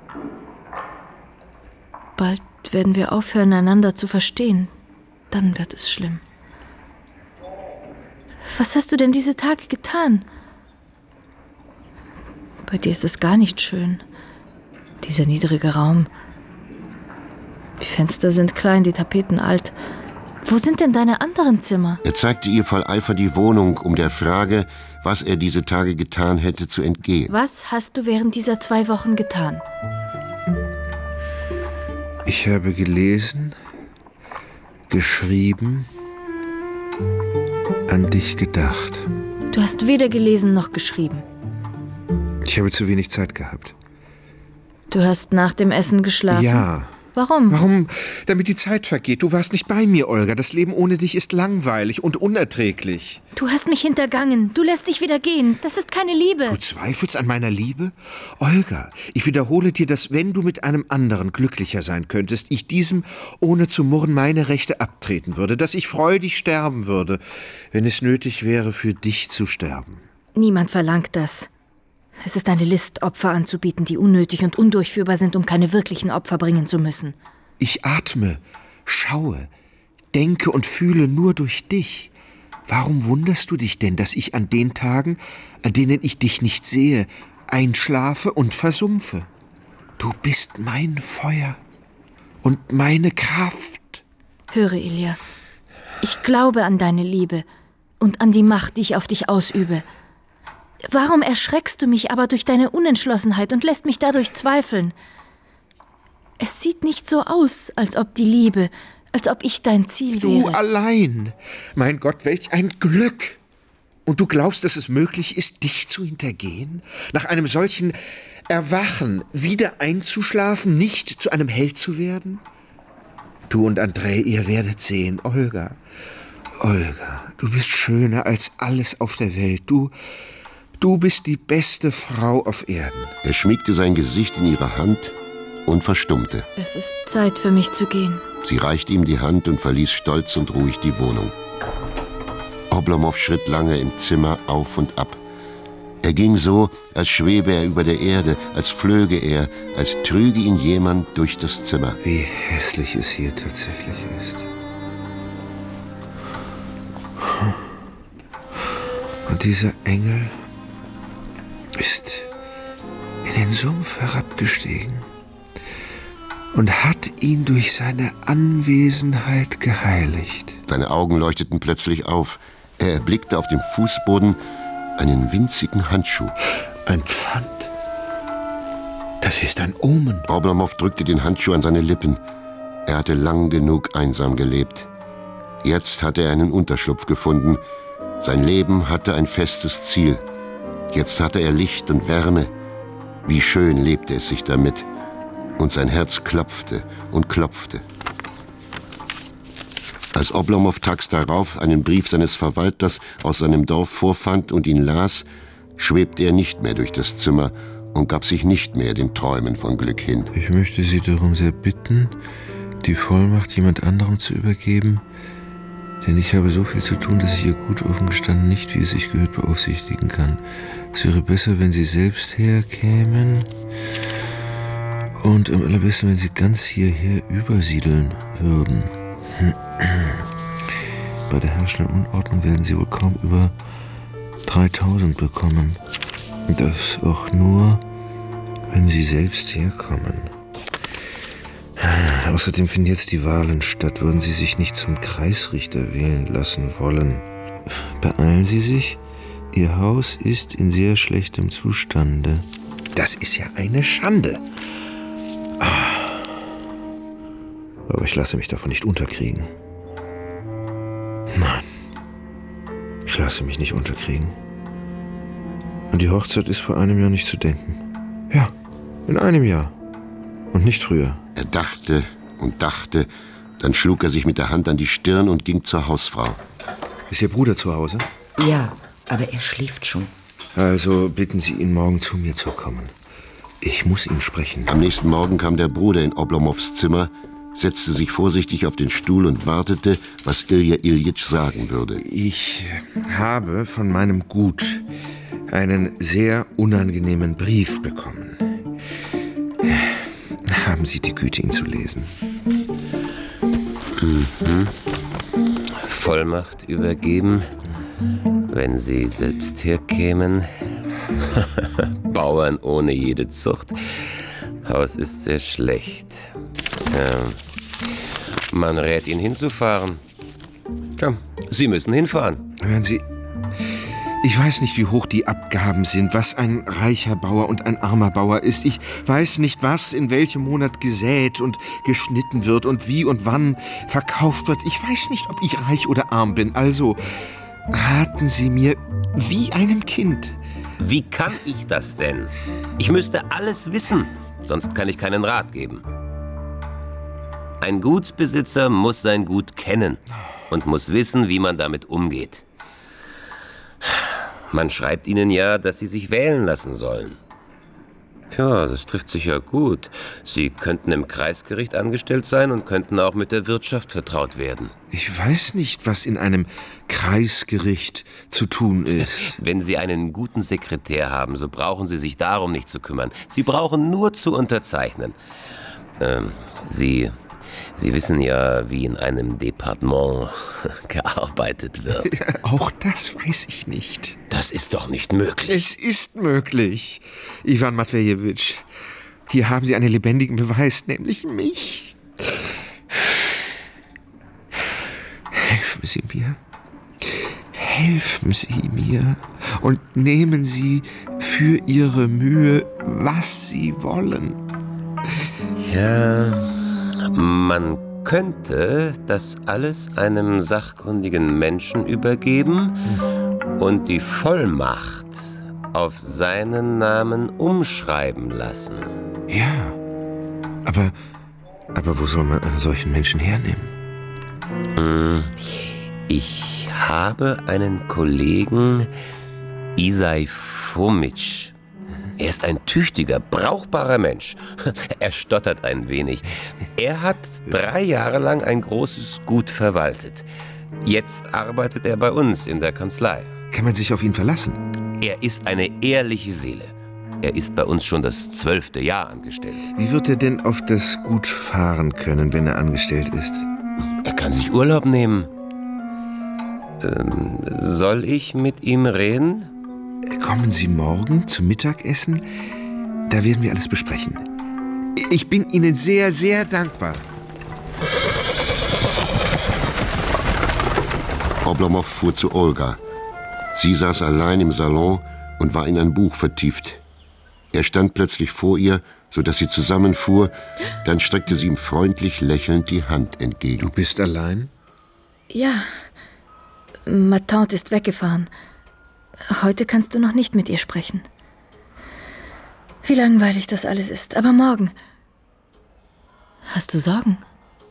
Bald werden wir aufhören, einander zu verstehen. Dann wird es schlimm. Was hast du denn diese Tage getan? Bei dir ist es gar nicht schön. Dieser niedrige Raum. Die Fenster sind klein, die Tapeten alt. Wo sind denn deine anderen Zimmer? Er zeigte ihr voll Eifer die Wohnung, um der Frage, was er diese Tage getan hätte, zu entgehen. Was hast du während dieser 2 Wochen getan? Ich habe gelesen, geschrieben, an dich gedacht. Du hast weder gelesen noch geschrieben. Ich habe zu wenig Zeit gehabt. Du hast nach dem Essen geschlafen? Ja. Warum? Warum? Damit die Zeit vergeht. Du warst nicht bei mir, Olga. Das Leben ohne dich ist langweilig und unerträglich. Du hast mich hintergangen. Du lässt dich wieder gehen. Das ist keine Liebe. Du zweifelst an meiner Liebe? Olga, ich wiederhole dir, dass wenn du mit einem anderen glücklicher sein könntest, ich diesem ohne zu murren meine Rechte abtreten würde, dass ich freudig sterben würde, wenn es nötig wäre, für dich zu sterben. Niemand verlangt das. Es ist eine List, Opfer anzubieten, die unnötig und undurchführbar sind, um keine wirklichen Opfer bringen zu müssen. Ich atme, schaue, denke und fühle nur durch dich. Warum wunderst du dich denn, dass ich an den Tagen, an denen ich dich nicht sehe, einschlafe und versumpfe? Du bist mein Feuer und meine Kraft. Höre, Ilja, ich glaube an deine Liebe und an die Macht, die ich auf dich ausübe. Warum erschreckst du mich aber durch deine Unentschlossenheit und lässt mich dadurch zweifeln? Es sieht nicht so aus, als ob die Liebe, als ob ich dein Ziel wäre. Du allein! Mein Gott, welch ein Glück! Und du glaubst, dass es möglich ist, dich zu hintergehen? Nach einem solchen Erwachen wieder einzuschlafen, nicht zu einem Held zu werden? Du und André, ihr werdet sehen, Olga, du bist schöner als alles auf der Welt. Du bist die beste Frau auf Erden. Er schmiegte sein Gesicht in ihre Hand und verstummte. Es ist Zeit für mich zu gehen. Sie reichte ihm die Hand und verließ stolz und ruhig die Wohnung. Oblomow schritt lange im Zimmer auf und ab. Er ging so, als schwebe er über der Erde, als flöge er, als trüge ihn jemand durch das Zimmer. Wie hässlich es hier tatsächlich ist. Und dieser Engel ist in den Sumpf herabgestiegen und hat ihn durch seine Anwesenheit geheiligt. Seine Augen leuchteten plötzlich auf. Er erblickte auf dem Fußboden einen winzigen Handschuh. Ein Pfand. Das ist ein Omen. Oblomow drückte den Handschuh an seine Lippen. Er hatte lang genug einsam gelebt. Jetzt hatte er einen Unterschlupf gefunden. Sein Leben hatte ein festes Ziel. Jetzt hatte er Licht und Wärme. Wie schön lebte es sich damit. Und sein Herz klopfte und klopfte. Als Oblomow tags darauf einen Brief seines Verwalters aus seinem Dorf vorfand und ihn las, schwebte er nicht mehr durch das Zimmer und gab sich nicht mehr den Träumen von Glück hin. Ich möchte Sie darum sehr bitten, die Vollmacht jemand anderem zu übergeben, denn ich habe so viel zu tun, dass ich Ihr Gut offen gestanden nicht, wie es sich gehört, beaufsichtigen kann. Es wäre besser, wenn Sie selbst herkämen und am allerbesten, wenn Sie ganz hierher übersiedeln würden. Bei der herrschenden Unordnung werden Sie wohl kaum über 3000 bekommen. Das auch nur, wenn Sie selbst herkommen. Außerdem finden jetzt die Wahlen statt. Würden Sie sich nicht zum Kreisrichter wählen lassen wollen? Beeilen Sie sich. Ihr Haus ist in sehr schlechtem Zustande. Das ist ja eine Schande. Aber ich lasse mich davon nicht unterkriegen. Nein, ich lasse mich nicht unterkriegen. An die Hochzeit ist vor einem Jahr nicht zu denken. Ja, in einem Jahr. Und nicht früher. Er dachte und dachte, dann schlug er sich mit der Hand an die Stirn und ging zur Hausfrau. Ist Ihr Bruder zu Hause? Ja, aber er schläft schon. Also bitten Sie ihn, morgen zu mir zu kommen. Ich muss ihn sprechen. Am nächsten Morgen kam der Bruder in Oblomows Zimmer, setzte sich vorsichtig auf den Stuhl und wartete, was Ilja Iljitsch sagen würde. Ich habe von meinem Gut einen sehr unangenehmen Brief bekommen. Haben Sie die Güte, ihn zu lesen? Vollmacht übergeben, wenn Sie selbst herkämen. Bauern ohne jede Zucht. Haus ist sehr schlecht. Tja, man rät ihn hinzufahren. Komm, Sie müssen hinfahren. Hören Sie, ich weiß nicht, wie hoch die Abgaben sind, was ein reicher Bauer und ein armer Bauer ist. Ich weiß nicht, was in welchem Monat gesät und geschnitten wird und wie und wann verkauft wird. Ich weiß nicht, ob ich reich oder arm bin. Also raten Sie mir wie einem Kind. Wie kann ich das denn? Ich müsste alles wissen, sonst kann ich keinen Rat geben. Ein Gutsbesitzer muss sein Gut kennen und muss wissen, wie man damit umgeht. Man schreibt ihnen ja, dass sie sich wählen lassen sollen. Ja, das trifft sich ja gut. Sie könnten im Kreisgericht angestellt sein und könnten auch mit der Wirtschaft vertraut werden. Ich weiß nicht, was in einem Kreisgericht zu tun ist. Wenn Sie einen guten Sekretär haben, so brauchen Sie sich darum nicht zu kümmern. Sie brauchen nur zu unterzeichnen. Sie wissen ja, wie in einem Departement gearbeitet wird. Ja, auch das weiß ich nicht. Das ist doch nicht möglich. Es ist möglich. Iwan Matwejewitsch, hier haben Sie einen lebendigen Beweis, nämlich mich. Helfen Sie mir. Helfen Sie mir und nehmen Sie für Ihre Mühe, was Sie wollen. Ja, man könnte das alles einem sachkundigen Menschen übergeben und die Vollmacht auf seinen Namen umschreiben lassen. Ja, aber wo soll man einen solchen Menschen hernehmen? Ich habe einen Kollegen, Isai Fomitsch. Er ist ein tüchtiger, brauchbarer Mensch. Er stottert ein wenig. Er hat 3 Jahre lang ein großes Gut verwaltet. Jetzt arbeitet er bei uns in der Kanzlei. Kann man sich auf ihn verlassen? Er ist eine ehrliche Seele. Er ist bei uns schon das 12. Jahr angestellt. Wie wird er denn auf das Gut fahren können, wenn er angestellt ist? Er kann sich Urlaub nehmen. Soll ich mit ihm reden? Kommen Sie morgen zum Mittagessen? Da werden wir alles besprechen. Ich bin Ihnen sehr, sehr dankbar. Oblomow fuhr zu Olga. Sie saß allein im Salon und war in ein Buch vertieft. Er stand plötzlich vor ihr, sodass sie zusammenfuhr. Dann streckte sie ihm freundlich lächelnd die Hand entgegen. Du bist allein? Ja. Ma Tante ist weggefahren. Heute kannst du noch nicht mit ihr sprechen. Wie langweilig das alles ist. Aber morgen. Hast du Sorgen?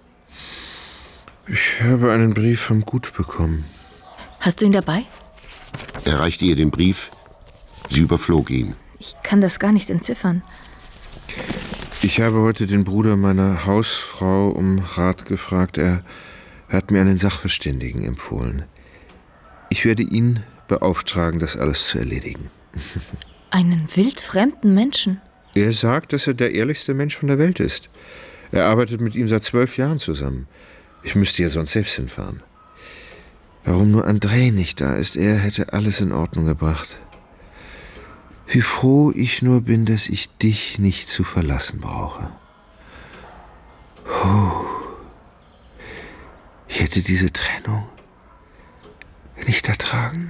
Ich habe einen Brief vom Gut bekommen. Hast du ihn dabei? Er reichte ihr den Brief. Sie überflog ihn. Ich kann das gar nicht entziffern. Ich habe heute den Bruder meiner Hausfrau um Rat gefragt. Er hat mir einen Sachverständigen empfohlen. Ich werde ihn beauftragen, das alles zu erledigen. Einen wildfremden Menschen? Er sagt, dass er der ehrlichste Mensch von der Welt ist. Er arbeitet mit ihm seit 12 Jahren zusammen. Ich müsste ja sonst selbst hinfahren. Warum nur Andrei nicht da ist? Er hätte alles in Ordnung gebracht. Wie froh ich nur bin, dass ich dich nicht zu verlassen brauche. Ich hätte diese Trennung nicht ertragen.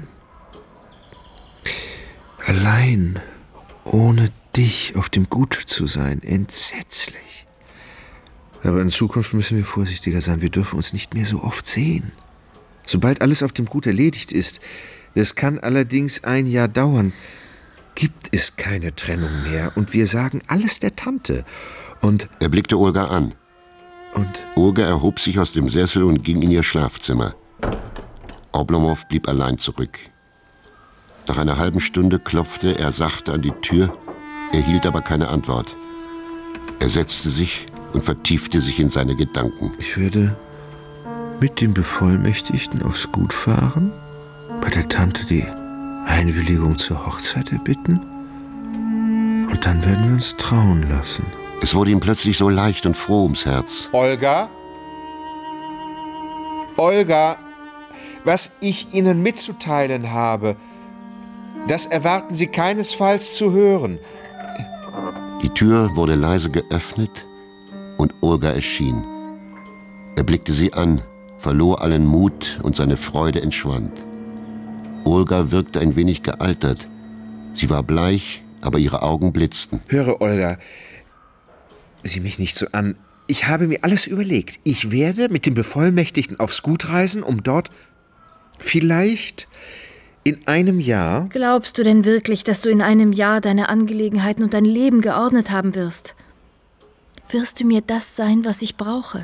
Allein, ohne dich auf dem Gut zu sein, entsetzlich. Aber in Zukunft müssen wir vorsichtiger sein. Wir dürfen uns nicht mehr so oft sehen. Sobald alles auf dem Gut erledigt ist, das kann allerdings 1 Jahr dauern, gibt es keine Trennung mehr. Und wir sagen alles der Tante. Und er blickte Olga an. Und? Olga erhob sich aus dem Sessel und ging in ihr Schlafzimmer. Oblomow blieb allein zurück. Nach einer halben Stunde klopfte er sachte an die Tür erhielt aber keine Antwort. Er setzte sich und vertiefte sich in seine Gedanken. Ich würde mit dem Bevollmächtigten aufs Gut fahren, bei der Tante die Einwilligung zur Hochzeit erbitten und dann werden wir uns trauen lassen. Es wurde ihm plötzlich so leicht und froh ums Herz. Olga? Olga, was ich Ihnen mitzuteilen habe, das erwarten Sie keinesfalls zu hören. Die Tür wurde leise geöffnet und Olga erschien. Er blickte sie an, verlor allen Mut und seine Freude entschwand. Olga wirkte ein wenig gealtert. Sie war bleich, aber ihre Augen blitzten. Höre, Olga, sieh mich nicht so an. Ich habe mir alles überlegt. Ich werde mit dem Bevollmächtigten aufs Gut reisen, um dort vielleicht in einem Jahr... Glaubst du denn wirklich, dass du in einem Jahr deine Angelegenheiten und dein Leben geordnet haben wirst? Wirst du mir das sein, was ich brauche?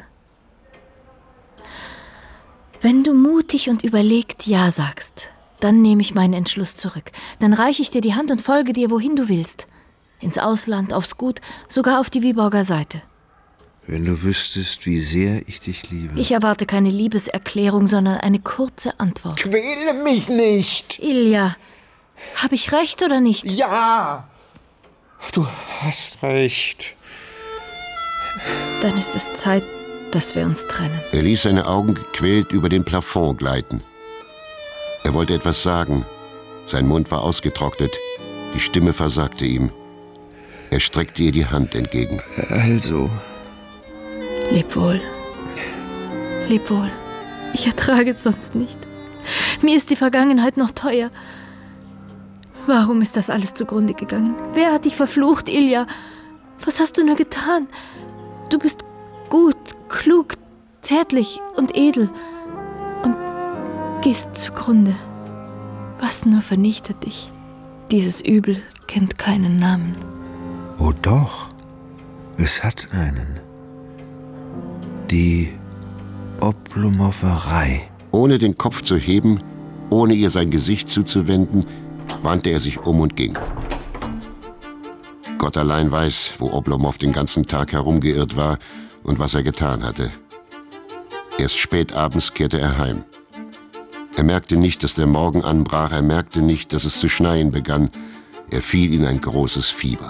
Wenn du mutig und überlegt Ja sagst, dann nehme ich meinen Entschluss zurück. Dann reiche ich dir die Hand und folge dir, wohin du willst. Ins Ausland, aufs Gut, sogar auf die Viborger Seite. Wenn du wüsstest, wie sehr ich dich liebe. Ich erwarte keine Liebeserklärung, sondern eine kurze Antwort. Quäle mich nicht! Ilja, habe ich recht oder nicht? Ja! Du hast recht. Dann ist es Zeit, dass wir uns trennen. Er ließ seine Augen gequält über den Plafond gleiten. Er wollte etwas sagen. Sein Mund war ausgetrocknet. Die Stimme versagte ihm. Er streckte ihr die Hand entgegen. Also... Leb wohl. Leb wohl. Ich ertrage es sonst nicht. Mir ist die Vergangenheit noch teuer. Warum ist das alles zugrunde gegangen? Wer hat dich verflucht, Ilja? Was hast du nur getan? Du bist gut, klug, zärtlich und edel und gehst zugrunde. Was nur vernichtet dich? Dieses Übel kennt keinen Namen. Oh doch, es hat einen. Die Oblomowerei. Ohne den Kopf zu heben, ohne ihr sein Gesicht zuzuwenden, wandte er sich um und ging. Gott allein weiß, wo Oblomov den ganzen Tag herumgeirrt war und was er getan hatte. Erst spät abends kehrte er heim. Er merkte nicht, dass der Morgen anbrach, er merkte nicht, dass es zu schneien begann. Er fiel in ein großes Fieber.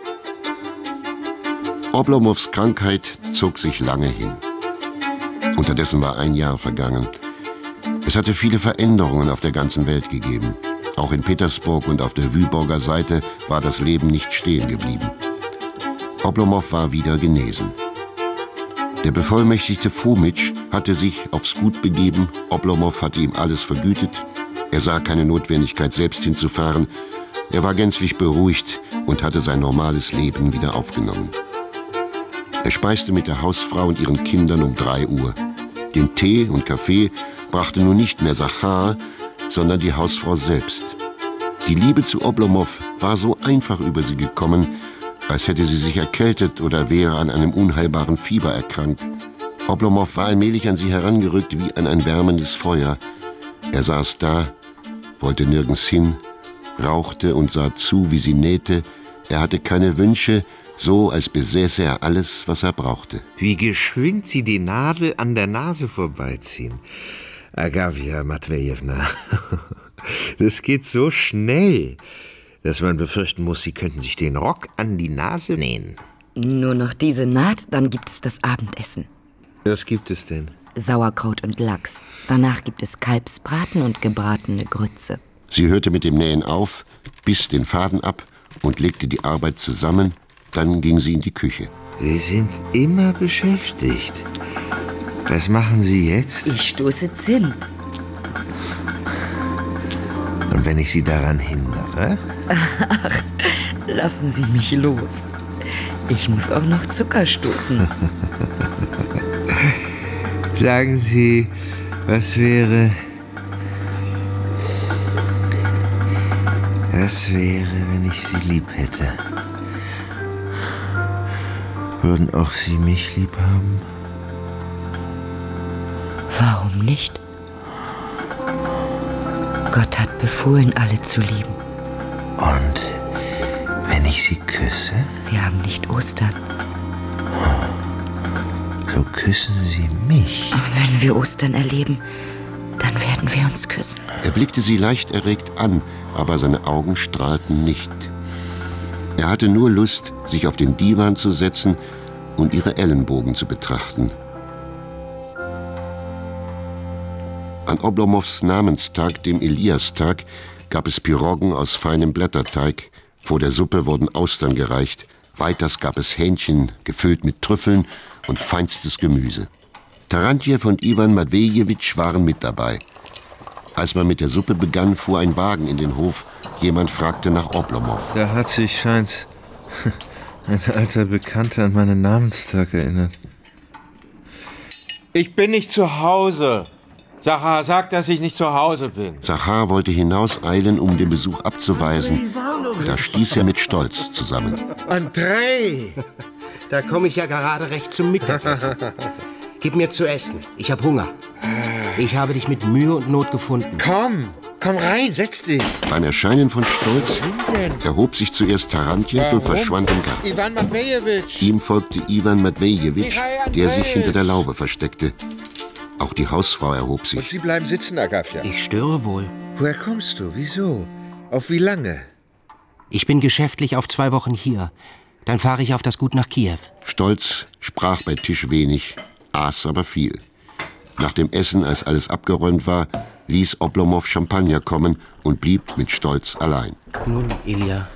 Oblomovs Krankheit zog sich lange hin. Unterdessen war ein Jahr vergangen. Es hatte viele Veränderungen auf der ganzen Welt gegeben. Auch in Petersburg und auf der Vyborger Seite war das Leben nicht stehen geblieben. Oblomov war wieder genesen. Der Bevollmächtigte Fomitsch hatte sich aufs Gut begeben. Oblomov hatte ihm alles vergütet. Er sah keine Notwendigkeit, selbst hinzufahren. Er war gänzlich beruhigt und hatte sein normales Leben wieder aufgenommen. Er speiste mit der Hausfrau und ihren Kindern um 3 Uhr. Den Tee und Kaffee brachte nun nicht mehr Sachar, sondern die Hausfrau selbst. Die Liebe zu Oblomov war so einfach über sie gekommen, als hätte sie sich erkältet oder wäre an einem unheilbaren Fieber erkrankt. Oblomov war allmählich an sie herangerückt wie an ein wärmendes Feuer. Er saß da, wollte nirgends hin, rauchte und sah zu, wie sie nähte. Er hatte keine Wünsche, so als besäße er alles, was er brauchte. Wie geschwind Sie die Nadel an der Nase vorbeiziehen. Agafja Matwejewna, das geht so schnell, dass man befürchten muss, Sie könnten sich den Rock an die Nase nähen. Nur noch diese Naht, dann gibt es das Abendessen. Was gibt es denn? Sauerkraut und Lachs. Danach gibt es Kalbsbraten und gebratene Grütze. Sie hörte mit dem Nähen auf, biss den Faden ab und legte die Arbeit zusammen. Dann ging sie in die Küche. Sie sind immer beschäftigt. Was machen Sie jetzt? Ich stoße Zimt. Und wenn ich Sie daran hindere? Ach, lassen Sie mich los. Ich muss auch noch Zucker stoßen. Sagen Sie, was wäre, wenn ich Sie lieb hätte? Würden auch Sie mich lieb haben? Warum nicht? Gott hat befohlen, alle zu lieben. Und wenn ich ich Sie küsse? Wir haben nicht Ostern. So küssen Sie mich. Wenn wir Ostern erleben, dann werden wir uns küssen. Er blickte sie leicht erregt an, aber seine Augen strahlten nicht. Er hatte nur Lust, sich auf den Divan zu setzen und ihre Ellenbogen zu betrachten. An Oblomows Namenstag, dem Eliastag, gab es Piroggen aus feinem Blätterteig. Vor der Suppe wurden Austern gereicht. Weiters gab es Hähnchen, gefüllt mit Trüffeln und feinstes Gemüse. Tarantjew und Iwan Matwejewitsch waren mit dabei. Als man mit der Suppe begann, fuhr ein Wagen in den Hof. Jemand fragte nach Oblomow. Da hat sich, scheint's, ein alter Bekannter an meinen Namenstag erinnert. Ich bin nicht zu Hause. Zachar, sag, dass ich nicht zu Hause bin. Zachar wollte hinauseilen, um den Besuch abzuweisen. Da stieß er mit Stolz zusammen. Andrei! Da komme ich ja gerade recht zum Mittagessen. Gib mir zu essen. Ich habe Hunger. Ich habe dich mit Mühe und Not gefunden. Komm rein, setz dich. Beim Erscheinen von Stolz erhob sich zuerst Tarantjew und verschwand im Garten. Iwan Matwejewitsch. Ihm folgte Iwan Matwejewitsch, der sich hinter der Laube versteckte. Auch die Hausfrau erhob sich. Und Sie bleiben sitzen, Agafja. Ich störe wohl. Woher kommst du? Wieso? Auf wie lange? Ich bin geschäftlich auf 2 Wochen hier. Dann fahre ich auf das Gut nach Kiew. Stolz sprach bei Tisch wenig, aß aber viel. Nach dem Essen, als alles abgeräumt war, ließ Oblomow Champagner kommen und blieb mit Stolz allein. Nun, Ilja.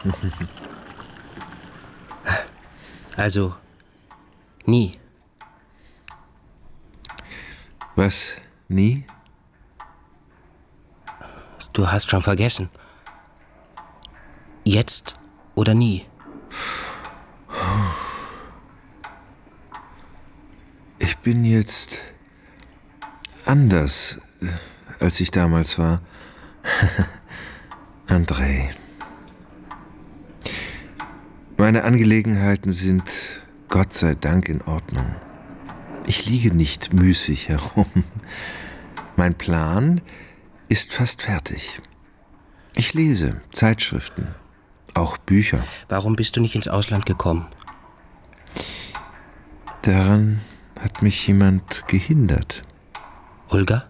Also, nie. Was? Nie? Du hast schon vergessen. Jetzt oder nie? Ich bin jetzt anders, als ich damals war. Andrei. Meine Angelegenheiten sind Gott sei Dank in Ordnung. Ich liege nicht müßig herum. Mein Plan ist fast fertig. Ich lese Zeitschriften, auch Bücher. Warum bist du nicht ins Ausland gekommen? Daran hat mich jemand gehindert. Olga?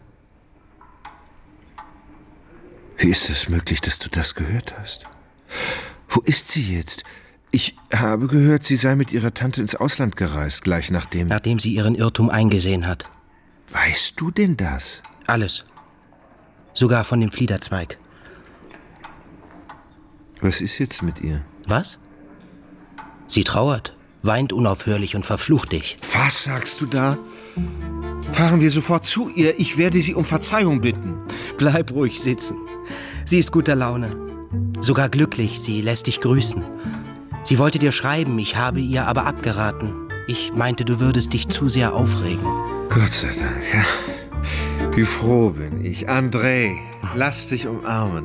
Wie ist es möglich, dass du das gehört hast? Wo ist sie jetzt? Ich habe gehört, sie sei mit ihrer Tante ins Ausland gereist, gleich nachdem... Nachdem sie ihren Irrtum eingesehen hat. Weißt du denn das? Alles. Sogar von dem Fliederzweig. Was ist jetzt mit ihr? Was? Sie trauert, weint unaufhörlich und verflucht dich. Was sagst du da? Fahren wir sofort zu ihr. Ich werde sie um Verzeihung bitten. Bleib ruhig sitzen. Sie ist guter Laune. Sogar glücklich, sie lässt dich grüßen. Sie wollte dir schreiben, ich habe ihr aber abgeraten. Ich meinte, du würdest dich zu sehr aufregen. Gott sei Dank, ja. Wie froh bin ich. Andrei, lass dich umarmen.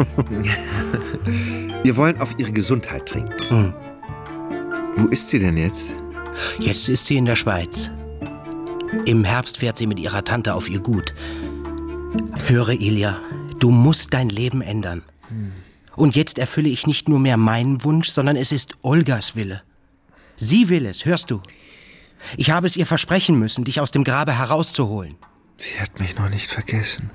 Wir wollen auf ihre Gesundheit trinken. Wo ist sie denn jetzt? Jetzt ist sie in der Schweiz. Im Herbst fährt sie mit ihrer Tante auf ihr Gut. Höre, Ilja, du musst dein Leben ändern. Und jetzt erfülle ich nicht nur mehr meinen Wunsch, sondern es ist Olgas Wille. Sie will es, hörst du? Ich habe es ihr versprechen müssen, dich aus dem Grabe herauszuholen. Sie hat mich noch nicht vergessen.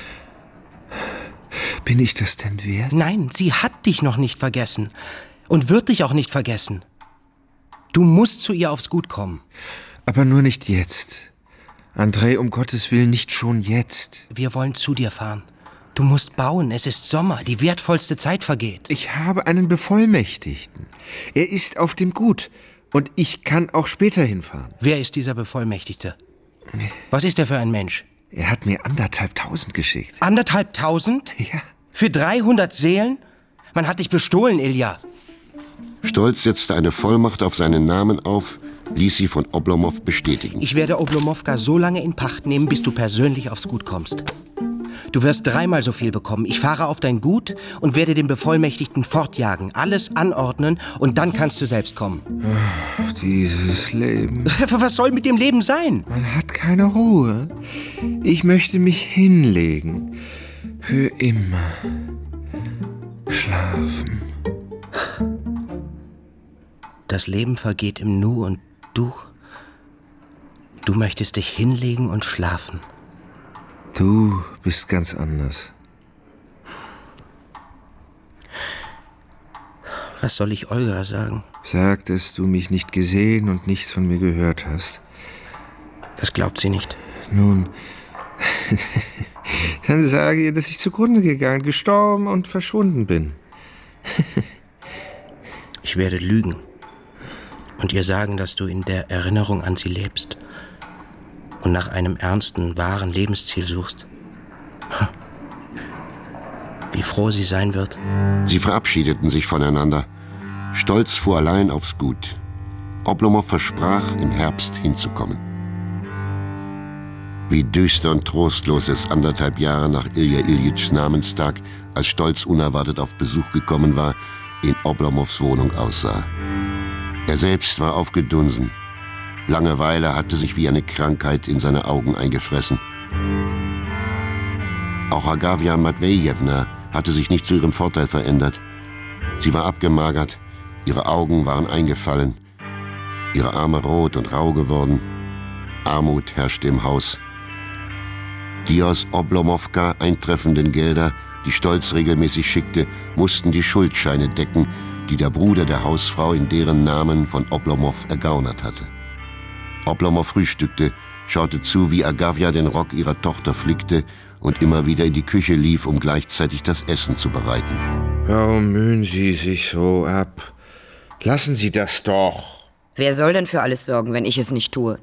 Bin ich das denn wert? Nein, sie hat dich noch nicht vergessen. Und wird dich auch nicht vergessen. Du musst zu ihr aufs Gut kommen. Aber nur nicht jetzt. Andrei, um Gottes Willen, nicht schon jetzt. Wir wollen zu dir fahren. Du musst bauen, es ist Sommer, die wertvollste Zeit vergeht. Ich habe einen Bevollmächtigten. Er ist auf dem Gut und ich kann auch später hinfahren. Wer ist dieser Bevollmächtigte? Was ist er für ein Mensch? Er hat mir 1.500 geschickt. 1.500? Ja. Für 300 Seelen? Man hat dich bestohlen, Ilja. Stolz setzte eine Vollmacht auf seinen Namen auf, ließ sie von Oblomow bestätigen. Ich werde Oblomowka so lange in Pacht nehmen, bis du persönlich aufs Gut kommst. Du wirst 3-mal so viel bekommen. Ich fahre auf dein Gut und werde den Bevollmächtigten fortjagen, alles anordnen und dann kannst du selbst kommen. Ach, dieses Leben. Was soll mit dem Leben sein? Man hat keine Ruhe. Ich möchte mich hinlegen. Für immer. Schlafen. das Leben vergeht im Nu und du möchtest dich hinlegen und schlafen. Du bist ganz anders. Was soll ich Olga sagen? Sag, dass du mich nicht gesehen und nichts von mir gehört hast. Das glaubt sie nicht. Nun, dann sage ihr, dass ich zugrunde gegangen, gestorben und verschwunden bin. Ich werde lügen und ihr sagen, dass du in der Erinnerung an sie lebst und nach einem ernsten, wahren Lebensziel suchst. Wie froh sie sein wird. Sie verabschiedeten sich voneinander. Stolz fuhr allein aufs Gut. Oblomov versprach, im Herbst hinzukommen. Wie düster und trostlos es 1,5 Jahre nach Ilja Iljitschs Namenstag, als Stolz unerwartet auf Besuch gekommen war, in Oblomows Wohnung aussah. Er selbst war aufgedunsen. Langeweile hatte sich wie eine Krankheit in seine Augen eingefressen. Auch Agafja Matwejewna hatte sich nicht zu ihrem Vorteil verändert. Sie war abgemagert, ihre Augen waren eingefallen, ihre Arme rot und rau geworden. Armut herrschte im Haus. Die aus Oblomowka eintreffenden Gelder, die Stolz regelmäßig schickte, mussten die Schuldscheine decken, die der Bruder der Hausfrau in deren Namen von Oblomow ergaunert hatte. Oblomow frühstückte, schaute zu, wie Agafja den Rock ihrer Tochter flickte und immer wieder in die Küche lief, um gleichzeitig das Essen zu bereiten. Warum mühen Sie sich so ab? Lassen Sie das doch. Wer soll denn für alles sorgen, wenn ich es nicht tue?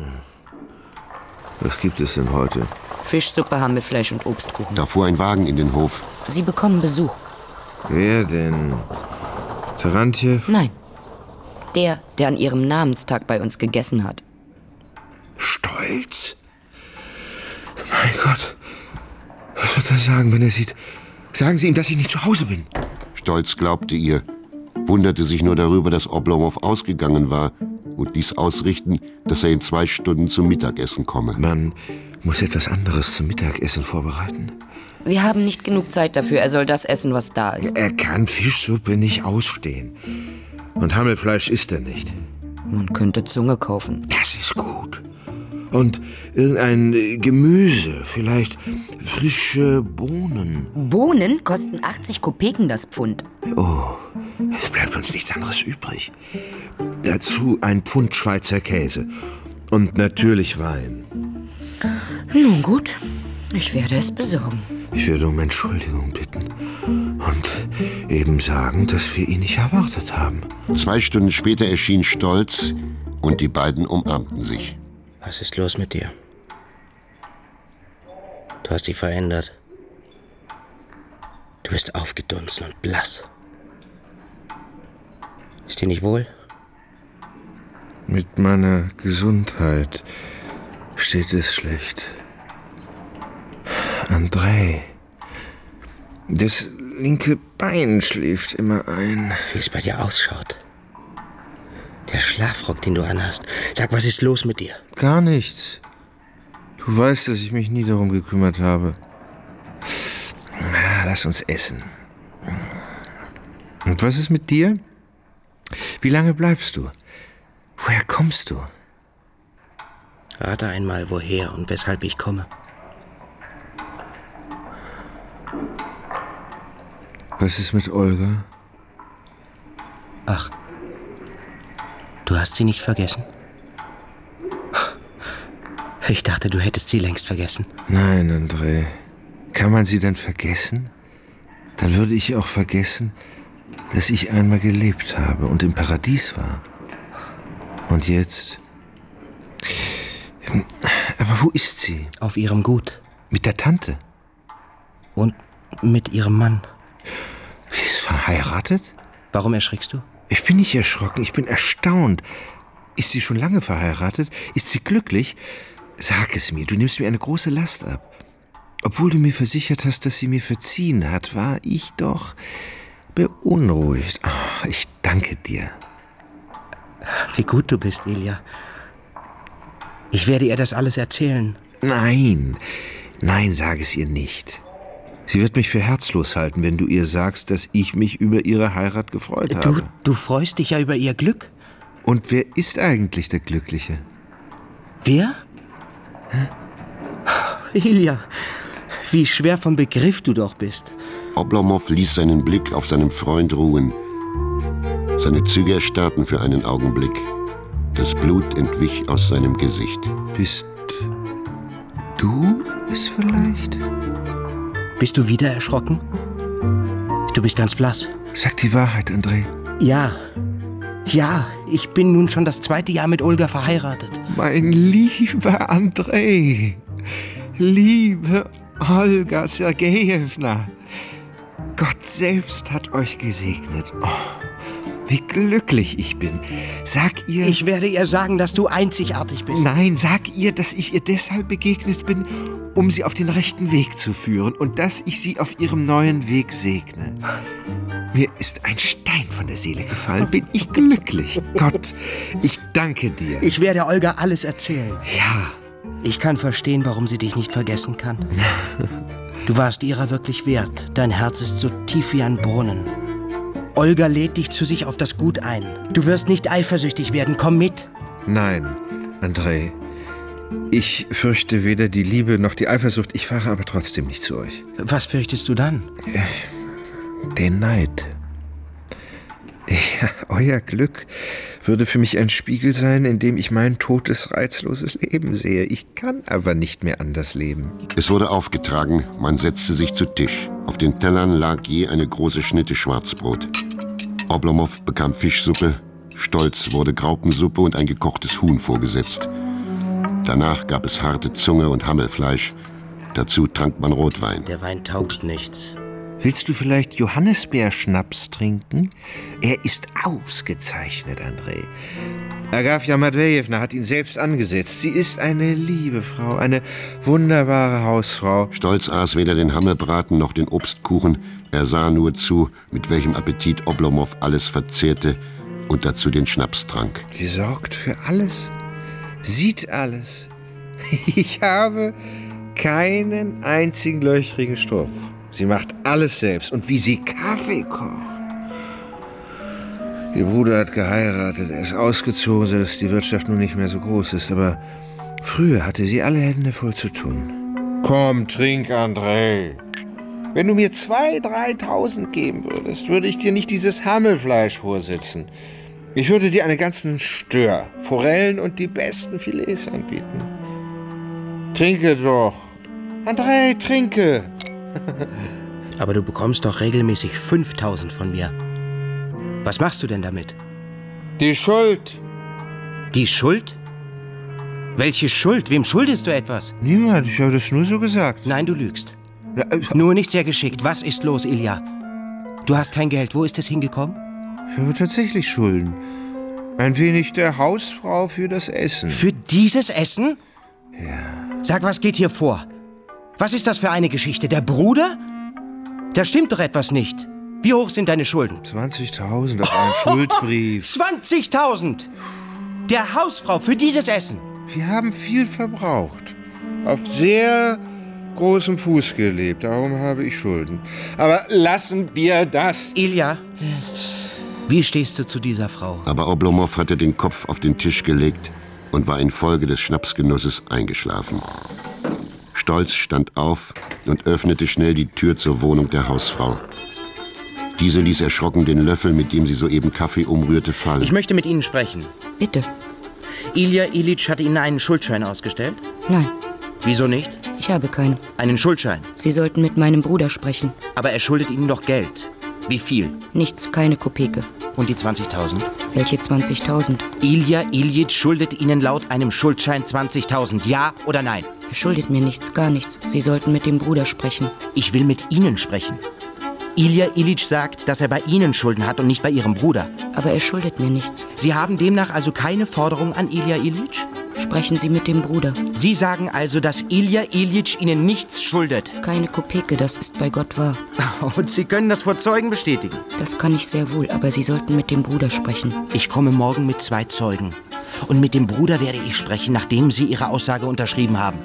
Was gibt es denn heute? Fischsuppe, Hammelfleisch und Obstkuchen. Da fuhr ein Wagen in den Hof. Sie bekommen Besuch. Wer denn? Tarantjew? Nein. Der an ihrem Namenstag bei uns gegessen hat. Stolz? Mein Gott. Was wird er sagen, wenn er sieht? Sagen Sie ihm, dass ich nicht zu Hause bin. Stolz glaubte ihr, wunderte sich nur darüber, dass Oblomow ausgegangen war und ließ ausrichten, dass er in 2 Stunden zum Mittagessen komme. Man muss etwas anderes zum Mittagessen vorbereiten. Wir haben nicht genug Zeit dafür. Er soll das essen, was da ist. Er kann Fischsuppe nicht ausstehen. Und Hammelfleisch isst er nicht. Man könnte Zunge kaufen. Das ist gut. Und irgendein Gemüse, vielleicht frische Bohnen. Bohnen kosten 80 Kopeken das Pfund. Oh, es bleibt uns nichts anderes übrig. Dazu ein Pfund Schweizer Käse. Und natürlich Wein. Nun gut, ich werde es besorgen. Ich würde um Entschuldigung bitten und eben sagen, dass wir ihn nicht erwartet haben. 2 Stunden später erschien Stolz und die beiden umarmten sich. Was ist los mit dir? Du hast dich verändert. Du bist aufgedunsen und blass. Ist dir nicht wohl? Mit meiner Gesundheit steht es schlecht. André, das linke Bein schläft immer ein. Wie es bei dir ausschaut. Der Schlafrock, den du anhast. Sag, was ist los mit dir? Gar nichts. Du weißt, dass ich mich nie darum gekümmert habe. Lass uns essen. Und was ist mit dir? Wie lange bleibst du? Woher kommst du? Rate einmal, woher und weshalb ich komme. Was ist mit Olga? Ach, du hast sie nicht vergessen? Ich dachte, du hättest sie längst vergessen. Nein, André. Kann man sie denn vergessen? Dann würde ich auch vergessen, dass ich einmal gelebt habe und im Paradies war. Und jetzt? Aber wo ist sie? Auf ihrem Gut. Mit der Tante? Und mit ihrem Mann. Sie ist verheiratet? Warum erschrickst du? Ich bin nicht erschrocken, ich bin erstaunt. Ist sie schon lange verheiratet? Ist sie glücklich? Sag es mir, du nimmst mir eine große Last ab. Obwohl du mir versichert hast, dass sie mir verziehen hat, war ich doch beunruhigt. Oh, ich danke dir. Wie gut du bist, Ilja. Ich werde ihr das alles erzählen. Nein, sag es ihr nicht. Sie wird mich für herzlos halten, wenn du ihr sagst, dass ich mich über ihre Heirat gefreut habe. Du freust dich ja über ihr Glück. Und wer ist eigentlich der Glückliche? Wer? Ilja, wie schwer vom Begriff du doch bist. Oblomov ließ seinen Blick auf seinem Freund ruhen. Seine Züge erstarrten für einen Augenblick. Das Blut entwich aus seinem Gesicht. Bist du es vielleicht? Bist du wieder erschrocken? Du bist ganz blass. Sag die Wahrheit, André. Ja, ich bin nun schon das 2. Jahr mit Olga verheiratet. Mein lieber André, liebe Olga Sergejewna, Gott selbst hat euch gesegnet. Oh, wie glücklich ich bin. Sag ihr... Ich werde ihr sagen, dass du einzigartig bist. Nein, sag ihr, dass ich ihr deshalb begegnet bin, um sie auf den rechten Weg zu führen und dass ich sie auf ihrem neuen Weg segne. Mir ist ein Stein von der Seele gefallen. Bin ich glücklich. Gott, ich danke dir. Ich werde Olga alles erzählen. Ja. Ich kann verstehen, warum sie dich nicht vergessen kann. Du warst ihrer wirklich wert. Dein Herz ist so tief wie ein Brunnen. Olga lädt dich zu sich auf das Gut ein. Du wirst nicht eifersüchtig werden. Komm mit. Nein, André. Ich fürchte weder die Liebe noch die Eifersucht. Ich fahre aber trotzdem nicht zu euch. Was fürchtest du dann? Den Neid. Ja, euer Glück würde für mich ein Spiegel sein, in dem ich mein totes, reizloses Leben sehe. Ich kann aber nicht mehr anders leben. Es wurde aufgetragen, man setzte sich zu Tisch. Auf den Tellern lag je eine große Schnitte Schwarzbrot. Oblomov bekam Fischsuppe, Stolz wurde Graupensuppe und ein gekochtes Huhn vorgesetzt. Danach gab es harte Zunge und Hammelfleisch. Dazu trank man Rotwein. Der Wein taugt nichts. Willst du vielleicht Johannisbeerschnaps trinken? Er ist ausgezeichnet, André. Agafja Matwejewna hat ihn selbst angesetzt. Sie ist eine liebe Frau, eine wunderbare Hausfrau. Stolz aß weder den Hammelbraten noch den Obstkuchen. Er sah nur zu, mit welchem Appetit Oblomov alles verzehrte und dazu den Schnaps trank. Sie sorgt für alles, sieht alles. Ich habe keinen einzigen löchrigen Stoff. Sie macht alles selbst. Und wie sie Kaffee kocht. Ihr Bruder hat geheiratet. Er ist ausgezogen, sodass die Wirtschaft nun nicht mehr so groß ist. Aber früher hatte sie alle Hände voll zu tun. Komm, trink, André. Wenn du mir 2.000, 3.000 geben würdest, würde ich dir nicht dieses Hammelfleisch vorsitzen. Ich würde dir einen ganzen Stör, Forellen und die besten Filets anbieten. Trinke doch. André, trinke. Aber du bekommst doch regelmäßig 5.000 von mir. Was machst du denn damit? Die Schuld. Die Schuld? Welche Schuld? Wem schuldest du etwas? Niemand, ich habe das nur so gesagt. Nein, du lügst. Nur nicht sehr geschickt. Was ist los, Ilja? Du hast kein Geld. Wo ist es hingekommen? Ich habe tatsächlich Schulden. Ein wenig der Hausfrau für das Essen. Für dieses Essen? Ja. Sag, was geht hier vor? Was ist das für eine Geschichte? Der Bruder? Da stimmt doch etwas nicht. Wie hoch sind deine Schulden? 20.000 auf einen Schuldbrief. 20.000! Der Hausfrau für dieses Essen. Wir haben viel verbraucht. Auf sehr großem Fuß gelebt. Darum habe ich Schulden. Aber lassen wir das. Ilja, wie stehst du zu dieser Frau? Aber Oblomov hatte den Kopf auf den Tisch gelegt und war infolge des Schnapsgenusses eingeschlafen. Stolz stand auf und öffnete schnell die Tür zur Wohnung der Hausfrau. Diese ließ erschrocken den Löffel, mit dem sie soeben Kaffee umrührte, fallen. Ich möchte mit Ihnen sprechen. Bitte. Ilja Ilyitsch hat Ihnen einen Schuldschein ausgestellt? Nein. Wieso nicht? Ich habe keinen. Einen Schuldschein? Sie sollten mit meinem Bruder sprechen. Aber er schuldet Ihnen doch Geld. Wie viel? Nichts, keine Kopeke. Und die 20.000? Welche 20.000? Ilja Ilyitsch schuldet Ihnen laut einem Schuldschein 20.000. Ja oder nein? Er schuldet mir nichts, gar nichts. Sie sollten mit dem Bruder sprechen. Ich will mit Ihnen sprechen. Ilja Ilyitsch sagt, dass er bei Ihnen Schulden hat und nicht bei Ihrem Bruder. Aber er schuldet mir nichts. Sie haben demnach also keine Forderung an Ilja Ilyitsch? Sprechen Sie mit dem Bruder. Sie sagen also, dass Ilja Ilyitsch Ihnen nichts schuldet? Keine Kopeke, das ist bei Gott wahr. Und Sie können das vor Zeugen bestätigen? Das kann ich sehr wohl, aber Sie sollten mit dem Bruder sprechen. Ich komme morgen mit 2 Zeugen. Und mit dem Bruder werde ich sprechen, nachdem Sie Ihre Aussage unterschrieben haben.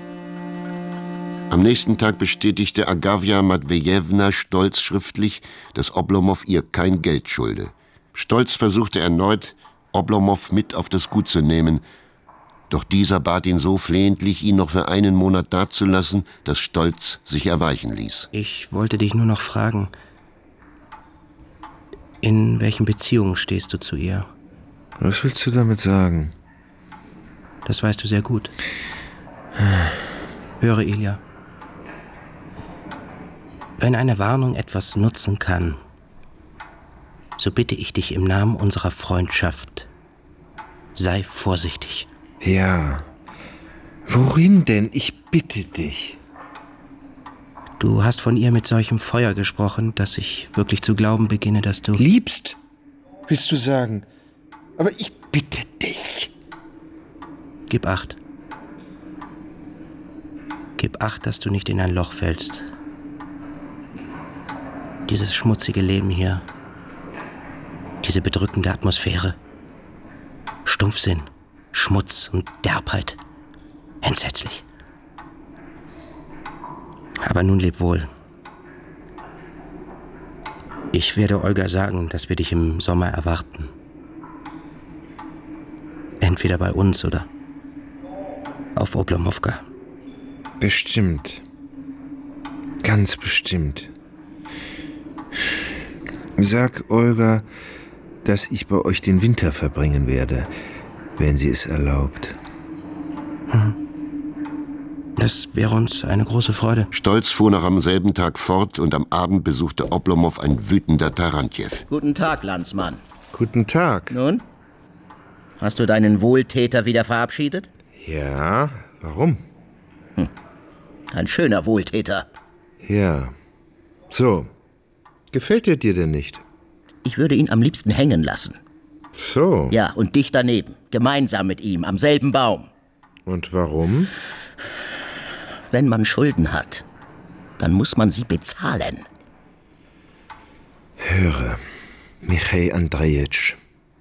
Am nächsten Tag bestätigte Agafja Matwejewna stolz schriftlich, dass Oblomov ihr kein Geld schulde. Stolz versuchte erneut, Oblomow mit auf das Gut zu nehmen. Doch dieser bat ihn so flehentlich, ihn noch für einen Monat dazulassen, dass Stolz sich erweichen ließ. Ich wollte dich nur noch fragen, in welchen Beziehungen stehst du zu ihr? Was willst du damit sagen? Das weißt du sehr gut. Höre, Ilja. Wenn eine Warnung etwas nutzen kann, so bitte ich dich im Namen unserer Freundschaft, sei vorsichtig. Ja. Worin denn? Ich bitte dich. Du hast von ihr mit solchem Feuer gesprochen, dass ich wirklich zu glauben beginne, dass du... Liebst, willst du sagen? Aber ich bitte dich. Gib Acht. Gib Acht, dass du nicht in ein Loch fällst. Dieses schmutzige Leben hier, diese bedrückende Atmosphäre, Stumpfsinn, Schmutz und Derbheit. Entsetzlich. Aber nun leb wohl. Ich werde Olga sagen, dass wir dich im Sommer erwarten. Entweder bei uns oder auf Oblomowka. Bestimmt. Ganz bestimmt. Sag Olga, dass ich bei euch den Winter verbringen werde, wenn sie es erlaubt. Das wäre uns eine große Freude. Stolz fuhr noch am selben Tag fort und am Abend besuchte Oblomow ein wütender Tarantjew. Guten Tag, Landsmann. Guten Tag. Nun? Hast du deinen Wohltäter wieder verabschiedet? Ja, warum? Ein schöner Wohltäter. Ja. So. Gefällt er dir denn nicht? Ich würde ihn am liebsten hängen lassen. So. Ja, und dich daneben. Gemeinsam mit ihm, am selben Baum. Und warum? Wenn man Schulden hat, dann muss man sie bezahlen. Höre, Michail Andrejitsch.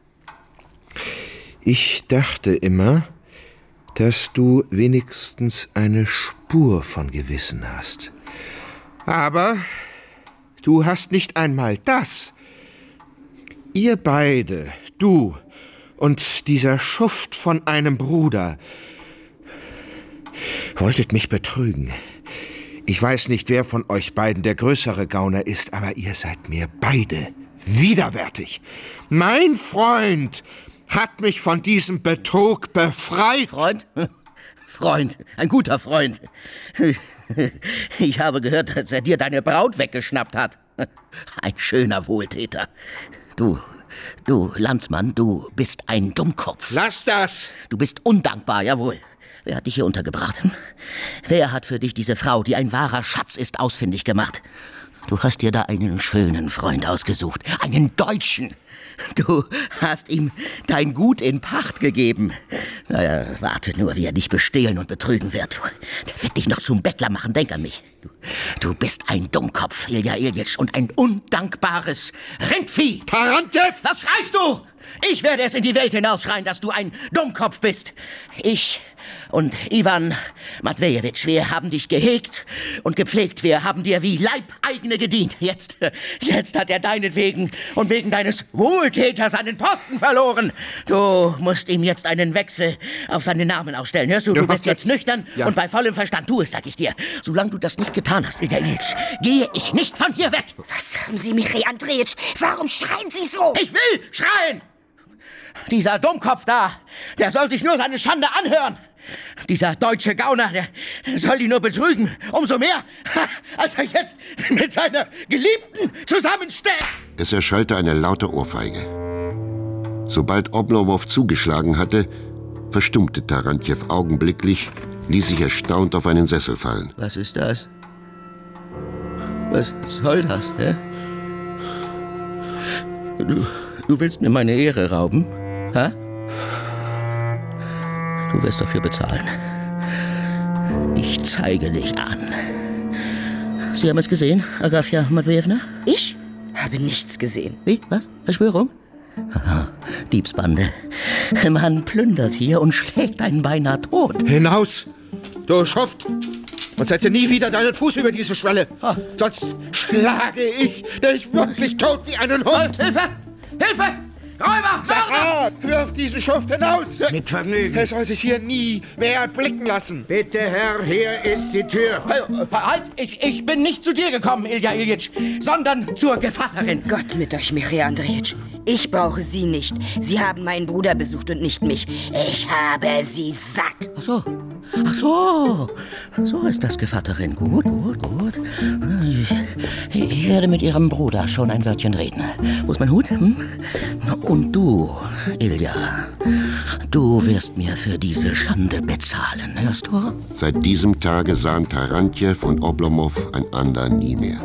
Ich dachte immer, dass du wenigstens eine Spur von Gewissen hast. Aber du hast nicht einmal das. Ihr beide, du und dieser Schuft von einem Bruder, wolltet mich betrügen. Ich weiß nicht, wer von euch beiden der größere Gauner ist, aber ihr seid mir beide widerwärtig. Mein Freund hat mich von diesem Betrug befreit. Freund? Freund, ein guter Freund. Ich habe gehört, dass er dir deine Braut weggeschnappt hat. Ein schöner Wohltäter. Du, Landsmann, du bist ein Dummkopf. Lass das! Du bist undankbar, jawohl. Wer hat dich hier untergebracht? Wer hat für dich diese Frau, die ein wahrer Schatz ist, ausfindig gemacht? Du hast dir da einen schönen Freund ausgesucht, einen Deutschen. Du hast ihm dein Gut in Pacht gegeben. Naja, warte nur, wie er dich bestehlen und betrügen wird. Der wird dich noch zum Bettler machen, denk an mich. Du bist ein Dummkopf, Ilja Iljitsch, und ein undankbares Rindvieh. Tarantjew! Was schreist du? Ich werde es in die Welt hinausschreien, dass du ein Dummkopf bist. Ich und Iwan Matwejewitsch, wir haben dich gehegt und gepflegt. Wir haben dir wie Leibeigene gedient. Jetzt hat er deinetwegen und wegen deines Wohltäters seinen Posten verloren. Du musst ihm jetzt einen Wechsel auf seinen Namen ausstellen. Hörst du, du bist jetzt nüchtern und bei vollem Verstand. Tu es, sag ich dir. Solange du das nicht getan hast, Ilja Iljitsch, gehe ich nicht von hier weg. Was haben Sie, Michail Andrejitsch? Warum schreien Sie so? Ich will schreien! Dieser Dummkopf da, der soll sich nur seine Schande anhören. Dieser deutsche Gauner, der soll die nur betrügen. Umso mehr, als er jetzt mit seiner Geliebten zusammensteckt. Es erschallte eine laute Ohrfeige. Sobald Oblomow zugeschlagen hatte, verstummte Tarantjew augenblicklich, ließ sich erstaunt auf einen Sessel fallen. Was ist das? Was soll das, hä? Du willst mir meine Ehre rauben? Hä? Du wirst dafür bezahlen. Ich zeige dich an. Sie haben es gesehen, Agafja Matwejewna? Ich habe nichts gesehen. Wie? Was? Verschwörung? Aha, Diebsbande. Man plündert hier und schlägt einen beinahe tot. Hinaus, du Schuft! Und setze nie wieder deinen Fuß über diese Schwelle. Sonst schlage ich dich wirklich tot wie einen Hund. Hilfe! Hilfe! Räuber! Sarat, wirf diesen Schuft hinaus! Mit Vergnügen. Er soll sich hier nie mehr blicken lassen. Bitte, Herr, hier ist die Tür. Halt, ich bin nicht zu dir gekommen, Ilja Iljitsch, sondern zur Gevatterin. Gott mit euch, Michail Andrejitsch. Ich brauche Sie nicht. Sie haben meinen Bruder besucht und nicht mich. Ich habe Sie satt. Ach so. So ist das, Gevatterin. Gut. Ich werde mit Ihrem Bruder schon ein Wörtchen reden. Wo ist mein Hut? Und du, Ilja, du wirst mir für diese Schande bezahlen, hörst du? Seit diesem Tage sahen Tarantjew und Oblomov einander nie mehr.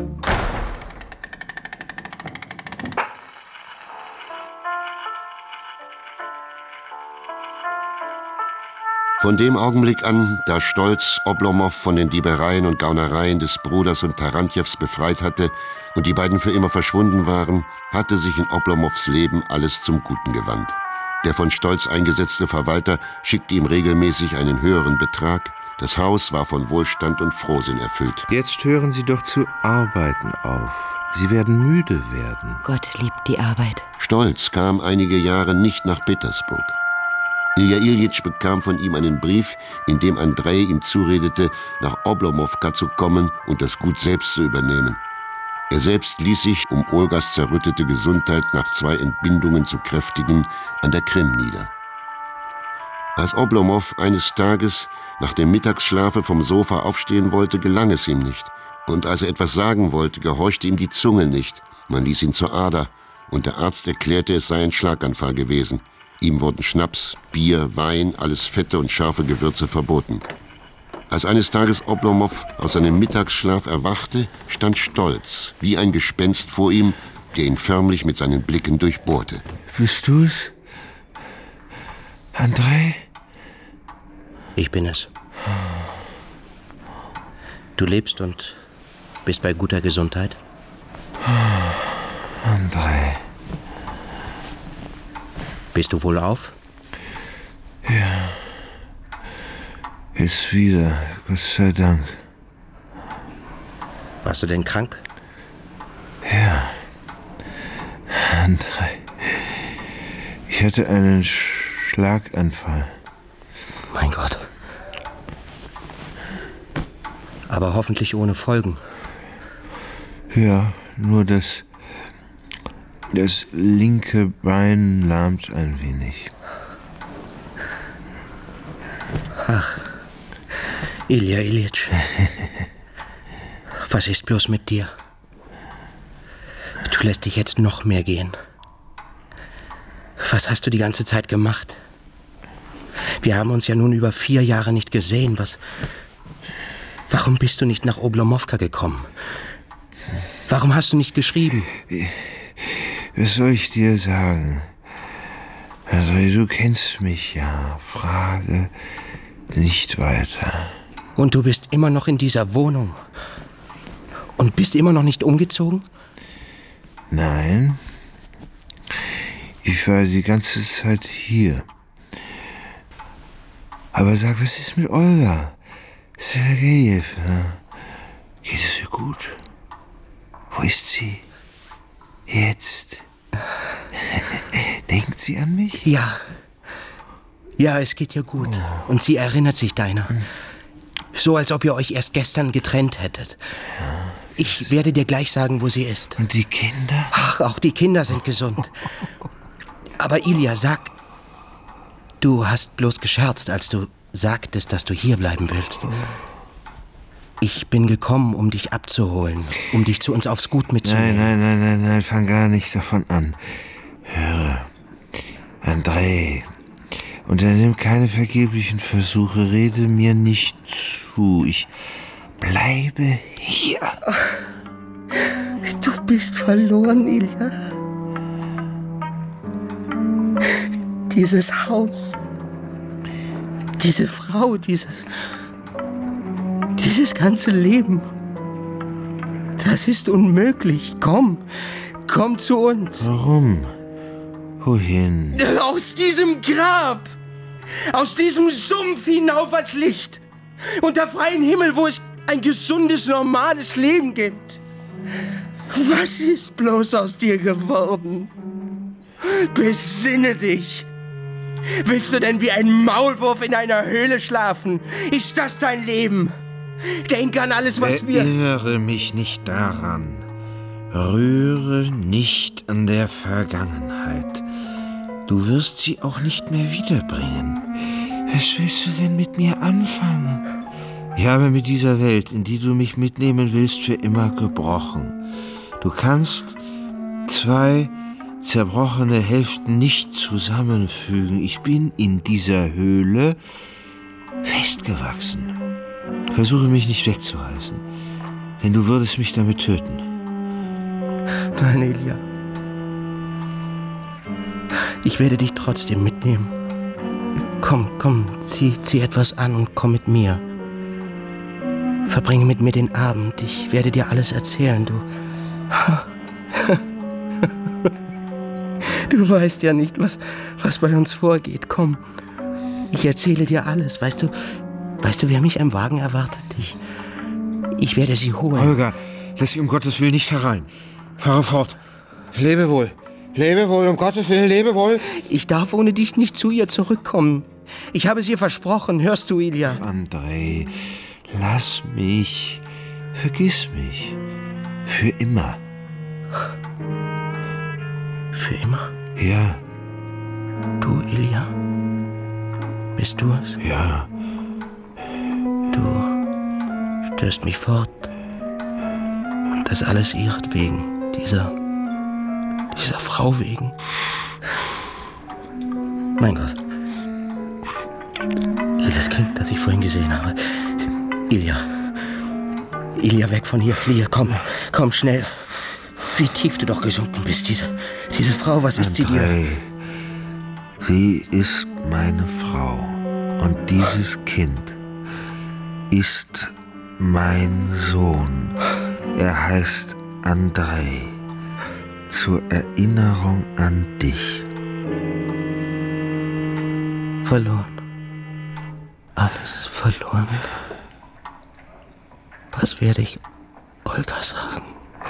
Von dem Augenblick an, da Stolz Oblomov von den Diebereien und Gaunereien des Bruders und Tarantjews befreit hatte und die beiden für immer verschwunden waren, hatte sich in Oblomovs Leben alles zum Guten gewandt. Der von Stolz eingesetzte Verwalter schickte ihm regelmäßig einen höheren Betrag. Das Haus war von Wohlstand und Frohsinn erfüllt. Jetzt hören Sie doch zu arbeiten auf. Sie werden müde werden. Gott liebt die Arbeit. Stolz kam einige Jahre nicht nach Petersburg. Ilja Iljitsch bekam von ihm einen Brief, in dem Andrej ihm zuredete, nach Oblomowka zu kommen und das Gut selbst zu übernehmen. Er selbst ließ sich, um Olgas zerrüttete Gesundheit nach 2 Entbindungen zu kräftigen, an der Krim nieder. Als Oblomov eines Tages nach dem Mittagsschlafe vom Sofa aufstehen wollte, gelang es ihm nicht. Und als er etwas sagen wollte, gehorchte ihm die Zunge nicht. Man ließ ihn zur Ader, und der Arzt erklärte, es sei ein Schlaganfall gewesen. Ihm wurden Schnaps, Bier, Wein, alles fette und scharfe Gewürze verboten. Als eines Tages Oblomov aus seinem Mittagsschlaf erwachte, stand Stolz, wie ein Gespenst vor ihm, der ihn förmlich mit seinen Blicken durchbohrte. Bist du's? Andrej? Ich bin es. Du lebst und bist bei guter Gesundheit? Andrej. Bist du wohlauf? Ja. Ist wieder, Gott sei Dank. Warst du denn krank? Ja. Andrej. Ich hatte einen Schlaganfall. Mein Gott. Aber hoffentlich ohne Folgen. Ja, nur das linke Bein lahmt ein wenig. Ach, Ilja Iljitsch. Was ist bloß mit dir? Du lässt dich jetzt noch mehr gehen. Was hast du die ganze Zeit gemacht? Wir haben uns ja nun über 4 Jahre nicht gesehen. Warum bist du nicht nach Oblomowka gekommen? Warum hast du nicht geschrieben? Was soll ich dir sagen? Andrej, du kennst mich ja. Frage nicht weiter. Und du bist immer noch in dieser Wohnung? Und bist immer noch nicht umgezogen? Nein. Ich war die ganze Zeit hier. Aber sag, was ist mit Olga? Sergejewna. Geht es ihr gut? Wo ist sie? Jetzt? Denkt sie an mich? Ja. Ja, es geht ihr gut. Oh. Und sie erinnert sich deiner. So, als ob ihr euch erst gestern getrennt hättet. Ja. Ich werde dir gleich sagen, wo sie ist. Und die Kinder? Ach, auch die Kinder sind gesund. Aber Ilja, sag, du hast bloß gescherzt, als du sagtest, dass du hier bleiben willst. Ich bin gekommen, um dich abzuholen, um dich zu uns aufs Gut mitzunehmen. Nein, fang gar nicht davon an. Höre, Andrej, unternimm keine vergeblichen Versuche, rede mir nicht zu. Ich bleibe hier. Du bist verloren, Ilja. Dieses Haus, diese Frau, dieses ganze Leben, das ist unmöglich. Komm zu uns. Warum? Wohin? Aus diesem Grab, aus diesem Sumpf hinauf ans Licht, unter freiem Himmel, wo es ein gesundes, normales Leben gibt. Was ist bloß aus dir geworden? Besinne dich! Willst du denn wie ein Maulwurf in einer Höhle schlafen? Ist das dein Leben? Denk an alles, was wir... Erinnere mich nicht daran. Rühre nicht an der Vergangenheit. Du wirst sie auch nicht mehr wiederbringen. Was willst du denn mit mir anfangen? Ich habe mit dieser Welt, in die du mich mitnehmen willst, für immer gebrochen. Du kannst 2 zerbrochene Hälften nicht zusammenfügen. Ich bin in dieser Höhle festgewachsen. Versuche mich nicht wegzureißen, denn du würdest mich damit töten. Nein, Elia. Ich werde dich trotzdem mitnehmen. Komm, zieh etwas an und komm mit mir. Verbringe mit mir den Abend. Ich werde dir alles erzählen, du. Du weißt ja nicht, was bei uns vorgeht. Komm, ich erzähle dir alles. Weißt du, wer mich am Wagen erwartet? Ich werde sie holen. Olga, lass sie um Gottes Willen nicht herein. Fahre fort. Lebe wohl. Lebe wohl, um Gottes Willen, lebe wohl. Ich darf ohne dich nicht zu ihr zurückkommen. Ich habe es ihr versprochen. Hörst du, Ilja? Andrei, lass mich. Vergiss mich. Für immer. Für immer? Ja. Du, Ilja? Bist du es? Ja. Du stößt mich fort. Und das alles ihretwegen. Dieser Frau wegen. Mein Gott. Dieses Kind, das ich vorhin gesehen habe. Ilja. Ilja, weg von hier, fliehe. Komm schnell. Wie tief du doch gesunken bist. Diese Frau, was ist sie dir? Sie ist meine Frau. Und dieses Kind ist mein Sohn. Er heißt Andrei. Zur Erinnerung an dich. Verloren. Alles verloren. Was werde ich Olga sagen?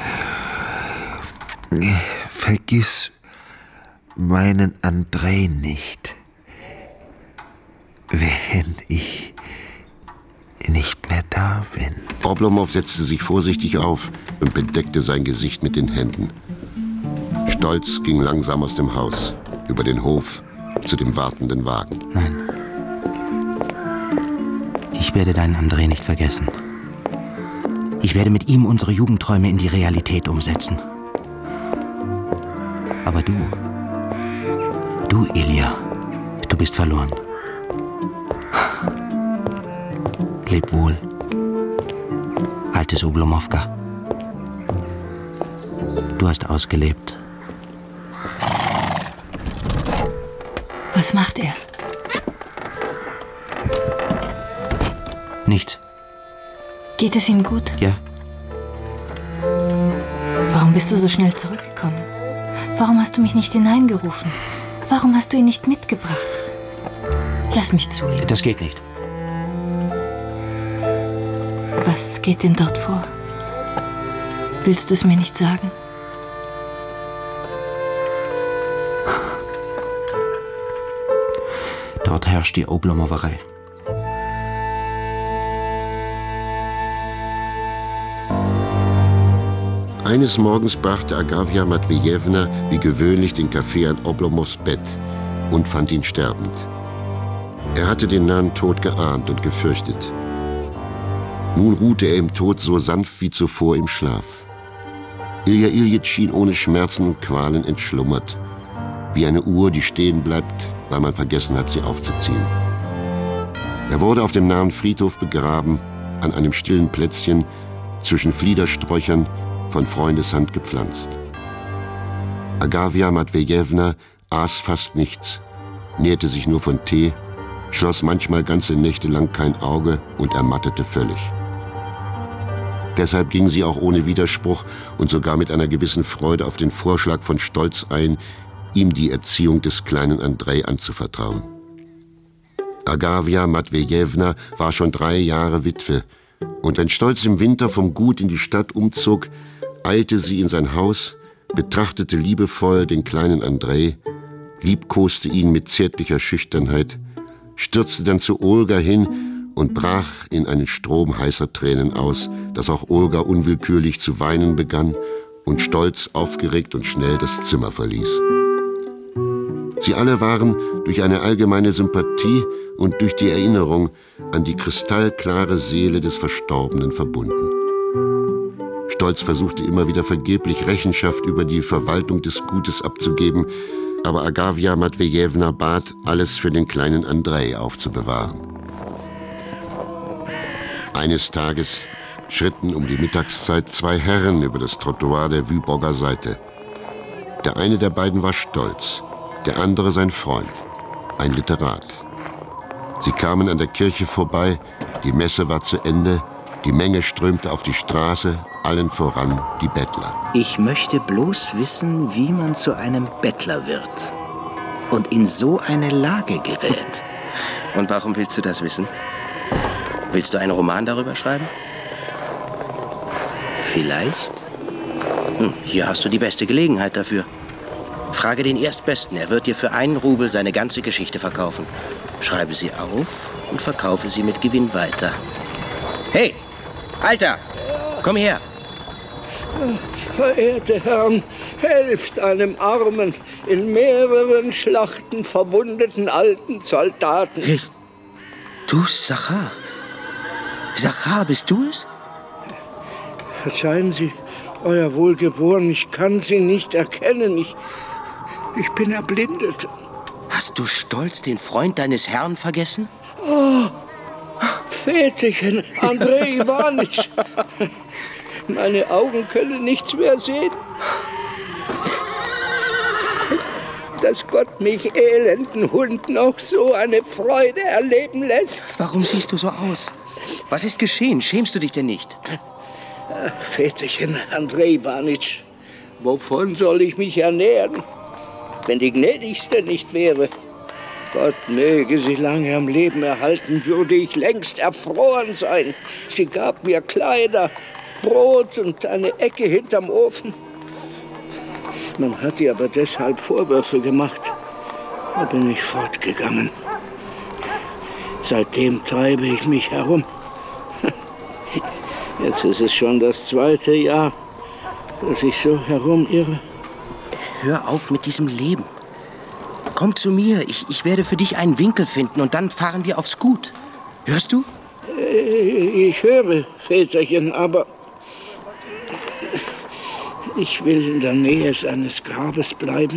Vergiss meinen Andrei nicht, wenn ich nicht mehr da bin. Oblomov setzte sich vorsichtig auf und bedeckte sein Gesicht mit den Händen. Stolz ging langsam aus dem Haus, über den Hof, zu dem wartenden Wagen. Nein. Ich werde deinen Andrei nicht vergessen. Ich werde mit ihm unsere Jugendträume in die Realität umsetzen. Aber du, Ilja, du bist verloren. Leb wohl, altes Oblomovka. Du hast ausgelebt. Was macht er? Nichts. Geht es ihm gut? Ja. Warum bist du so schnell zurückgekommen? Warum hast du mich nicht hineingerufen? Warum hast du ihn nicht mitgebracht? Lass mich zu ihm. Das geht nicht. Was geht denn dort vor? Willst du es mir nicht sagen? Dort herrscht die Oblomowerei. Eines Morgens brachte Agafja Matwejewna wie gewöhnlich den Kaffee an Oblomovs Bett und fand ihn sterbend. Er hatte den nahen Tod geahnt und gefürchtet. Nun ruhte er im Tod so sanft wie zuvor im Schlaf. Ilja Iljitsch schien ohne Schmerzen und Qualen entschlummert, wie eine Uhr, die stehen bleibt, weil man vergessen hat, sie aufzuziehen. Er wurde auf dem nahen Friedhof begraben, an einem stillen Plätzchen zwischen Fliedersträuchern, von Freundeshand gepflanzt. Agafja Matwejewna aß fast nichts, nährte sich nur von Tee, schloss manchmal ganze Nächte lang kein Auge und ermattete völlig. Deshalb ging sie auch ohne Widerspruch und sogar mit einer gewissen Freude auf den Vorschlag von Stolz ein, ihm die Erziehung des kleinen Andrei anzuvertrauen. Agafja Matwejewna war schon 3 Jahre Witwe, und wenn Stolz im Winter vom Gut in die Stadt umzog, eilte sie in sein Haus, betrachtete liebevoll den kleinen Andrei, liebkoste ihn mit zärtlicher Schüchternheit, stürzte dann zu Olga hin und brach in einen Strom heißer Tränen aus, dass auch Olga unwillkürlich zu weinen begann und stolz, aufgeregt und schnell das Zimmer verließ. Sie alle waren durch eine allgemeine Sympathie und durch die Erinnerung an die kristallklare Seele des Verstorbenen verbunden. Stolz versuchte immer wieder vergeblich Rechenschaft über die Verwaltung des Gutes abzugeben, aber Agafja Matwejewna bat, alles für den kleinen Andrei aufzubewahren. Eines Tages schritten um die Mittagszeit 2 Herren über das Trottoir der Wyborger Seite. Der eine der beiden war Stolz, der andere sein Freund, ein Literat. Sie kamen an der Kirche vorbei, die Messe war zu Ende, die Menge strömte auf die Straße, allen voran die Bettler. Ich möchte bloß wissen, wie man zu einem Bettler wird und in so eine Lage gerät. Und warum willst du das wissen? Willst du einen Roman darüber schreiben? Vielleicht. Hier hast du die beste Gelegenheit dafür. Frage den Erstbesten, er wird dir für 1 Rubel seine ganze Geschichte verkaufen. Schreibe sie auf und verkaufe sie mit Gewinn weiter. Hey, Alter, komm her. Verehrte Herren, helft einem armen, in mehreren Schlachten verwundeten alten Soldaten. Hey, du Sachar. Sachar, bist du es? Verzeihen Sie, Euer Wohlgeboren, ich kann Sie nicht erkennen. Ich bin erblindet. Hast du stolz den Freund deines Herrn vergessen? Oh, Väterchen, Andrei Iwanitsch. Meine Augen können nichts mehr sehen. Dass Gott mich elenden Hund noch so eine Freude erleben lässt. Warum siehst du so aus? Was ist geschehen? Schämst du dich denn nicht? Väterchen, Andrei Iwanitsch, wovon soll ich mich ernähren, wenn die Gnädigste nicht wäre? Gott möge sie lange am Leben erhalten, würde ich längst erfroren sein. Sie gab mir Kleider, Brot und eine Ecke hinterm Ofen. Man hat ihr aber deshalb Vorwürfe gemacht. Da bin ich fortgegangen. Seitdem treibe ich mich herum. Jetzt ist es schon das 2. Jahr, dass ich so herumirre. Hör auf mit diesem Leben. Komm zu mir, ich werde für dich einen Winkel finden und dann fahren wir aufs Gut. Hörst du? Ich höre, Väterchen, aber ich will in der Nähe seines Grabes bleiben.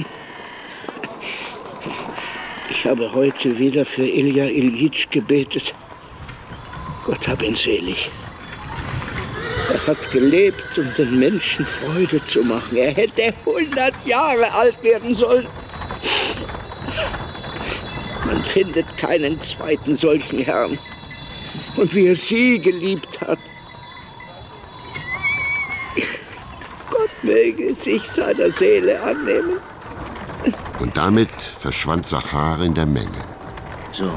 Ich habe heute wieder für Ilja Iljitsch gebetet. Gott hab ihn selig. Er hat gelebt, um den Menschen Freude zu machen. Er hätte 100 Jahre alt werden sollen. Man findet keinen zweiten solchen Herrn. Und wie er sie geliebt hat. Gott möge sich seiner Seele annehmen. Und damit verschwand Sachar in der Menge. So.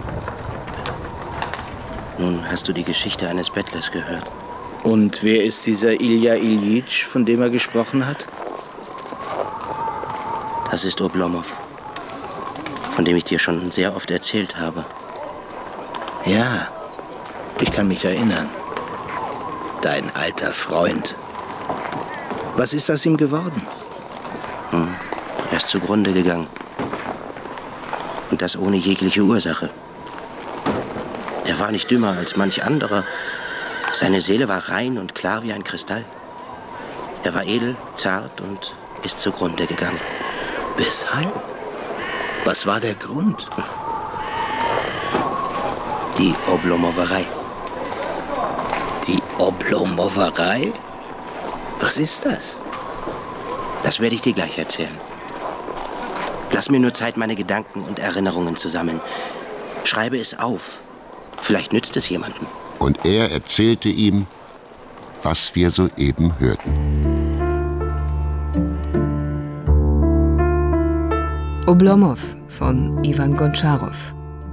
Nun hast du die Geschichte eines Bettlers gehört. Und wer ist dieser Ilja Iljitsch, von dem er gesprochen hat? Das ist Oblomov, von dem ich dir schon sehr oft erzählt habe. Ja, ich kann mich erinnern. Dein alter Freund. Was ist aus ihm geworden? Er ist zugrunde gegangen. Und das ohne jegliche Ursache. Er war nicht dümmer als manch anderer. Seine Seele war rein und klar wie ein Kristall. Er war edel, zart und ist zugrunde gegangen. Weshalb? Was war der Grund? Die Oblomowerei. Die Oblomowerei? Was ist das? Das werde ich dir gleich erzählen. Lass mir nur Zeit, meine Gedanken und Erinnerungen zu sammeln. Schreibe es auf. Vielleicht nützt es jemandem. Und er erzählte ihm, was wir soeben hörten. Oblomov von Iwan Gontscharow.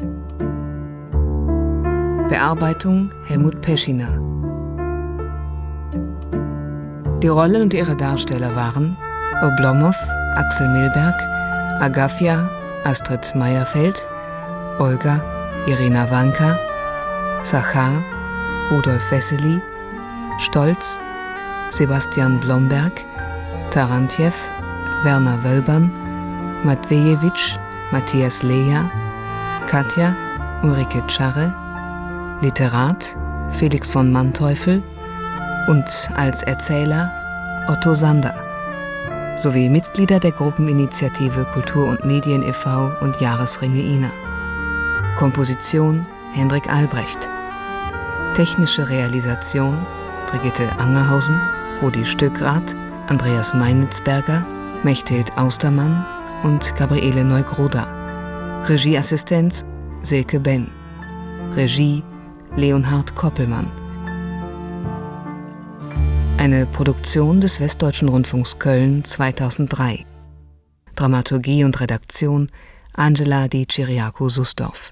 Bearbeitung Helmut Peschiner. Die Rollen und ihre Darsteller waren Oblomov, Axel Milberg, Agafja, Astrid Meyerfeld, Olga, Irina Wanka, Sachar, Rudolf Wessely, Stolz, Sebastian Blomberg, Tarantjew, Werner Wölbern, Matwejewitsch, Matthias Leja, Katja, Ulrike Czarre, Literat, Felix von Manteuffel und als Erzähler Otto Sander sowie Mitglieder der Gruppeninitiative Kultur und Medien e.V. und Jahresringe Ina. Komposition Hendrik Albrecht. Technische Realisation Brigitte Angerhausen, Rudi Stöckrath, Andreas Meinitzberger, Mechthild Austermann und Gabriele Neugroda. Regieassistenz Silke Benn. Regie Leonhard Koppelmann. Eine Produktion des Westdeutschen Rundfunks Köln 2003. Dramaturgie und Redaktion Angela Di Ciriaco-Susdorf.